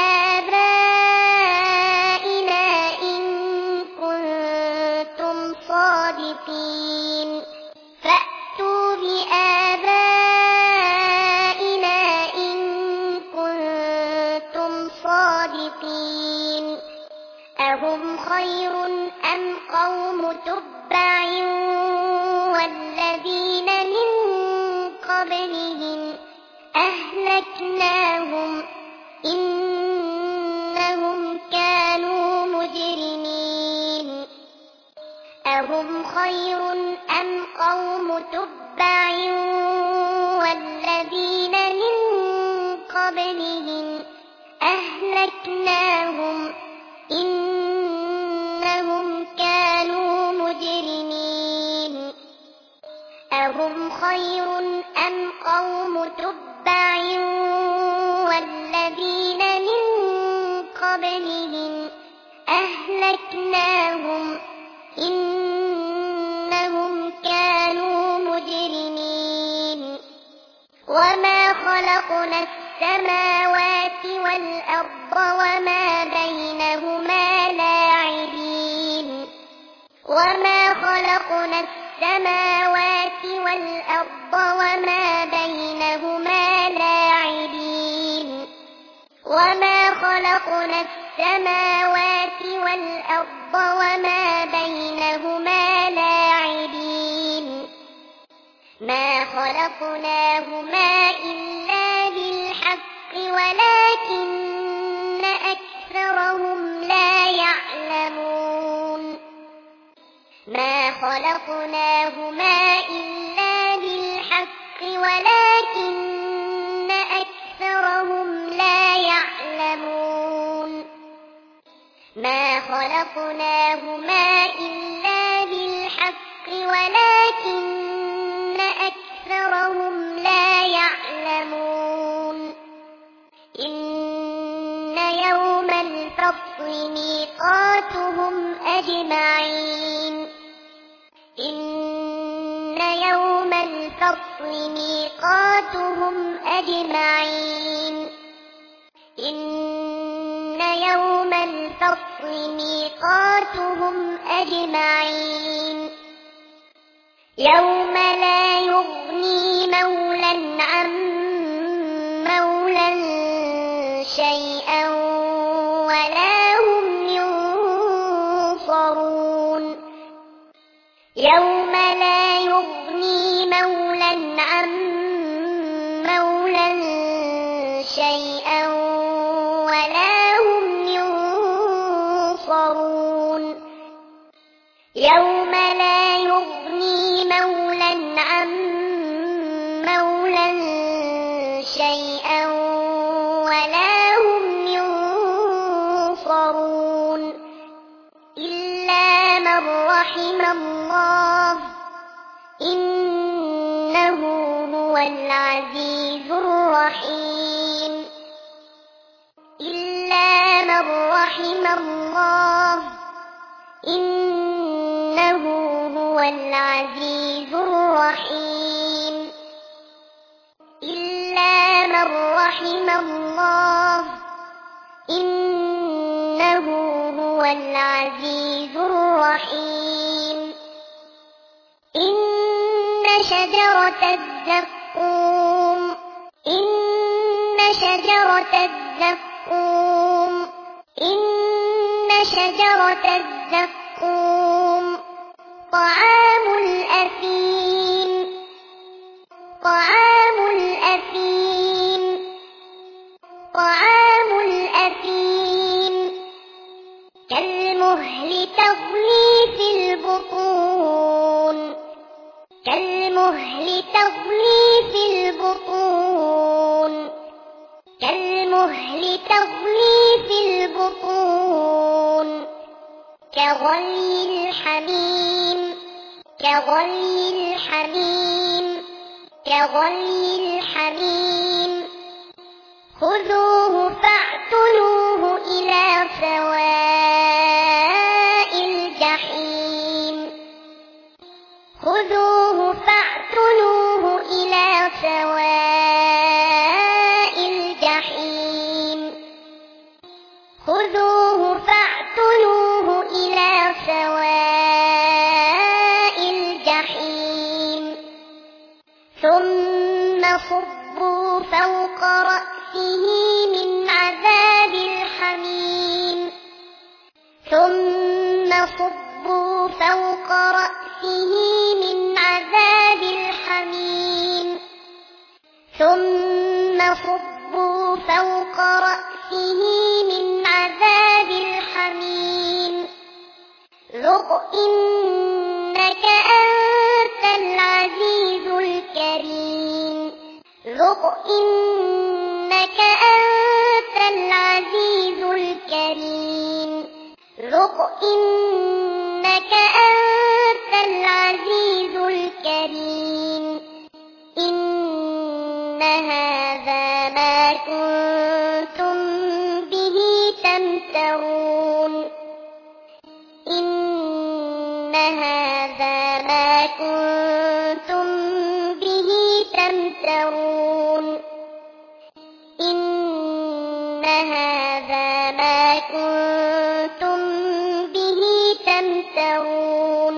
بآبائنا إن كنتم صادقين أم قوم تبع والذين من قبلهم أهلكناهم إنهم كانوا مجرمين أهم خير أم قوم تبع والذين من قبلهم أهلكناهم إنهم كانوا مجرمين وما خلقنا السماوات والأرض وما بينهما لاعبين وما خلقنا السماوات والأرض وما بينهما لاعبين وما خلقنا السماوات والأرض وما بينهما لاعبين ما خلقناهما إلا بالحق ولكن أكثرهم لا يعلمون ما خلقناهما إلا بالحق ولكن أكثرهم لا يعلمون ما خلقناهما إلا بالحق ولكن أكثرهم لا يعلمون إن يوم الفصل ميقاتهم أجمعين إن يوم الفصل ميقاتهم أجمعين إن يوم الفصل ميقاتهم أجمعين يوم لا يغني مولى عن مولى شيئا ولا هم ينصرون يوم لا يغني مولى عن مولى شيئا ولا هم ينصرون يوم لا يغني مولى عن مولى شيئا ولا هم ينصرون إلا من رحم الله إنه هو العزيز الرحيم إلا من رحم الله إنه هو العزيز الرحيم إلا من رحم الله إنه هو العزيز الرحيم إن شجرة الزقوم إن شجرة الزقوم إن شجرة الزقوم طعام الأثيم طعام الأثيم طعام الأثيم كالمهل تغلي في البطون كالمهل تغلي في البطون كالمهل تغلي في البطون كغلي الحميم كغلي الحميم كغلي الحميم خذوه فاعتلوه إلى سواء الجحيم خذوه فاعتلوه إلى سواء الجحيم خذوه فاعتلوه إلى سواء الجحيم ثم صبوا فوق رأسه من عذاب الحميم ثم صبوا فوق رأسه من عذاب الحميم ثم صبوا فوق رأسه من عذاب الحميم ذق إنك أنت ذُقْ إِنَّكَ أَنْتَ الْعَزِيزُ الْكَرِيمُ ذُقْ إِنَّكَ أَنْتَ الْعَزِيزُ الْكَرِيمُ إِنَّ هَذَا مَا كُنتُم بِهِ تَمْتَرُونَ إِنَّ هَذَا مَا كُنتُم بِهِ تَمْتَرُونَ إِنَّ هَذَا مَا كُنتُم بِهِ تَمْتَرُونَ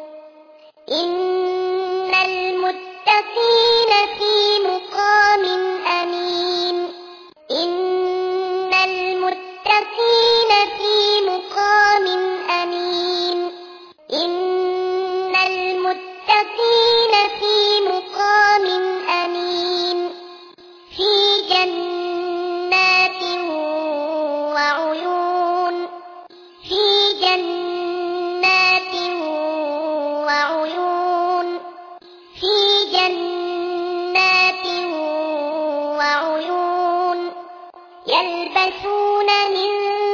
إِنَّ الْمُتَّقِينَ فِي مَقَامٍ أَمِينٍ إِنَّ الْمُتَّقِينَ فِي مَقَامٍ أَمِينٍ إِنَّ الْمُتَّقِينَ فِي مَقَامٍ أَمِينٍ فِي جَنَّاتٍ وَعُيُونٍ فِي جَنَّاتٍ وَعُيُونٍ فِي جَنَّاتٍ وَعُيُونٍ يَلْبَسُونَ مِن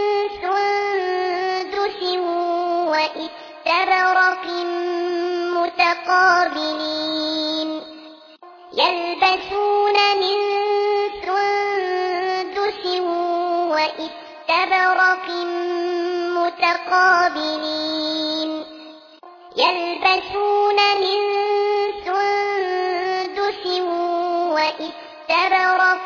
سُندُسٍ وَإِسْتَبْرَقٍ مُتَقَابِلِينَ يَلْبَسُونَ مِن سُندُسٍ وَإِسْتَبْرَقٍ مُتَقَابِلِينَ يَلْبَسُونَ مِن سُندُسٍ وَإِسْتَبْرَقٍ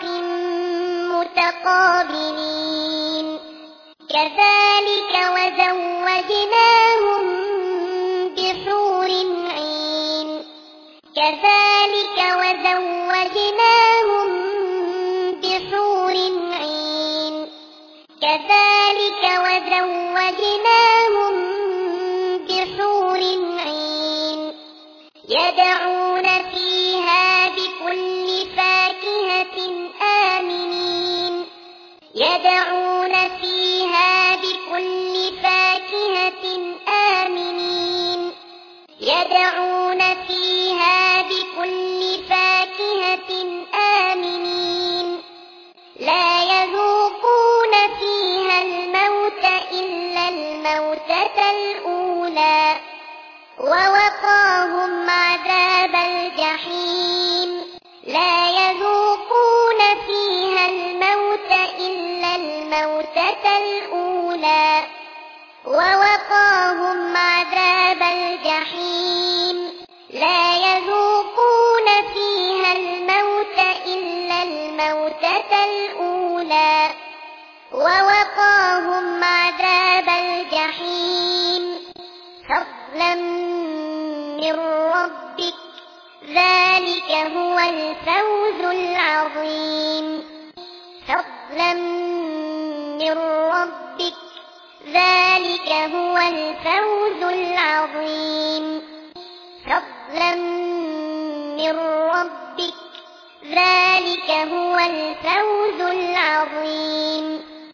مُتَقَابِلِينَ كَذَلِكَ وَزَوَّجْنَاهُم بِحُورٍ عِينٍ كَذَلِكَ وَزَوَّجْنَاهُم بِحُورٍ عِينٍ كَذَلِكَ وَزَوَّجْنَاهُم بِحُورٍ عِينٍ يَدْعُونَ فِيهَا بِكُلِّ فَاكِهَةٍ آمِنِينَ يَدْعُونَ فِيهَا بِكُلِّ فَاكِهَةٍ آمِنِينَ يَدْعُونَ فِيهَا بِكُلِّ فَاكِهَةٍ آمِنِينَ لَا يَذُوقُونَ فِيهَا الْمَوْتَ إِلَّا الْمَوْتَةَ الْأُولَى وَوَقَاهُمْ عَذَابَ الْجَحِيمِ لَا يَذُوقُونَ فِيهَا الْمَوْتَ إِلَّا الْمَوْتَةَ الْأُولَى وَوَقَاهُمْ عَذَابَ الْجَحِيمِ لَا يَذُوقُونَ فِيهَا الْمَوْتَ إِلَّا الْمَوْتَةَ الْأُولَى وَوَقَاهُمْ عَذَابَ الْجَحِيمِ فَضْلًا مِّن رَّبِّكَ ذَلِكَ هُوَ الْفَوْزُ الْعَظِيمُ فَضْلًا مِّن رَّبِّكَ ذَلِكَ هُوَ الْفَوْزُ الْعَظِيمُ فَضْلًا مِّن رَّبِّكَ ذَلِكَ هُوَ الْفَوْزُ الْعَظِيمُ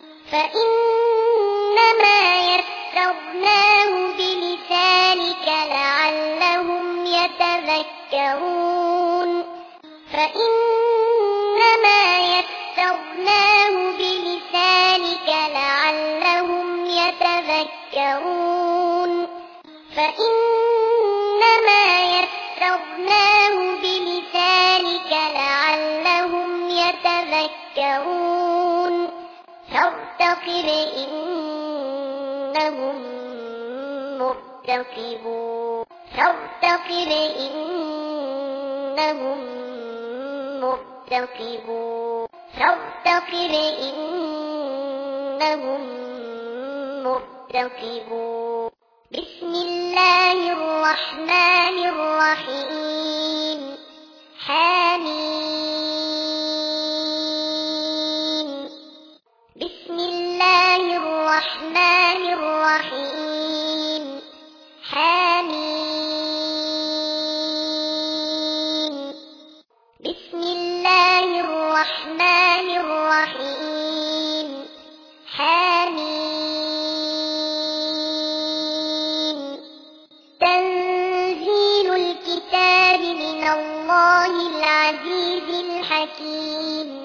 فَإِنَّمَا يَسَّرْنَاهُ بِلِسَانِكَ لَعَلَّهُمْ يَتَذَكَّرُونَ فَإِنَّمَا يَسَّرْنَاهُ بِلِسَانِكَ لَعَلَّهُمْ يَتَذَكَّرُونَ فَإِنَّمَا يَسَّرْنَاهُ بِلِسَانِكَ لَعَلَّهُمْ يَتَذَكَّرُونَ فَارْتَقِبْ إِنَّهُم مُّرْتَقِبُونَ فَارْتَقِبْ إِنَّهُم مُّرْتَقِبُونَ فَارْتَقِبْ إِنَّهُم مُّرْتَقِبُونَ بسم الله الرحمن الرحيم حميم بسم الله الرحمن الرحيم حميم بسم الله الرحمن الرحيم حميم تنزيل الكتاب من الله العزيز الحكيم الحكيم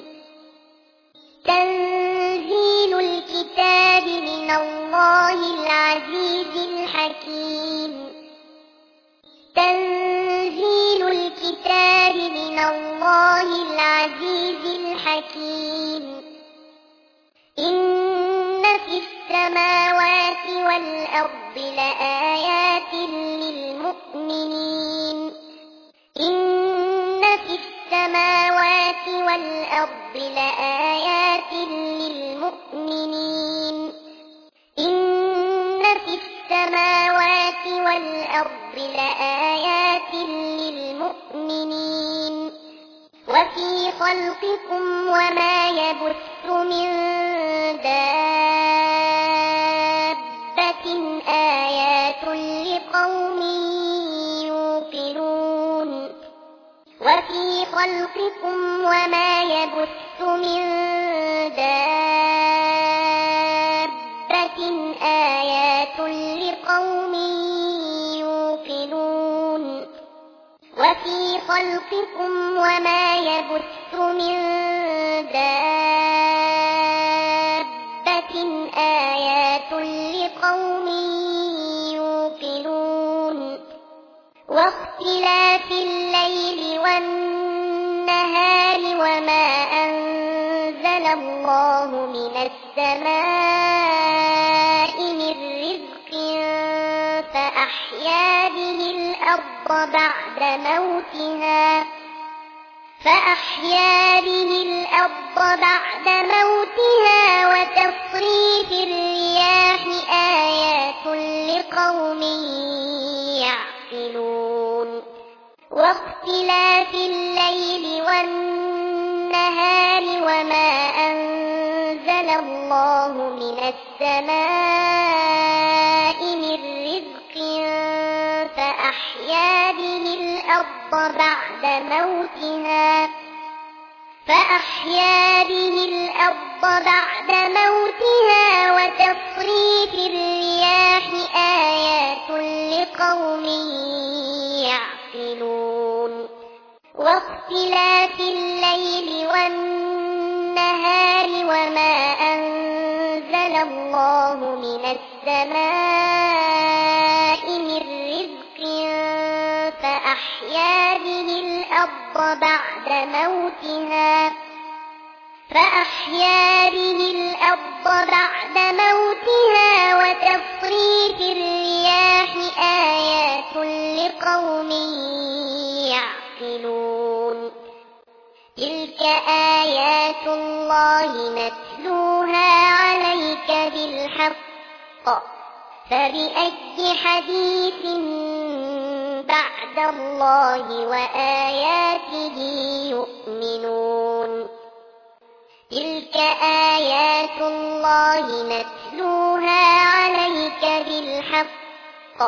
تنزيل الكتاب من الله العزيز الحكيم تنزيل الكتاب من الله العزيز الحكيم إن في السماوات والأرض لآيات للمؤمنين إن في السماوات والأرض لآيات للمؤمنين إن في السماوات والأرض لآيات للمؤمنين وفي خلقكم وما يبث من دابة آيات لقوم يوقنون وفي خلقكم وما يبث من دابة آيات لقوم يوقنون وفي خلقكم وما يبث من دابة آيات لقوم يوقنون واختلاف الليل والنهار وما أنزل الله من السماء من رزق فأحيا به الأرض بعد موتها فأحيا به الأرض بعد موتها وتصريف الرياح آيات لقوم يعقلون واختلاف الليل والنهار وما أنزل الله من السماء من رزق فأحيا به الأرض بعد موتها فأحيا به الأرض بعد موتها وتصريف الرياح آيات لقوم يعقلون واختلاف الليل والنهار وما أنزل الله من السماء من رزق فأحيا به الأرض بعد موتها فأحيا به الأرض بعد موتها وتصريف الرياح آيات لقوم يعقلون تلك آيات الله نتلوها عليك بالحق فبأي حديث بعد الله وآياته يؤمنون تلك آيات الله نتلوها عليك بالحق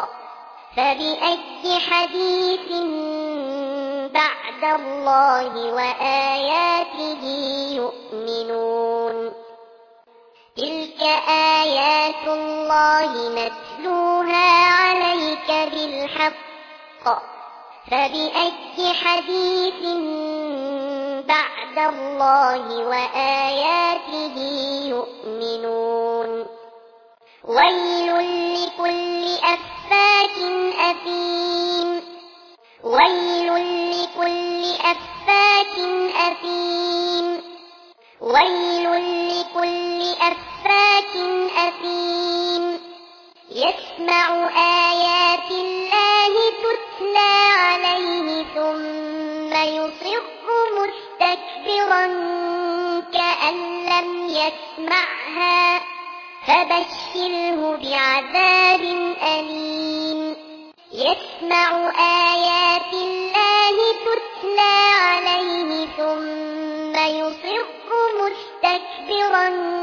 فبأي حديث بعد الله وآياته يؤمنون تلك آيات الله نتلوها عليك بالحق فبأي حديث بعد الله وآياته يؤمنون ويل لكل أفاك أثيم ويل لكل أفاك أثيم ويل لكل أفاك أثيم يسمع آيات الله تتلى عليه ثم يصر مستكبرا كأن لم يسمعها فبشره بعذاب أليم يسمع آيات الله تتلى عليه ثم يصر مستكبرا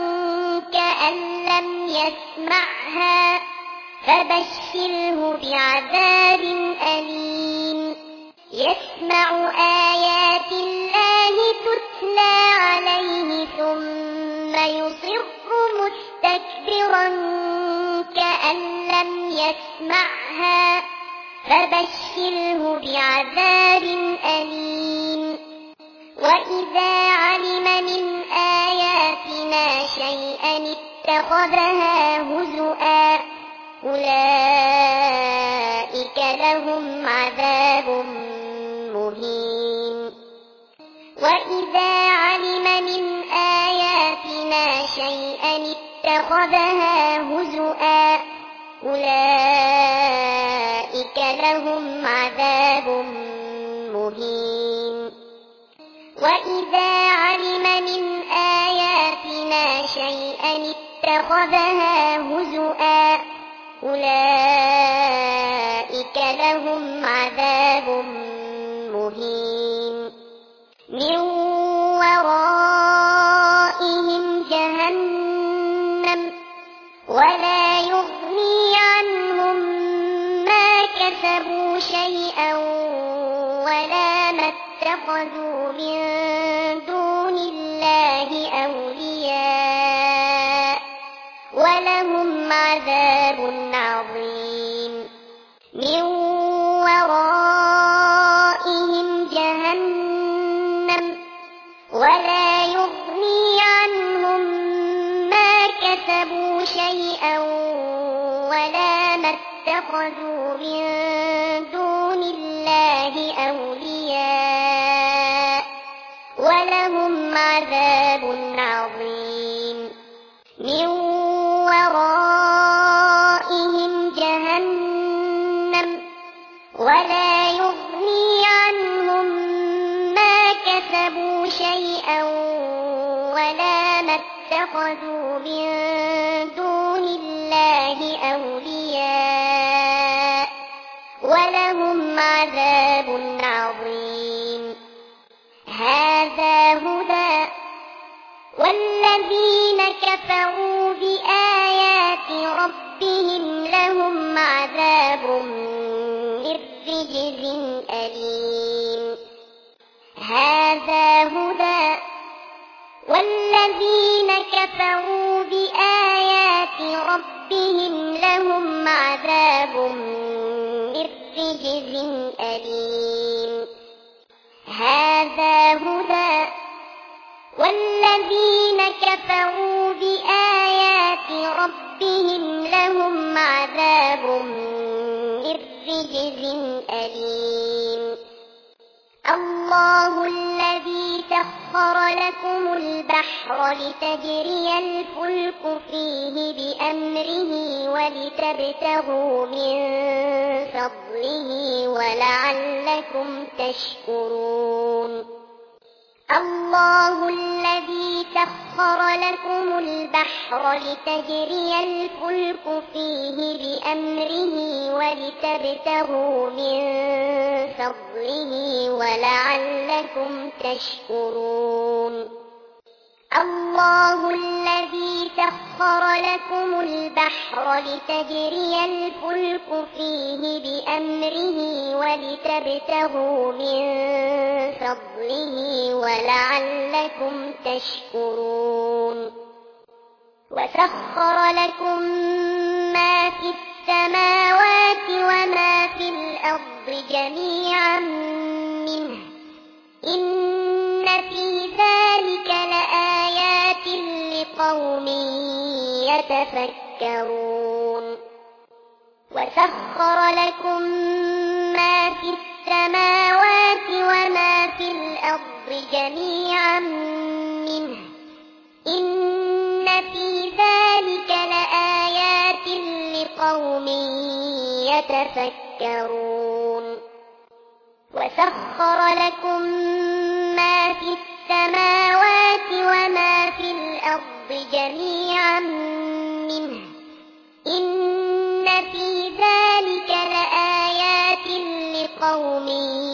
كأن لم يسمعها فبشره بعذاب أليم يسمع آيات الله تتلى عليه ثم يصر مستكبرا كأن لم يسمعها فبشره بعذاب أليم وإذا اتخذها هزؤا أولئك لهم عذاب مهين وإذا علم من آياتنا شيئا اتخذها هزؤا أولئك لهم عذاب مهين وإذا علم من آياتنا شيئا اتخذها هزؤا أولئك لهم عذاب مهين من ورائهم جهنم ولا يغني عنهم ما كسبوا شيئا ولا ما اتخذوا من دون الله أولياء ولهم عذاب عظيم من ورائهم جهنم ولا يغني عنهم ما كسبوا شيئا ولا ما اتخذوا من دون الله أولياء ولهم عذاب عظيم من ورائهم جهنم ولا يغني عنهم ما كسبوا شيئا ولا ما اتخذوا من دون الله أولياء ولهم عذاب عظيم هذا هدى والذين كفروا بآيات ربهم لهم عذاب من رجز أليم هذا هدى والذين كفروا بآيات ربهم لهم عذاب من رجز أليم هذا هدى والذين كفروا بآيات ربهم لهم عذاب من رجز أليم الله الذي سخر لكم البحر لتجري الفلك فيه بأمره ولتبتغوا من فضله ولعلكم تشكرون الله الذي سخر لكم البحر لتجري الفلك فيه بأمره ولتبتغوا من فضله ولعلكم تشكرون الله الذي سخر لكم البحر لتجري الفلك فيه بأمره ولتبتغوا من فضله ولعلكم تشكرون وسخر لكم ما في السماوات وما في الأرض جميعا منه إن في ذلك لآيات لقوم يتفكرون وسخر لكم ما في السماوات وما في الأرض جميعا منه إن في ذلك لآيات لقوم يتفكرون وسخر لكم ما في السماوات وما في الأرض جميعا منه إن في ذلك لآيات لقوم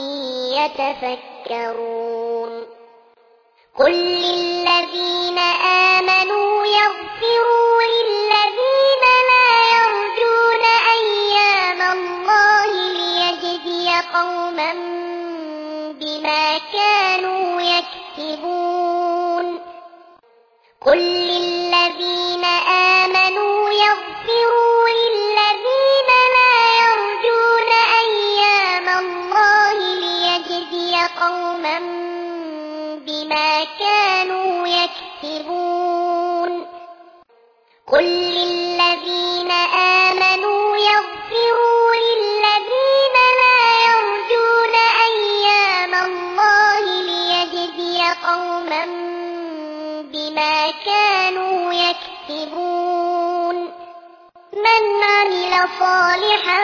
يتفكرون قل للذين آمنوا يغفروا للذين لا يرجون أيام الله ليجزي قوما بما كانوا يكسبون قل للذين آمنوا يغفروا للذين لا يرجون أيام الله ليجزي قوما بما كانوا يكسبون قل للذين آمنوا يغفروا للذين لا يرجون أيام الله ليجزي قوما بما كانوا يكسبون من عمل صالحا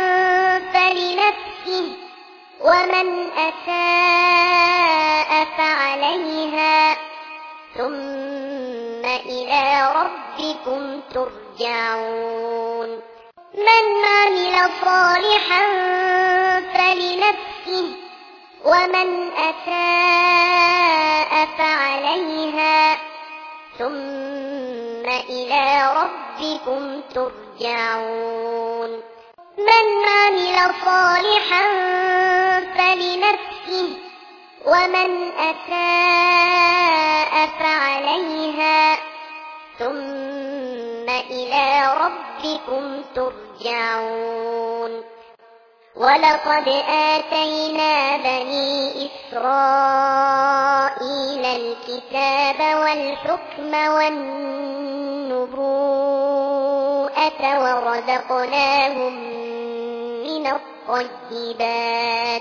فلنفسه ومن أساء فعليها ثم إلى ربكم ترجعون من عمل صالحا فلنفسه ومن أساء فعليها ثم إلى ربكم ترجعون من عمل صالحا فلنفسه ومن أساء فعليها ثم إلى ربكم ترجعون ولقد آتينا بني إسرائيل الكتاب والحكم والنبوءة ورزقناهم من الطيبات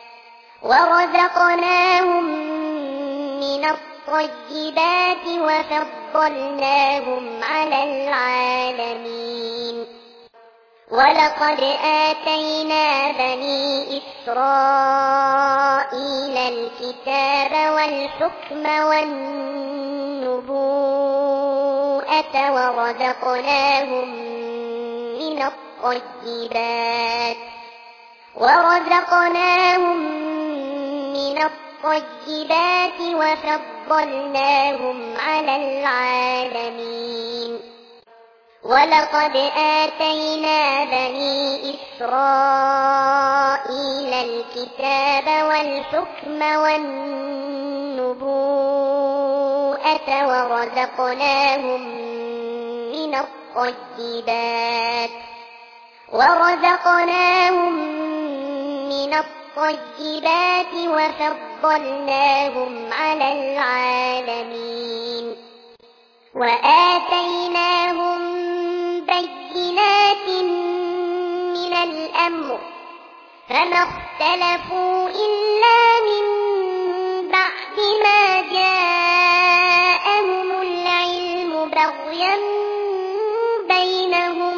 ورزقناهم من الطيبات وفضلناهم على العالمين ولقد آتينا بني إسرائيل الكتاب والحكم والنبوءة ورزقناهم من الطيبات ورزقناهم من الطيبات وفضلناهم على العالمين ولقد آتينا بني إسرائيل الكتاب والحكم والنبوءة ورزقناهم من الطيبات ورزقناهم من الطيبات وفضلناهم على العالمين وآتيناهم بينات من الأمر فما اختلفوا إلا من بعد ما جاءهم العلم بغيا بينهم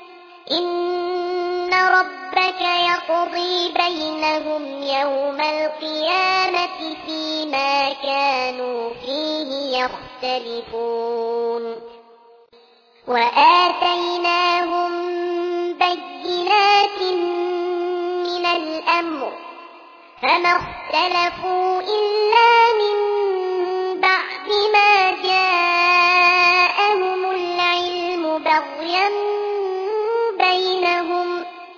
إن ربك يقضي بينهم يوم القيامة فيما كانوا فيه يختلفون وآتيناهم بينات من الأمر فما اختلفوا إلا من بعد ما جاءهم العلم بغيا بينهم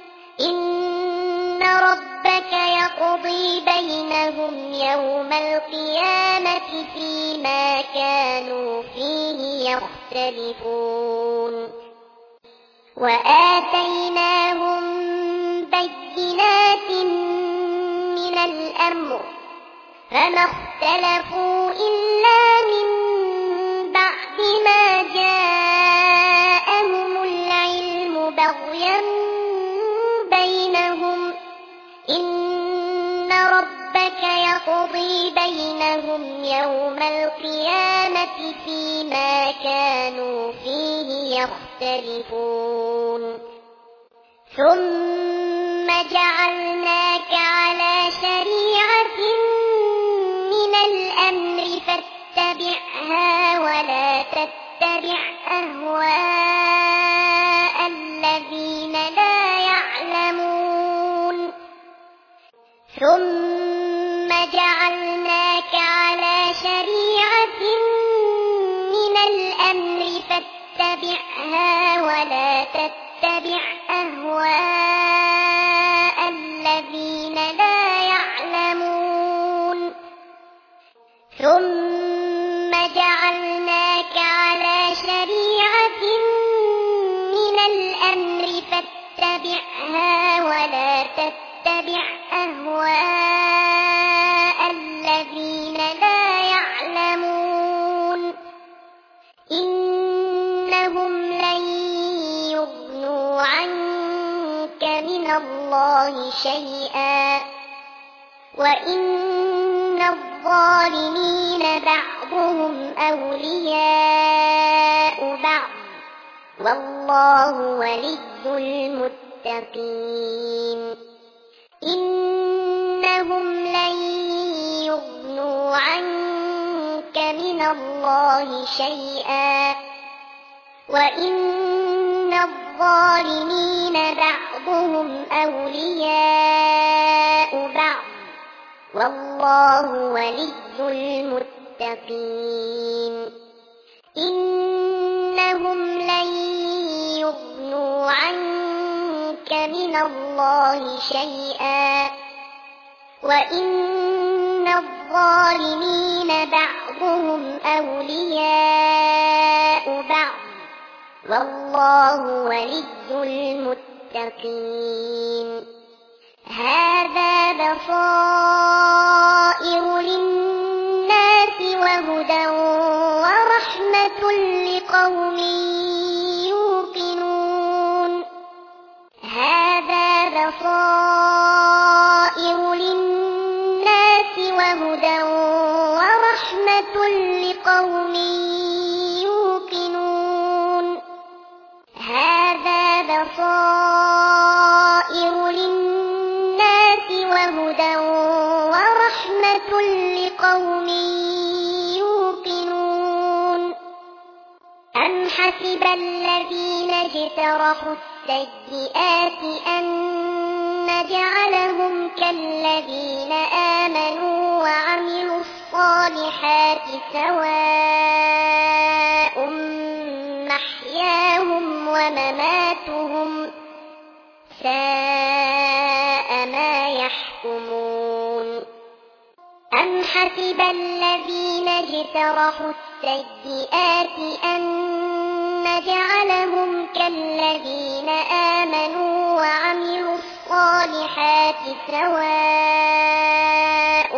إن ربك يقضي بينهم يوم القيامة فيما كانوا فيه يختلفون وآتيناهم بينات من الأمر فما اختلفوا إلا من بعد ما جاءهم العلم بغيا بينهم إن ربك يقضي بينهم يوم القيامة فيما كانوا فيه يختلفون ثم جعلناك على شريعة من الأمر فاتبعها ولا تتبع أهواء الذين لا يعلمون ثم جعلناك على شريعة من الأمر فاتبعها ولا تتبع أهواء الذين لا يعلمون ثم جعلناك على شريعة من الأمر فاتبعها ولا تتبع أهواء الذين لا يعلمون إنهم شيئا وإن الظالمين بعضهم أولياء بعض والله ولي المتقين إنهم لن يغنوا عنك من الله شيئا وإن الظالمين بعضهم أولياء بعض والله ولي المتقين إنهم لن يغنوا عنك من الله شيئا وإن الظالمين بعضهم أولياء بعض والله ولي المتقين هذا بصائر للناس وهدى ورحمة لقوم يوقنون هذا بصائر للناس وهدى ورحمة لقوم يوقنون هذا بصائر للناس وهدى ورحمة لقوم يوقنون أم حسب الذين اجترحوا السيئات أن نجعلهم كالذين آمنوا وعملوا الصالحات سواء محياهم ومماتهم ساء ما يحكمون أم حسب الذين اجترحوا السيئات أن نجعلهم كالذين آمنوا وعملوا الصالحات سواء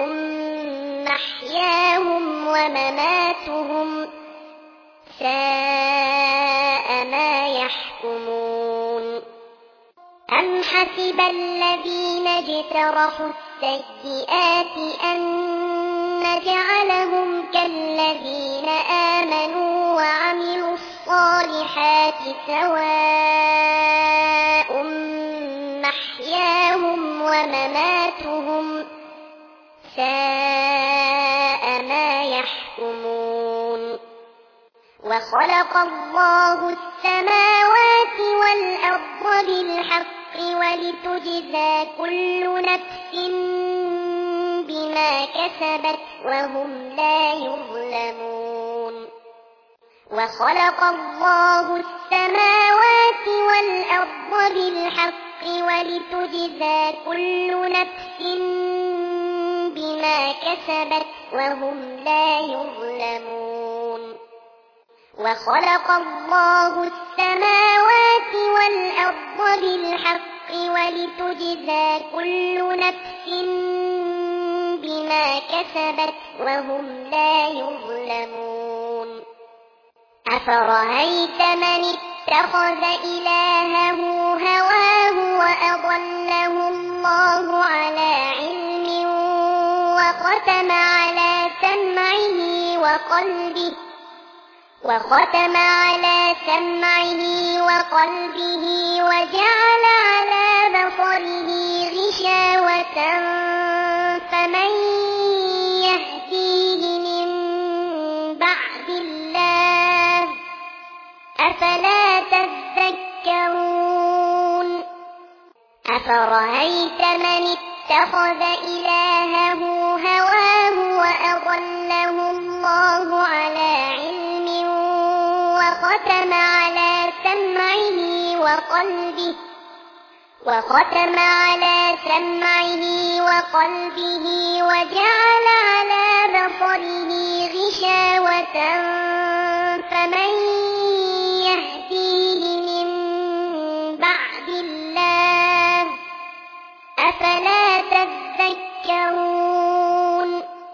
محياهم ومماتهم ساء ما يحكمون أم حسب الذين اجترحوا السيئات أن نجعلهم كالذين آمنوا وعملوا الصالحات سواء محياهم ومماتهم ساء ما يحكمون وخلق الله السماوات والأرض بالحق ولتجزى كل نفس بما كسبت وهم لا يظلمون وخلق الله السماوات والأرض بالحق ولتجزى كل نفس بما كسبت وهم لا يظلمون وخلق الله السماوات والأرض بالحق ولتجزى كل نفس بما كسبت وهم لا يظلمون أفرأيت من اتخذ إلهه هواه وأضله الله على علم وختم على سمعه وقلبه وختم على سمعه وقلبه وجعل على بصره غشاوة فمن يهديه من بعد الله أفلا تذكرون أفرأيت من اتخذ إلهه هواه وأضله الله على علم وختم على سمعه وقلبه وختم على سمعه وقلبه وجعل على بصره غشاوة فمن يهديه من بعد الله أفلا تذكرون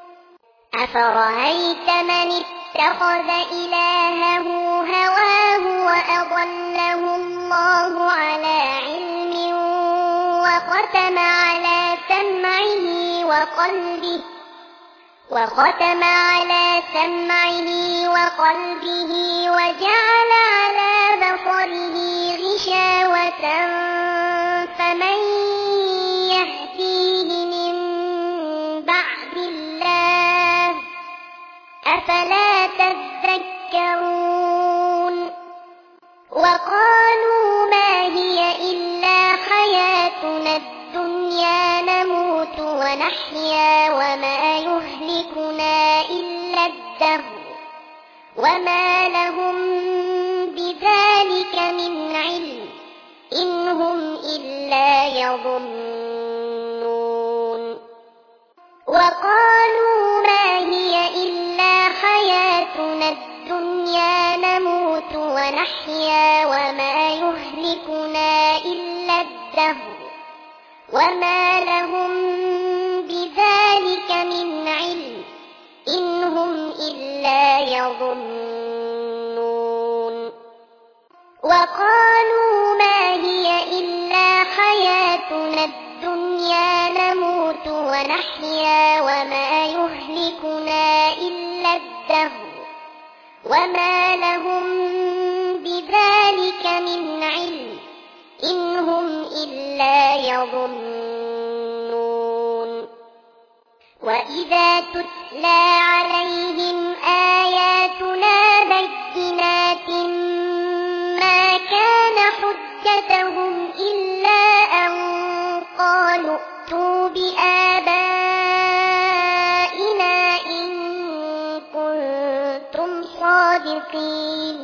أفرأيت من اتخذ إلهه هواه وأضله الله على علم وختم على سمعه وقلبه وختم على سمعه وقلبه وجعل على بصره غشاوة فمن يهديه من بعد الله أفلا تذكرون وقالوا ما هي إلا حياتنا الدنيا نموت ونحيا وما يهلكنا إلا الدهر وما لهم بذلك من علم إن هم إلا يظنون وقالوا ما هي إلا حياتنا الدنيا نموت ونحيا وما يهلكنا إلا الدهر وما لهم بذلك من علم إن هم إلا يظنون وقالوا ما هي إلا حياتنا الدنيا نموت ونحيا وما يهلكنا إلا الدهر وما لهم بذلك من علم إن هم إلا يظنون وإذا تتلى عليهم آياتنا بينات ما كان حجتهم إلا أن قالوا ائتوا بآبائنا إن كنتم صادقين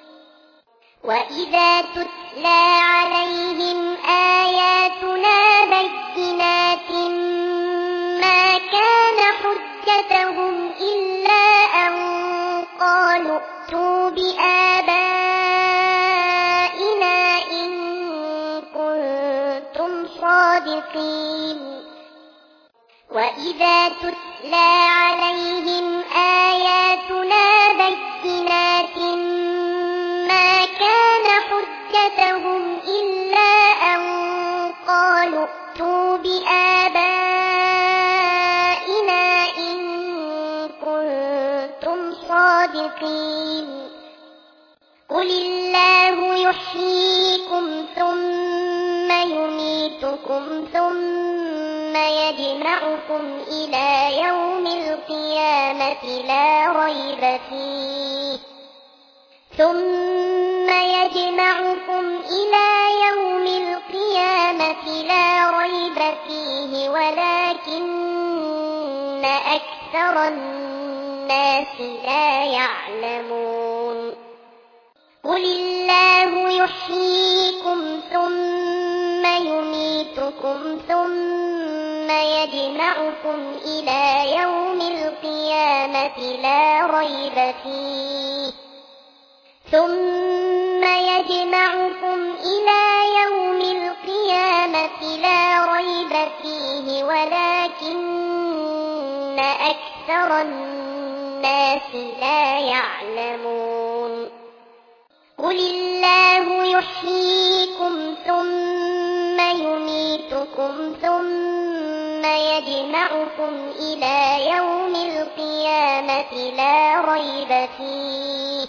وإذا تتلى عليهم آياتنا بينات ما كان حجتهم إلا أن قالوا ائتوا بآبائنا إن كنتم صادقين وإذا تتلى عليهم آياتنا بينات ما كان حجتهم إلا أن قالوا ائتوا بآبائنا إن كنتم صادقين قل الله يحييكم ثم يميتكم ثم يجمعكم إلى يوم القيامة لا ريب فيه ثم يجمعكم إلى يوم القيامة لا ريب فيه ولكن أكثر الناس لا يعلمون قل الله يحييكم ثم يميتكم ثم يجمعكم إلى يوم القيامة لا ريب فيه ثم يجمعكم إلى يوم القيامة لا ريب فيه ولكن أكثر الناس لا يعلمون قل الله يحييكم ثم يميتكم ثم يجمعكم إلى يوم القيامة لا ريب فيه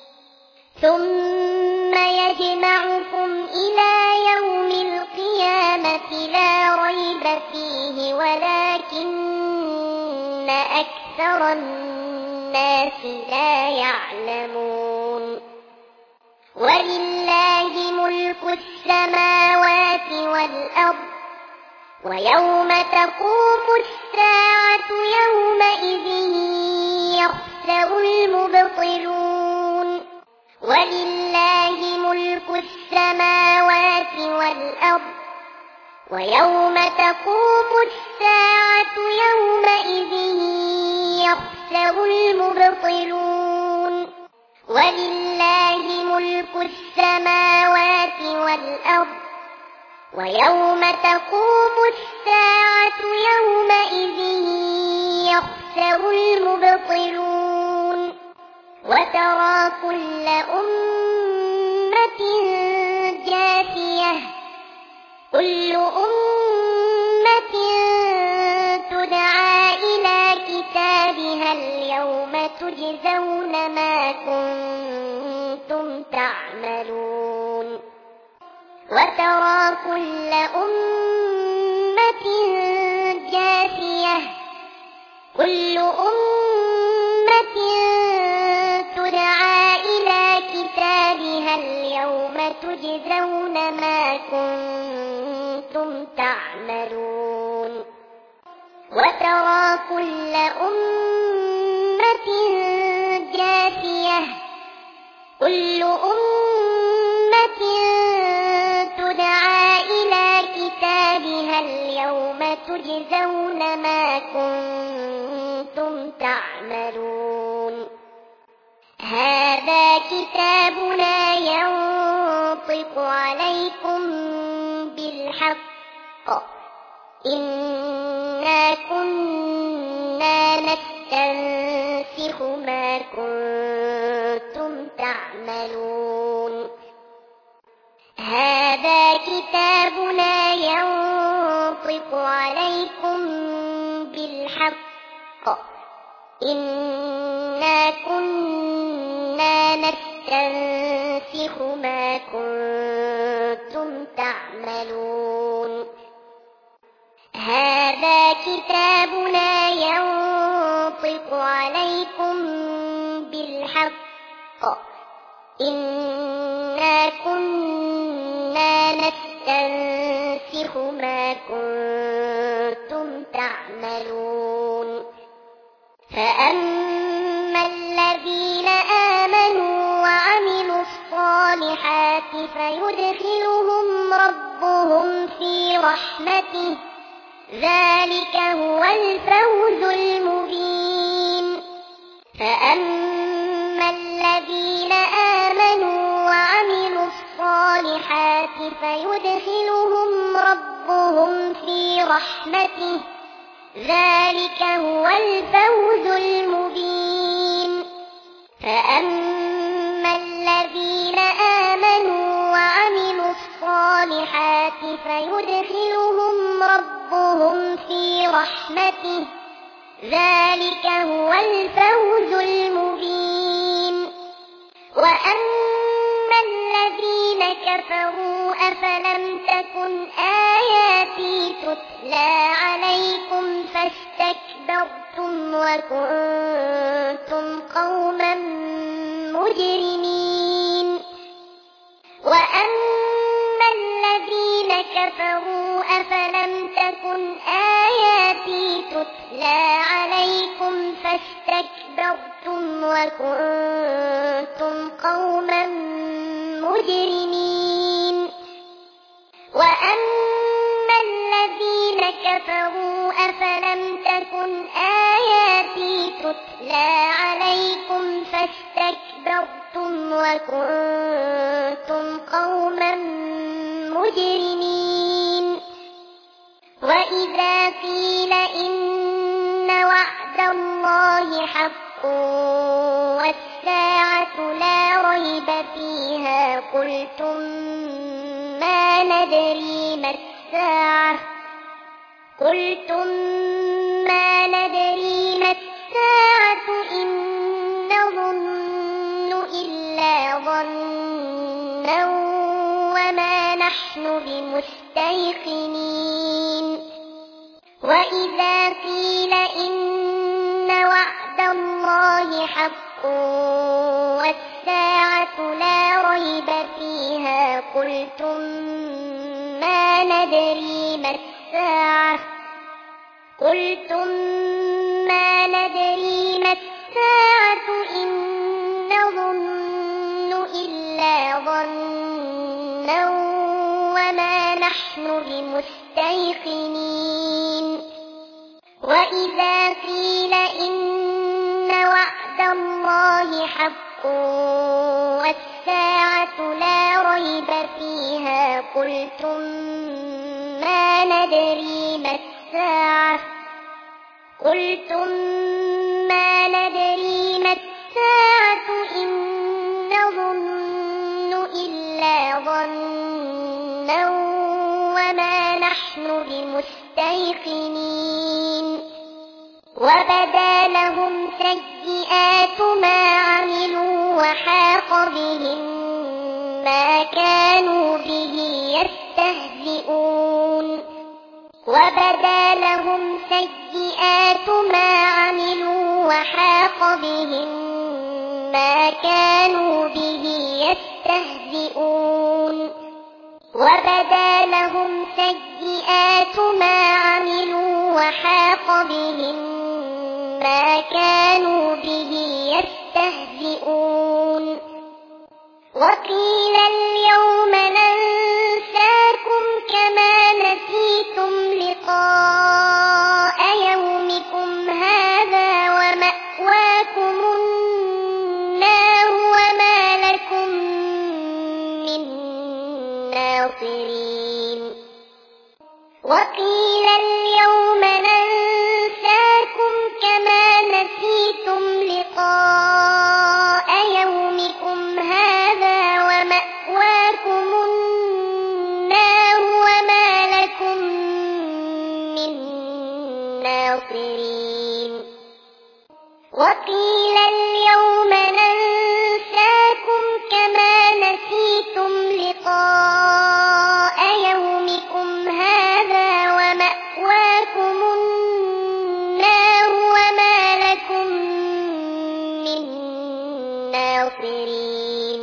ثم يجمعكم إلى يوم القيامة لا ريب فيه ولكن أكثر الناس لا يعلمون ولله ملك السماوات والأرض ويوم تقوم الساعة يومئذ يخسر المبطلون ولله ملك السماوات والأرض ويوم تقوم الساعة يومئذ يخسر المبطلون ولله ملك السماوات والأرض ويوم تقوم الساعة يومئذ يخسر المبطلون وترى كل أمة جاثية كل أمة تجزون ما كنتم تعملون وترى كل أمة جاثية كل أمة تدعى إلى كتابها اليوم تجزون ما كنتم تعملون وترى كل أمة جاثية كل أمة تدعى إلى كتابها اليوم تجزون ما كنتم تعملون هذا كتابنا ينطق عليكم بالحق إنا كنا نستنسخ ما كنتم تعملون هذا كتابنا ينطق عليكم بالحق إنا كنا نستنسخ ما كنتم تعملون هذا كتابنا ينطق عليكم بالحق إنا كنا نستنسخ ما كنتم تعملون فأما الذين آمنوا وعملوا الصالحات فيدخلهم ربهم في رحمته ذلك هو الفوز المبين فأما الذين آمنوا وعملوا الصالحات فيدخلهم ربهم في رحمته ذلك هو الفوز المبين فأما الذين آمنوا وعملوا الصالحات فيدخلهم ربهم في رحمته ذلك هو الفوز المبين وأما الذين كفروا أفلم تكن آياتي تتلى عليكم فاستكبرتم وكنتم قوما مجرمين وأما الذين كفروا أفلم تكن آياتي تتلى عليكم فاستكبرتم وكنتم قوما مجرمين وأما الذين كفروا أفلم تكن آياتي تتلى عليكم فاستكبرتم وكنتم قوما مجرمين وإذا قيل إن وعد الله حق والساعة لا ريب فيها قلتم ما ندري ما الساعة قلتم ما ندري ما الساعة إن نظن إلا ظنا وما نحن بمستيقنين وإذا قيل إن وعد الله حق والساعة لا ريب فيها قلتم ما ندري ما الساعة قلتم ما ندري ما الساعة إن نظن إلا ظنا وما نحن بمستيقنين وإذا قيل إن وعد الله حق والساعة لا ريب فيها قلتم ما ندري ما الساعة قلتم ما ندري ما الساعة إن نظن إلا ظنا وما نحن بمستيقنين وبدا لهم سيئات ما عملوا وحاق بهم ما كانوا به يستهزئون وبدا لهم سيئات ما عملوا وحاق بهم ما كانوا به يستهزئون وبدا لهم سيئات ما عملوا وحاق بهم ما كانوا به يستهزئون وقيل اليوم ننساكم كما نسيتم لقاء يومكم هذا ومأواكم النار وما لكم من ناصرين وقيل اليوم ننساكم كما نسيتم لقاء يومكم هذا ومأواكم النار وما لكم من ناصرين وقيل اليوم ننساكم كما نسيتم لقاء يومكم هذا ومأواكم النار وما لكم من ناصرين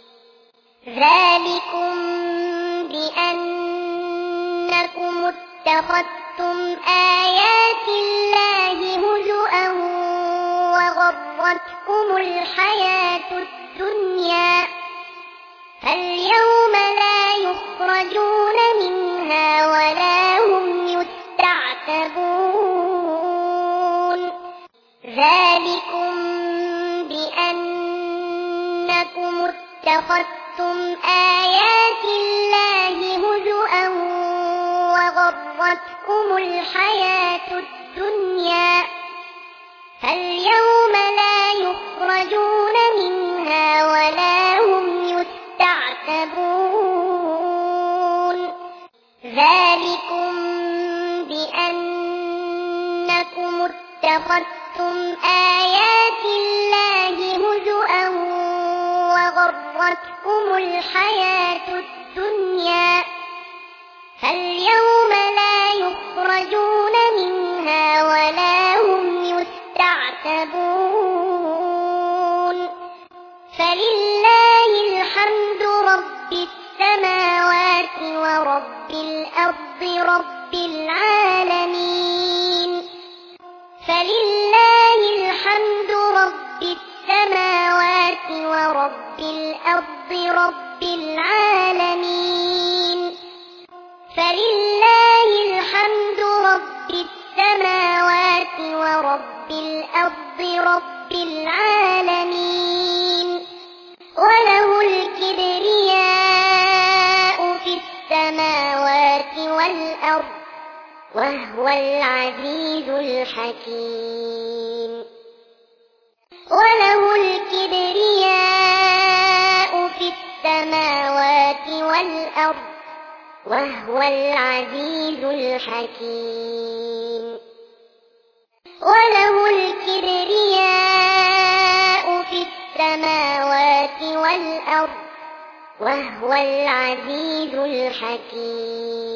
ذلكم بأنكم اتخذتم آيات الله هزؤا وغرتكم الحياة الدنيا فاليوم لا يخرجون منها ولا هم يستعتبون ذلكم بأنكم اتخذتم آيات الله هزؤا وغرتكم الحياة الدنيا فاليوم لا يخرجون منها ولا هم يستعتبون ذلكم بأنكم اتخذتم آيات الله هزؤا وغرتكم الحياة الدنيا فاليوم لا يخرجون منها ولا هم يستعتبون فلله الحمد رب السماوات ورب الأرض رب العالمين فلله الحمد رب السماوات ورب الأرض رب العالمين فلله الحمد رب السماوات ورب الأرض رب العالمين وله الكبرياء في السماوات والأرض وهو العزيز الحكيم وله الكبرياء في السماوات والأرض وهو العزيز الحكيم وله الكبرياء في السماوات والأرض وهو العزيز الحكيم